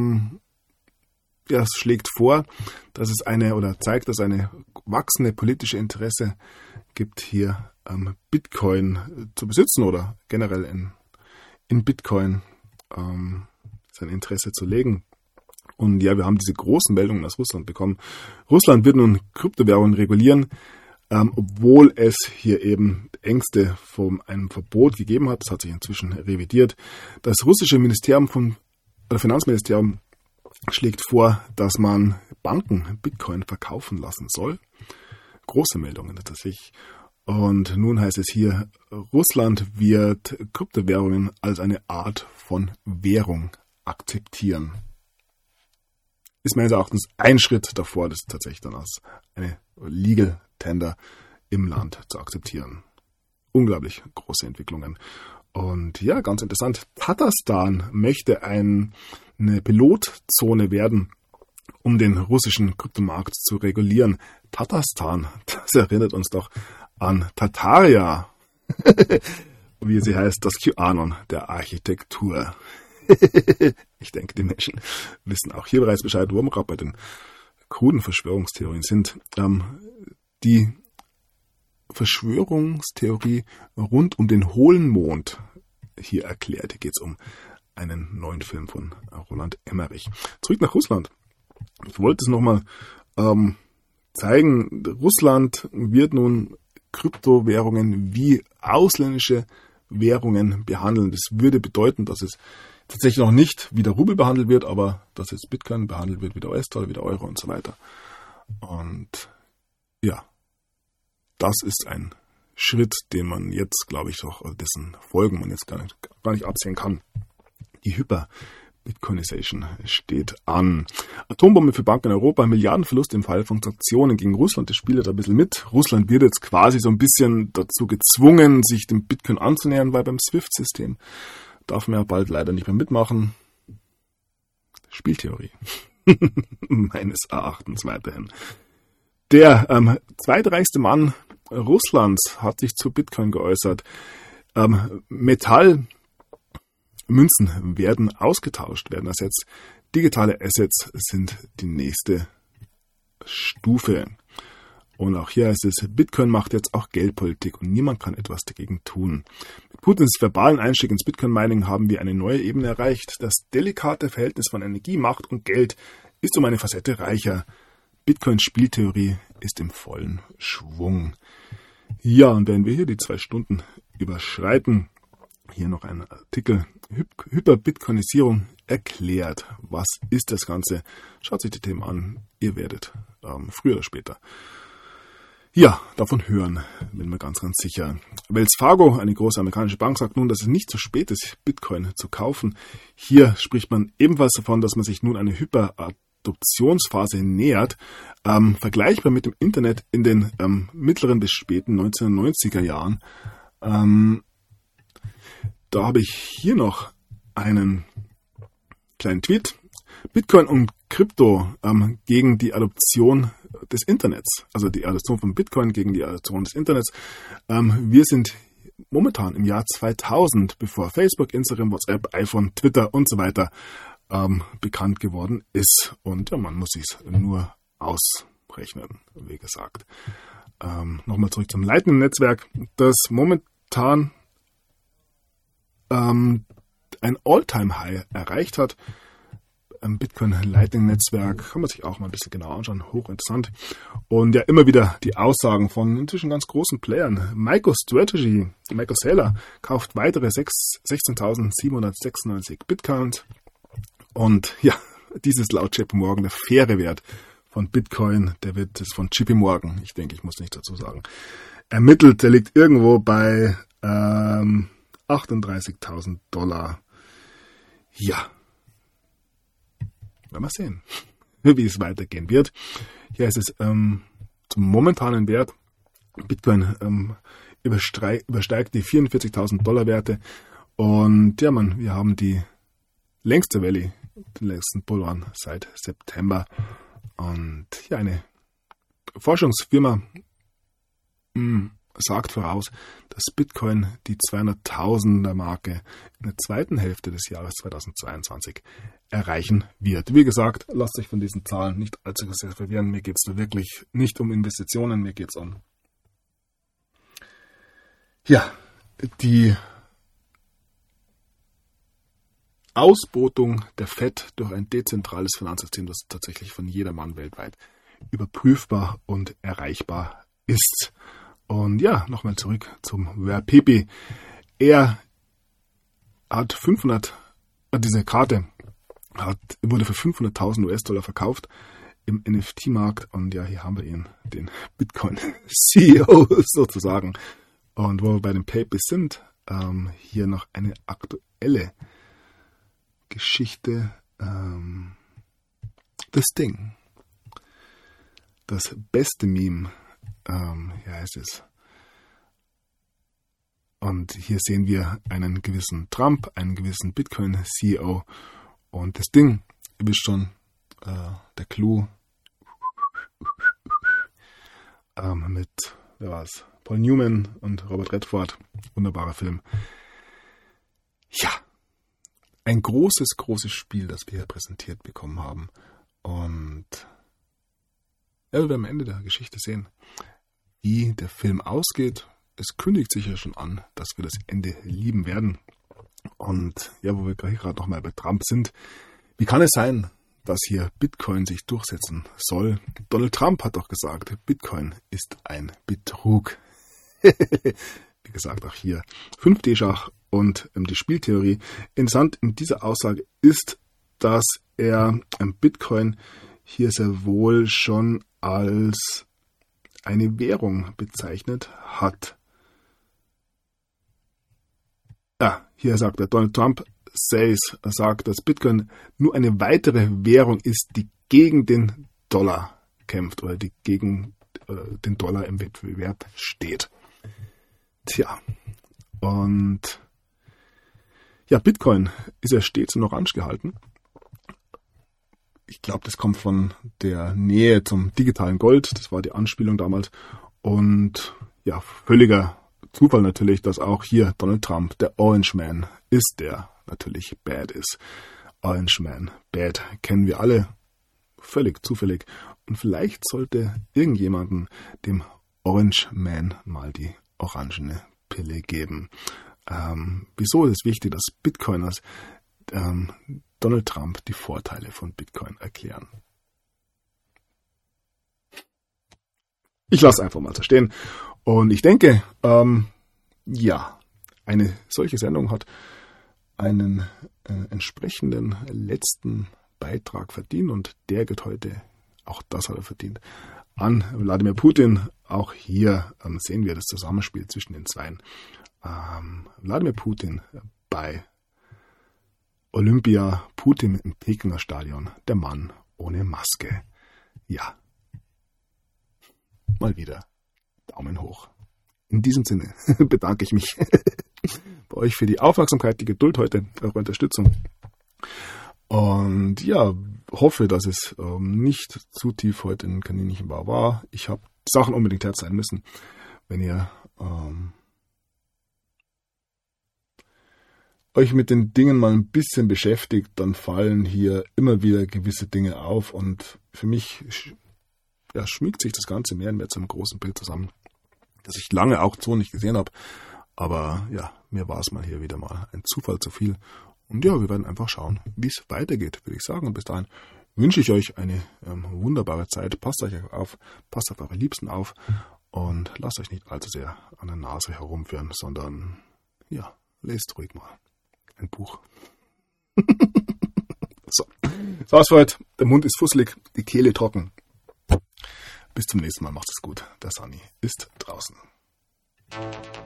schlägt vor, dass es zeigt, dass eine wachsende politische Interesse gibt, hier Bitcoin zu besitzen oder generell in Bitcoin sein Interesse zu legen. Und ja, wir haben diese großen Meldungen aus Russland bekommen. Russland wird nun Kryptowährungen regulieren. obwohl es hier eben Ängste vor einem Verbot gegeben hat. Das hat sich inzwischen revidiert. Das russische Finanzministerium schlägt vor, dass man Banken Bitcoin verkaufen lassen soll. Große Meldungen tatsächlich. Und nun heißt es hier, Russland wird Kryptowährungen als eine Art von Währung akzeptieren. Ist meines Erachtens ein Schritt davor, das tatsächlich dann als eine Legal Tender im Land zu akzeptieren. Unglaublich große Entwicklungen. Und ja, ganz interessant, Tatarstan möchte eine Pilotzone werden, um den russischen Kryptomarkt zu regulieren. Tatarstan, das erinnert uns doch an Tartaria, wie sie heißt, das QAnon der Architektur. Ich denke, die Menschen wissen auch hier bereits Bescheid, wo wir gerade bei den kruden Verschwörungstheorien sind. Die Verschwörungstheorie rund um den hohlen Mond hier erklärt. Hier geht es um einen neuen Film von Roland Emmerich. Zurück nach Russland. Ich wollte es nochmal zeigen. Russland wird nun Kryptowährungen wie ausländische Währungen behandeln. Das würde bedeuten, dass es tatsächlich noch nicht wie der Rubel behandelt wird, aber dass jetzt Bitcoin behandelt wird wie der US-Dollar, wie der Euro und so weiter. Und ja, das ist ein Schritt, den man jetzt, glaube ich, doch, dessen Folgen man jetzt gar nicht absehen kann. Die Hyper-Bitcoinization steht an. Atombombe für Banken in Europa, Milliardenverlust im Fall von Sanktionen gegen Russland. Das spielt da ein bisschen mit. Russland wird jetzt quasi so ein bisschen dazu gezwungen, sich dem Bitcoin anzunähern, weil beim SWIFT-System darf man ja bald leider nicht mehr mitmachen. Spieltheorie. Meines Erachtens weiterhin. Der zweitreichste Mann Russlands hat sich zu Bitcoin geäußert. Metallmünzen werden ausgetauscht, werden ersetzt. Digitale Assets sind die nächste Stufe. Und auch hier heißt es, Bitcoin macht jetzt auch Geldpolitik und niemand kann etwas dagegen tun. Mit Putins verbalen Einstieg ins Bitcoin-Mining haben wir eine neue Ebene erreicht. Das delikate Verhältnis von Energie, Macht und Geld ist um eine Facette reicher. Bitcoins Spieltheorie ist im vollen Schwung. Ja, und wenn wir hier die 2 Stunden überschreiten, hier noch ein Artikel, Hyperbitcoinisierung erklärt. Was ist das Ganze? Schaut sich die Themen an, ihr werdet früher oder später ja, davon hören, bin mir ganz, ganz sicher. Wells Fargo, eine große amerikanische Bank, sagt nun, dass es nicht zu spät ist, Bitcoin zu kaufen. Hier spricht man ebenfalls davon, dass man sich nun eine Hyperadoptionsphase nähert, vergleichbar mit dem Internet in den mittleren bis späten 1990er Jahren. Da habe ich hier noch einen kleinen Tweet. Bitcoin und Krypto gegen die Adoption des Internets, also die Adoption von Bitcoin gegen die Adoption des Internets. Wir sind momentan im Jahr 2000, bevor Facebook, Instagram, WhatsApp, iPhone, Twitter und so weiter bekannt geworden ist. Und ja, man muss es nur ausrechnen, wie gesagt. Nochmal zurück zum Lightning-Netzwerk, das momentan ein All-Time-High erreicht hat. Bitcoin Lightning Netzwerk kann man sich auch mal ein bisschen genauer anschauen, hochinteressant. Und ja, immer wieder die Aussagen von inzwischen ganz großen Playern. MicroStrategy, Michael Saylor, kauft weitere 16.796 Bitcoins. Und ja, dieses laut JP Morgan der faire Wert von Bitcoin, der wird es von JP Morgan, ich denke, ich muss nicht dazu sagen, ermittelt. Der liegt irgendwo bei $38.000. Ja. Werden wir sehen, wie es weitergehen wird. Hier ist es zum momentanen Wert. Bitcoin übersteigt die $44.000 Werte. Und ja, wir haben die längste Rallye, den längsten Bullrun seit September. Und ja, eine Forschungsfirma sagt voraus, dass Bitcoin die 200.000er Marke in der zweiten Hälfte des Jahres 2022 erreichen wird. Wie gesagt, lasst euch von diesen Zahlen nicht allzu sehr verwirren. Mir geht es da wirklich nicht um Investitionen, mir geht es um die Ausbotung der FED durch ein dezentrales Finanzsystem, das tatsächlich von jedermann weltweit überprüfbar und erreichbar ist. Und ja, nochmal zurück zum Rare Pepe. Er hat diese Karte wurde für 500.000 US-Dollar verkauft im NFT-Markt. Und ja, hier haben wir ihn, den Bitcoin-CEO sozusagen. Und wo wir bei den Papers sind, hier noch eine aktuelle Geschichte. Das Ding. Das beste Meme, hier heißt es. Und hier sehen wir einen gewissen Trump, einen gewissen Bitcoin-CEO. Und das Ding, ihr wisst schon, der Clou mit, wer war's? Paul Newman und Robert Redford. Wunderbarer Film. Ja, ein großes Spiel, das wir hier präsentiert bekommen haben. Und ja, wir werden am Ende der Geschichte sehen, wie der Film ausgeht. Es kündigt sich ja schon an, dass wir das Ende lieben werden. Und ja, wo wir gerade nochmal bei Trump sind, wie kann es sein, dass hier Bitcoin sich durchsetzen soll? Donald Trump hat doch gesagt, Bitcoin ist ein Betrug. Wie gesagt, auch hier 5D-Schach und die Spieltheorie. Interessant in dieser Aussage ist, dass er Bitcoin hier sehr wohl schon als eine Währung bezeichnet hat. Ja, hier sagt er, Donald Trump sagt, dass Bitcoin nur eine weitere Währung ist, die gegen den Dollar kämpft oder die gegen den Dollar im Wettbewerb steht. Tja, und ja, Bitcoin ist ja stets in Orange gehalten. Ich glaube, das kommt von der Nähe zum digitalen Gold. Das war die Anspielung damals. Und ja, völliger Zufall natürlich, dass auch hier Donald Trump, der Orange Man, ist, der natürlich bad ist. Orange Man, bad, kennen wir alle. Völlig zufällig. Und vielleicht sollte irgendjemanden dem Orange Man mal die orangene Pille geben. Wieso ist es wichtig, dass Bitcoiners Donald Trump die Vorteile von Bitcoin erklären? Ich lasse einfach mal so stehen. Und ich denke, ja, eine solche Sendung hat einen entsprechenden letzten Beitrag verdient und der geht heute, auch das hat er verdient, an Wladimir Putin. Auch hier sehen wir das Zusammenspiel zwischen den Zweien. Wladimir Putin bei Olympia, Putin im Pekinger Stadion, der Mann ohne Maske. Ja, mal wieder Daumen hoch. In diesem Sinne bedanke ich mich bei euch für die Aufmerksamkeit, die Geduld heute, eure Unterstützung. Und ja, hoffe, dass es nicht zu tief heute in Kaninchenbau war. Ich habe Sachen unbedingt herz sein müssen. Wenn ihr euch mit den Dingen mal ein bisschen beschäftigt, dann fallen hier immer wieder gewisse Dinge auf. Und für mich schmiegt sich das Ganze mehr und mehr zu einem großen Bild zusammen, das ich lange auch so nicht gesehen habe. Aber ja, mir war es mal hier wieder mal ein Zufall zu viel. Und ja, wir werden einfach schauen, wie es weitergeht, würde ich sagen. Und bis dahin wünsche ich euch eine wunderbare Zeit. Passt euch auf, passt auf eure Liebsten auf und lasst euch nicht allzu sehr an der Nase herumführen, sondern ja, lest ruhig mal ein Buch. So, das war's für heute. Der Mund ist fusselig, die Kehle trocken. Bis zum nächsten Mal, macht es gut. Der Sunny ist draußen.